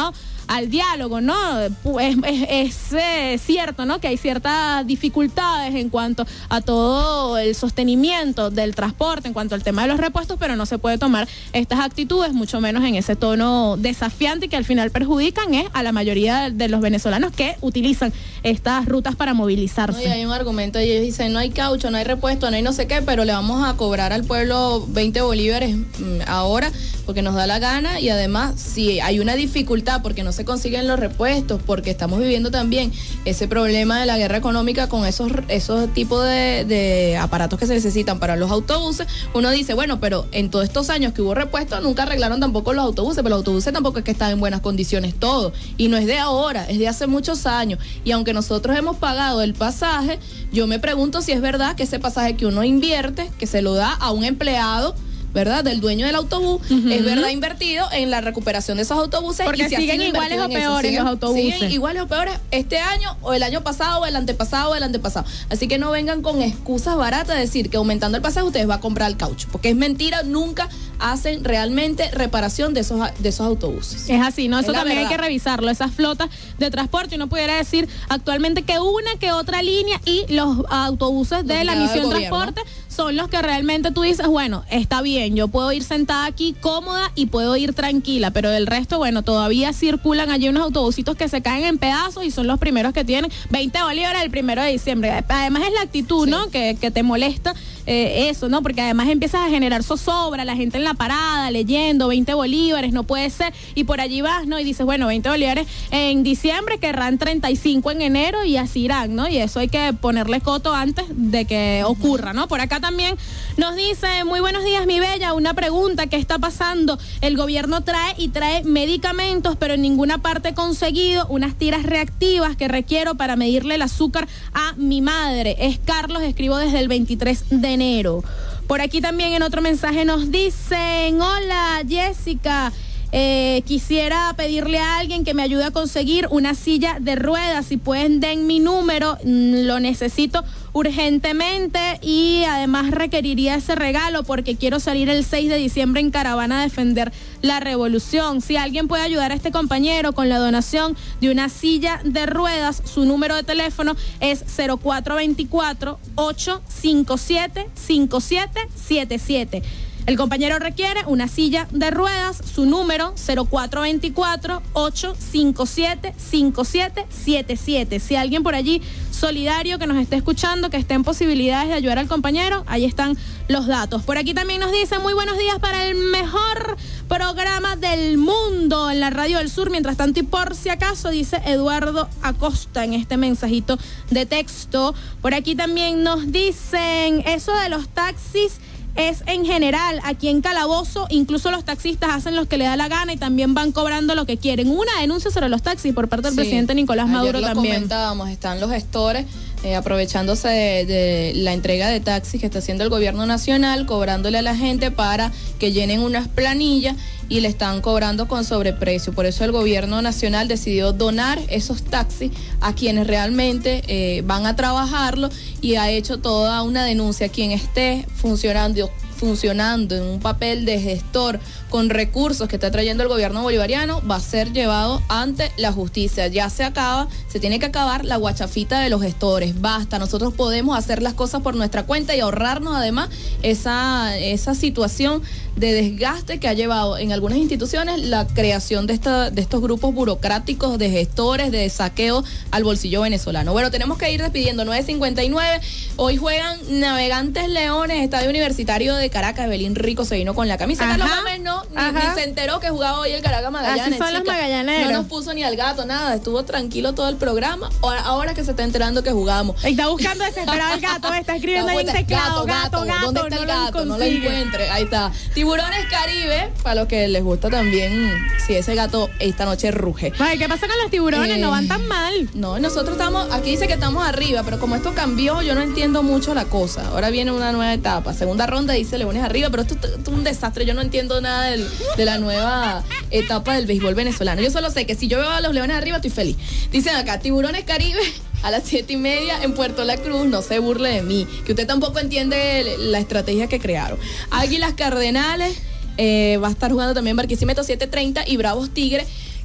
al diálogo, ¿no? Es, es, es eh, cierto, ¿no? Que hay ciertas dificultades en cuanto a todo el sostenimiento del transporte, en cuanto al tema de los repuestos, pero no se puede tomar estas actitudes, mucho menos en ese tono desafiante y que al final perjudican es a la mayoría de los venezolanos que utilizan estas rutas para movilizarse. No, y hay un argumento, ellos dicen, no hay caucho, no hay repuesto, no hay no sé qué, pero le vamos a cobrar al pueblo veinte bolívares mmm, ahora, porque nos da la gana, y además, si hay una dificultad porque no se consiguen los repuestos, porque estamos viviendo también ese problema de la guerra económica con esos, esos tipos de, de aparatos que se necesitan para los autobuses, uno dice, bueno, pero en todos estos años que hubo repuestos, nunca arreglaron tampoco los autobuses, pero los autobuses tampoco es que están en buenas condiciones todo, y no es de ahora, es de hace muchos años, y aunque nosotros hemos pagado el pasaje, yo me pregunto si es verdad que ese pasaje que uno invierte, que se lo da a un empleado, ¿verdad?, del dueño del autobús, uh-huh. es verdad invertido en la recuperación de esos autobuses. Porque y si siguen iguales o peores siguen, los autobuses. Siguen iguales o peores este año, o el año pasado, o el antepasado, o el antepasado. Así que no vengan con excusas baratas de decir que aumentando el pasaje ustedes van a comprar el caucho, porque es mentira, nunca hacen realmente reparación de esos, de esos autobuses. Es así, ¿no? Eso también hay que revisarlo, esas flotas de transporte. Uno pudiera decir actualmente que una que otra línea y los autobuses de la Misión Transporte son los que realmente tú dices, bueno, está bien, yo puedo ir sentada aquí cómoda y puedo ir tranquila, pero del resto, bueno, todavía circulan allí unos autobusitos que se caen en pedazos y son los primeros que tienen veinte bolívares el primero de diciembre. Además es la actitud, sí. ¿no? Que, que te molesta eh, eso, ¿no? Porque además empiezas a generar zozobra, la gente en la parada leyendo veinte bolívares, no puede ser, y por allí vas, ¿no? Y dices, bueno, veinte bolívares en diciembre, querrán treinta y cinco en enero y así irán, ¿no? Y eso hay que ponerle coto antes de que ocurra, ¿no? Por acá también nos dice, muy buenos días, mi bella, una pregunta, ¿qué está pasando? El gobierno trae y trae medicamentos, pero en ninguna parte he conseguido unas tiras reactivas que requiero para medirle el azúcar a mi madre. Es Carlos, escribo desde el veintitrés de enero. Por aquí también en otro mensaje nos dicen, hola Jessica, Eh, quisiera pedirle a alguien que me ayude a conseguir una silla de ruedas, si pueden den mi número, lo necesito urgentemente y además requeriría ese regalo porque quiero salir el seis de diciembre en caravana a defender la revolución. Si alguien puede ayudar a este compañero con la donación de una silla de ruedas, su número de teléfono es cero cuatro veinticuatro, ocho cinco siete, cinco siete siete siete. El compañero requiere una silla de ruedas, su número cero cuatro veinticuatro, ocho cinco siete, cinco siete siete siete. Si alguien por allí solidario que nos esté escuchando, que esté en posibilidades de ayudar al compañero, ahí están los datos. Por aquí también nos dicen, muy buenos días para el mejor programa del mundo en la Radio del Sur. Mientras tanto, y por si acaso, dice Eduardo Acosta en este mensajito de texto. Por aquí también nos dicen, eso de los taxis es en general, aquí en Calabozo, incluso los taxistas hacen lo que le da la gana y también van cobrando lo que quieren. Una denuncia sobre los taxis por parte del sí, presidente Nicolás Maduro ayer lo también. Comentábamos, están los gestores eh, aprovechándose de, de la entrega de taxis que está haciendo el gobierno nacional, cobrándole a la gente para que llenen unas planillas y le están cobrando con sobreprecio. Por eso el gobierno nacional decidió donar esos taxis a quienes realmente eh, van a trabajarlo y ha hecho toda una denuncia. Quien esté funcionando funcionando en un papel de gestor con recursos que está trayendo el gobierno bolivariano va a ser llevado ante la justicia. Ya se acaba, se tiene que acabar la guachafita de los gestores. Basta, nosotros podemos hacer las cosas por nuestra cuenta y ahorrarnos además esa, esa situación de desgaste que ha llevado en algunas instituciones la creación de, esta, de estos grupos burocráticos de gestores, de saqueo al bolsillo venezolano. Bueno, tenemos que ir despidiendo. nueve cincuenta y nueve, hoy juegan Navegantes Leones, Estadio Universitario de Caracas. Belín Rico se vino con la camisa. Ajá, Carlos Gómez no, ni, ni se enteró que jugaba hoy el Caracas Magallanes. Así son los magallaneros. No nos puso ni al gato, nada, estuvo tranquilo todo el programa. Ahora, ahora que se está enterando que jugamos. Está buscando desesperado el gato, está escribiendo ahí en teclado, gato, gato, gato, ¿dónde está no el lo gato? No lo consigue. encuentre, ahí está. Tiburones Caribe, para los que les gusta también, si ese gato esta noche ruge. Ay, ¿qué pasa con los tiburones? Eh, no van tan mal. No, nosotros estamos, aquí dice que estamos arriba, pero como esto cambió, yo no entiendo mucho la cosa. Ahora viene una nueva etapa. Segunda ronda dice Leones arriba, pero esto, esto es un desastre. Yo no entiendo nada del, de la nueva etapa del béisbol venezolano. Yo solo sé que si yo veo a los Leones arriba, estoy feliz. Dicen acá, Tiburones Caribe a las siete y media en Puerto La Cruz. No se burle de mí, que usted tampoco entiende la estrategia que crearon. Águilas Cardenales, eh, va a estar jugando también Barquisimeto siete treinta y Bravos Tigre,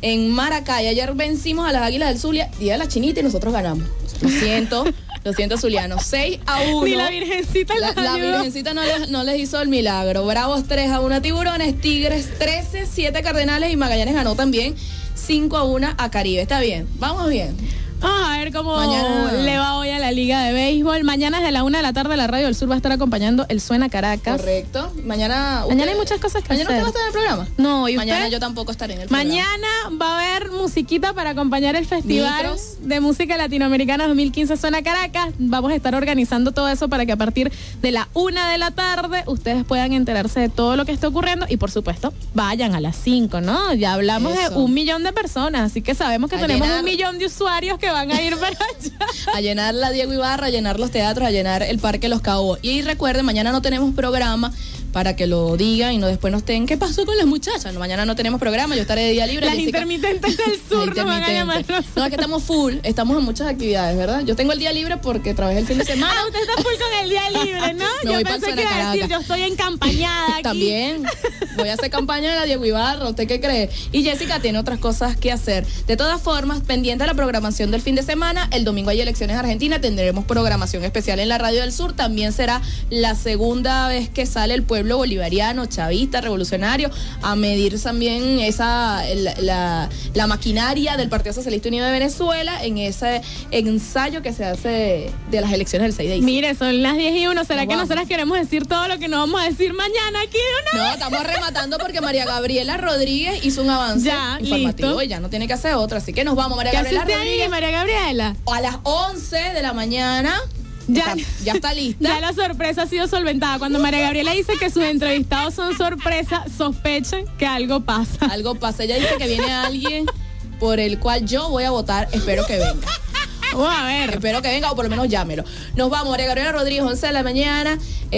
en Maracay. Ayer vencimos a las Águilas del Zulia, día de la Chinita, y nosotros ganamos. Lo siento, lo siento, zuliano. seis a uno. Ni la Virgencita La, la Virgencita no les, no les hizo el milagro. Bravos tres a uno a Tiburones, Tigres trece, siete Cardenales y Magallanes ganó también cinco a uno a Caribe. Está bien, vamos bien. Vamos a ver cómo Mañana le va hoy a la Liga de Béisbol. Mañana desde la una de la tarde la Radio del Sur va a estar acompañando el Suena Caracas. Correcto. Mañana usted, Mañana hay muchas cosas que ¿Mañana hacer. usted va a estar en el programa? No, ¿y Mañana usted? yo tampoco estaré en el programa. Mañana va a haber musiquita para acompañar el Festival Micros. de Música Latinoamericana dos mil quince Suena Caracas. Vamos a estar organizando todo eso para que a partir de la una de la tarde ustedes puedan enterarse de todo lo que está ocurriendo y por supuesto vayan a las cinco, ¿no? Ya hablamos Eso. de un millón de personas, así que sabemos que A tenemos llenar. un millón de usuarios que van a ir para allá. A llenar la Diego Ibarra, a llenar los teatros, a llenar el Parque Los Caobos. Y recuerden, mañana no tenemos programa para que lo digan y no después nos estén, ¿qué pasó con las muchachas? No, mañana no tenemos programa, yo estaré de día libre. Las Jessica. intermitentes del sur Las nos van a llamar. intermitentes. No, es que estamos full, estamos en muchas actividades, ¿verdad? Yo tengo el día libre porque trabajé el fin de semana. Ah, usted está full con el día libre, ¿no? Me Yo voy para pensé el que iba a Suena decir, Caracas. yo estoy encampañada aquí. También voy a hacer campaña de la Diego Ibarra, ¿usted qué cree? Y Jessica tiene otras cosas que hacer. De todas formas, pendiente de la programación del fin de semana, el domingo hay elecciones argentinas, tendremos programación especial en la Radio del Sur, también será la segunda vez que sale el pueblo bolivariano, chavista, revolucionario, a medir también esa la, la, la maquinaria del Partido Socialista Unido de Venezuela en ese ensayo que se hace de las elecciones del seis de diciembre. Mire, son las diez y uno. ¿Será Nos que vamos. nosotras queremos decir todo lo que no vamos a decir mañana aquí de una No, vez? estamos rematando porque María Gabriela Rodríguez hizo un avance Ya, informativo listo. y ya no tiene que hacer otra. Así que nos vamos, María ¿Qué hace Gabriela usted ahí, Rodríguez. María Gabriela? A las once de la mañana Ya, está, ya está lista. ya la sorpresa ha sido solventada. Cuando María Gabriela dice que sus entrevistados son sorpresa, sospechen que algo pasa. Algo pasa. Ella dice que viene alguien por el cual yo voy a votar. Espero que venga. Vamos a ver. Espero que venga o por lo menos llámelo. Nos vamos, María Gabriela Rodríguez, once de la mañana.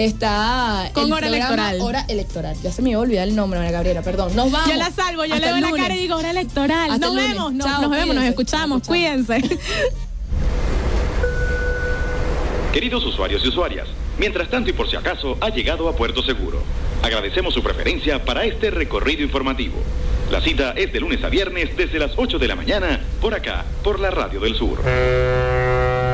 Está Con el hora programa electoral. Hora electoral. Ya se me iba a olvidar el nombre, María Gabriela, perdón. Nos vamos. Yo la salvo, yo Hasta le doy el la lunes. cara y digo hora electoral. Hasta Nos el lunes. vemos, no, Chao, nos vemos, nos cuídense. escuchamos, Chao. cuídense. Queridos usuarios y usuarias, mientras tanto y por si acaso, ha llegado a Puerto Seguro. Agradecemos su preferencia para este recorrido informativo. La cita es de lunes a viernes desde las ocho de la mañana, por acá, por la Radio del Sur.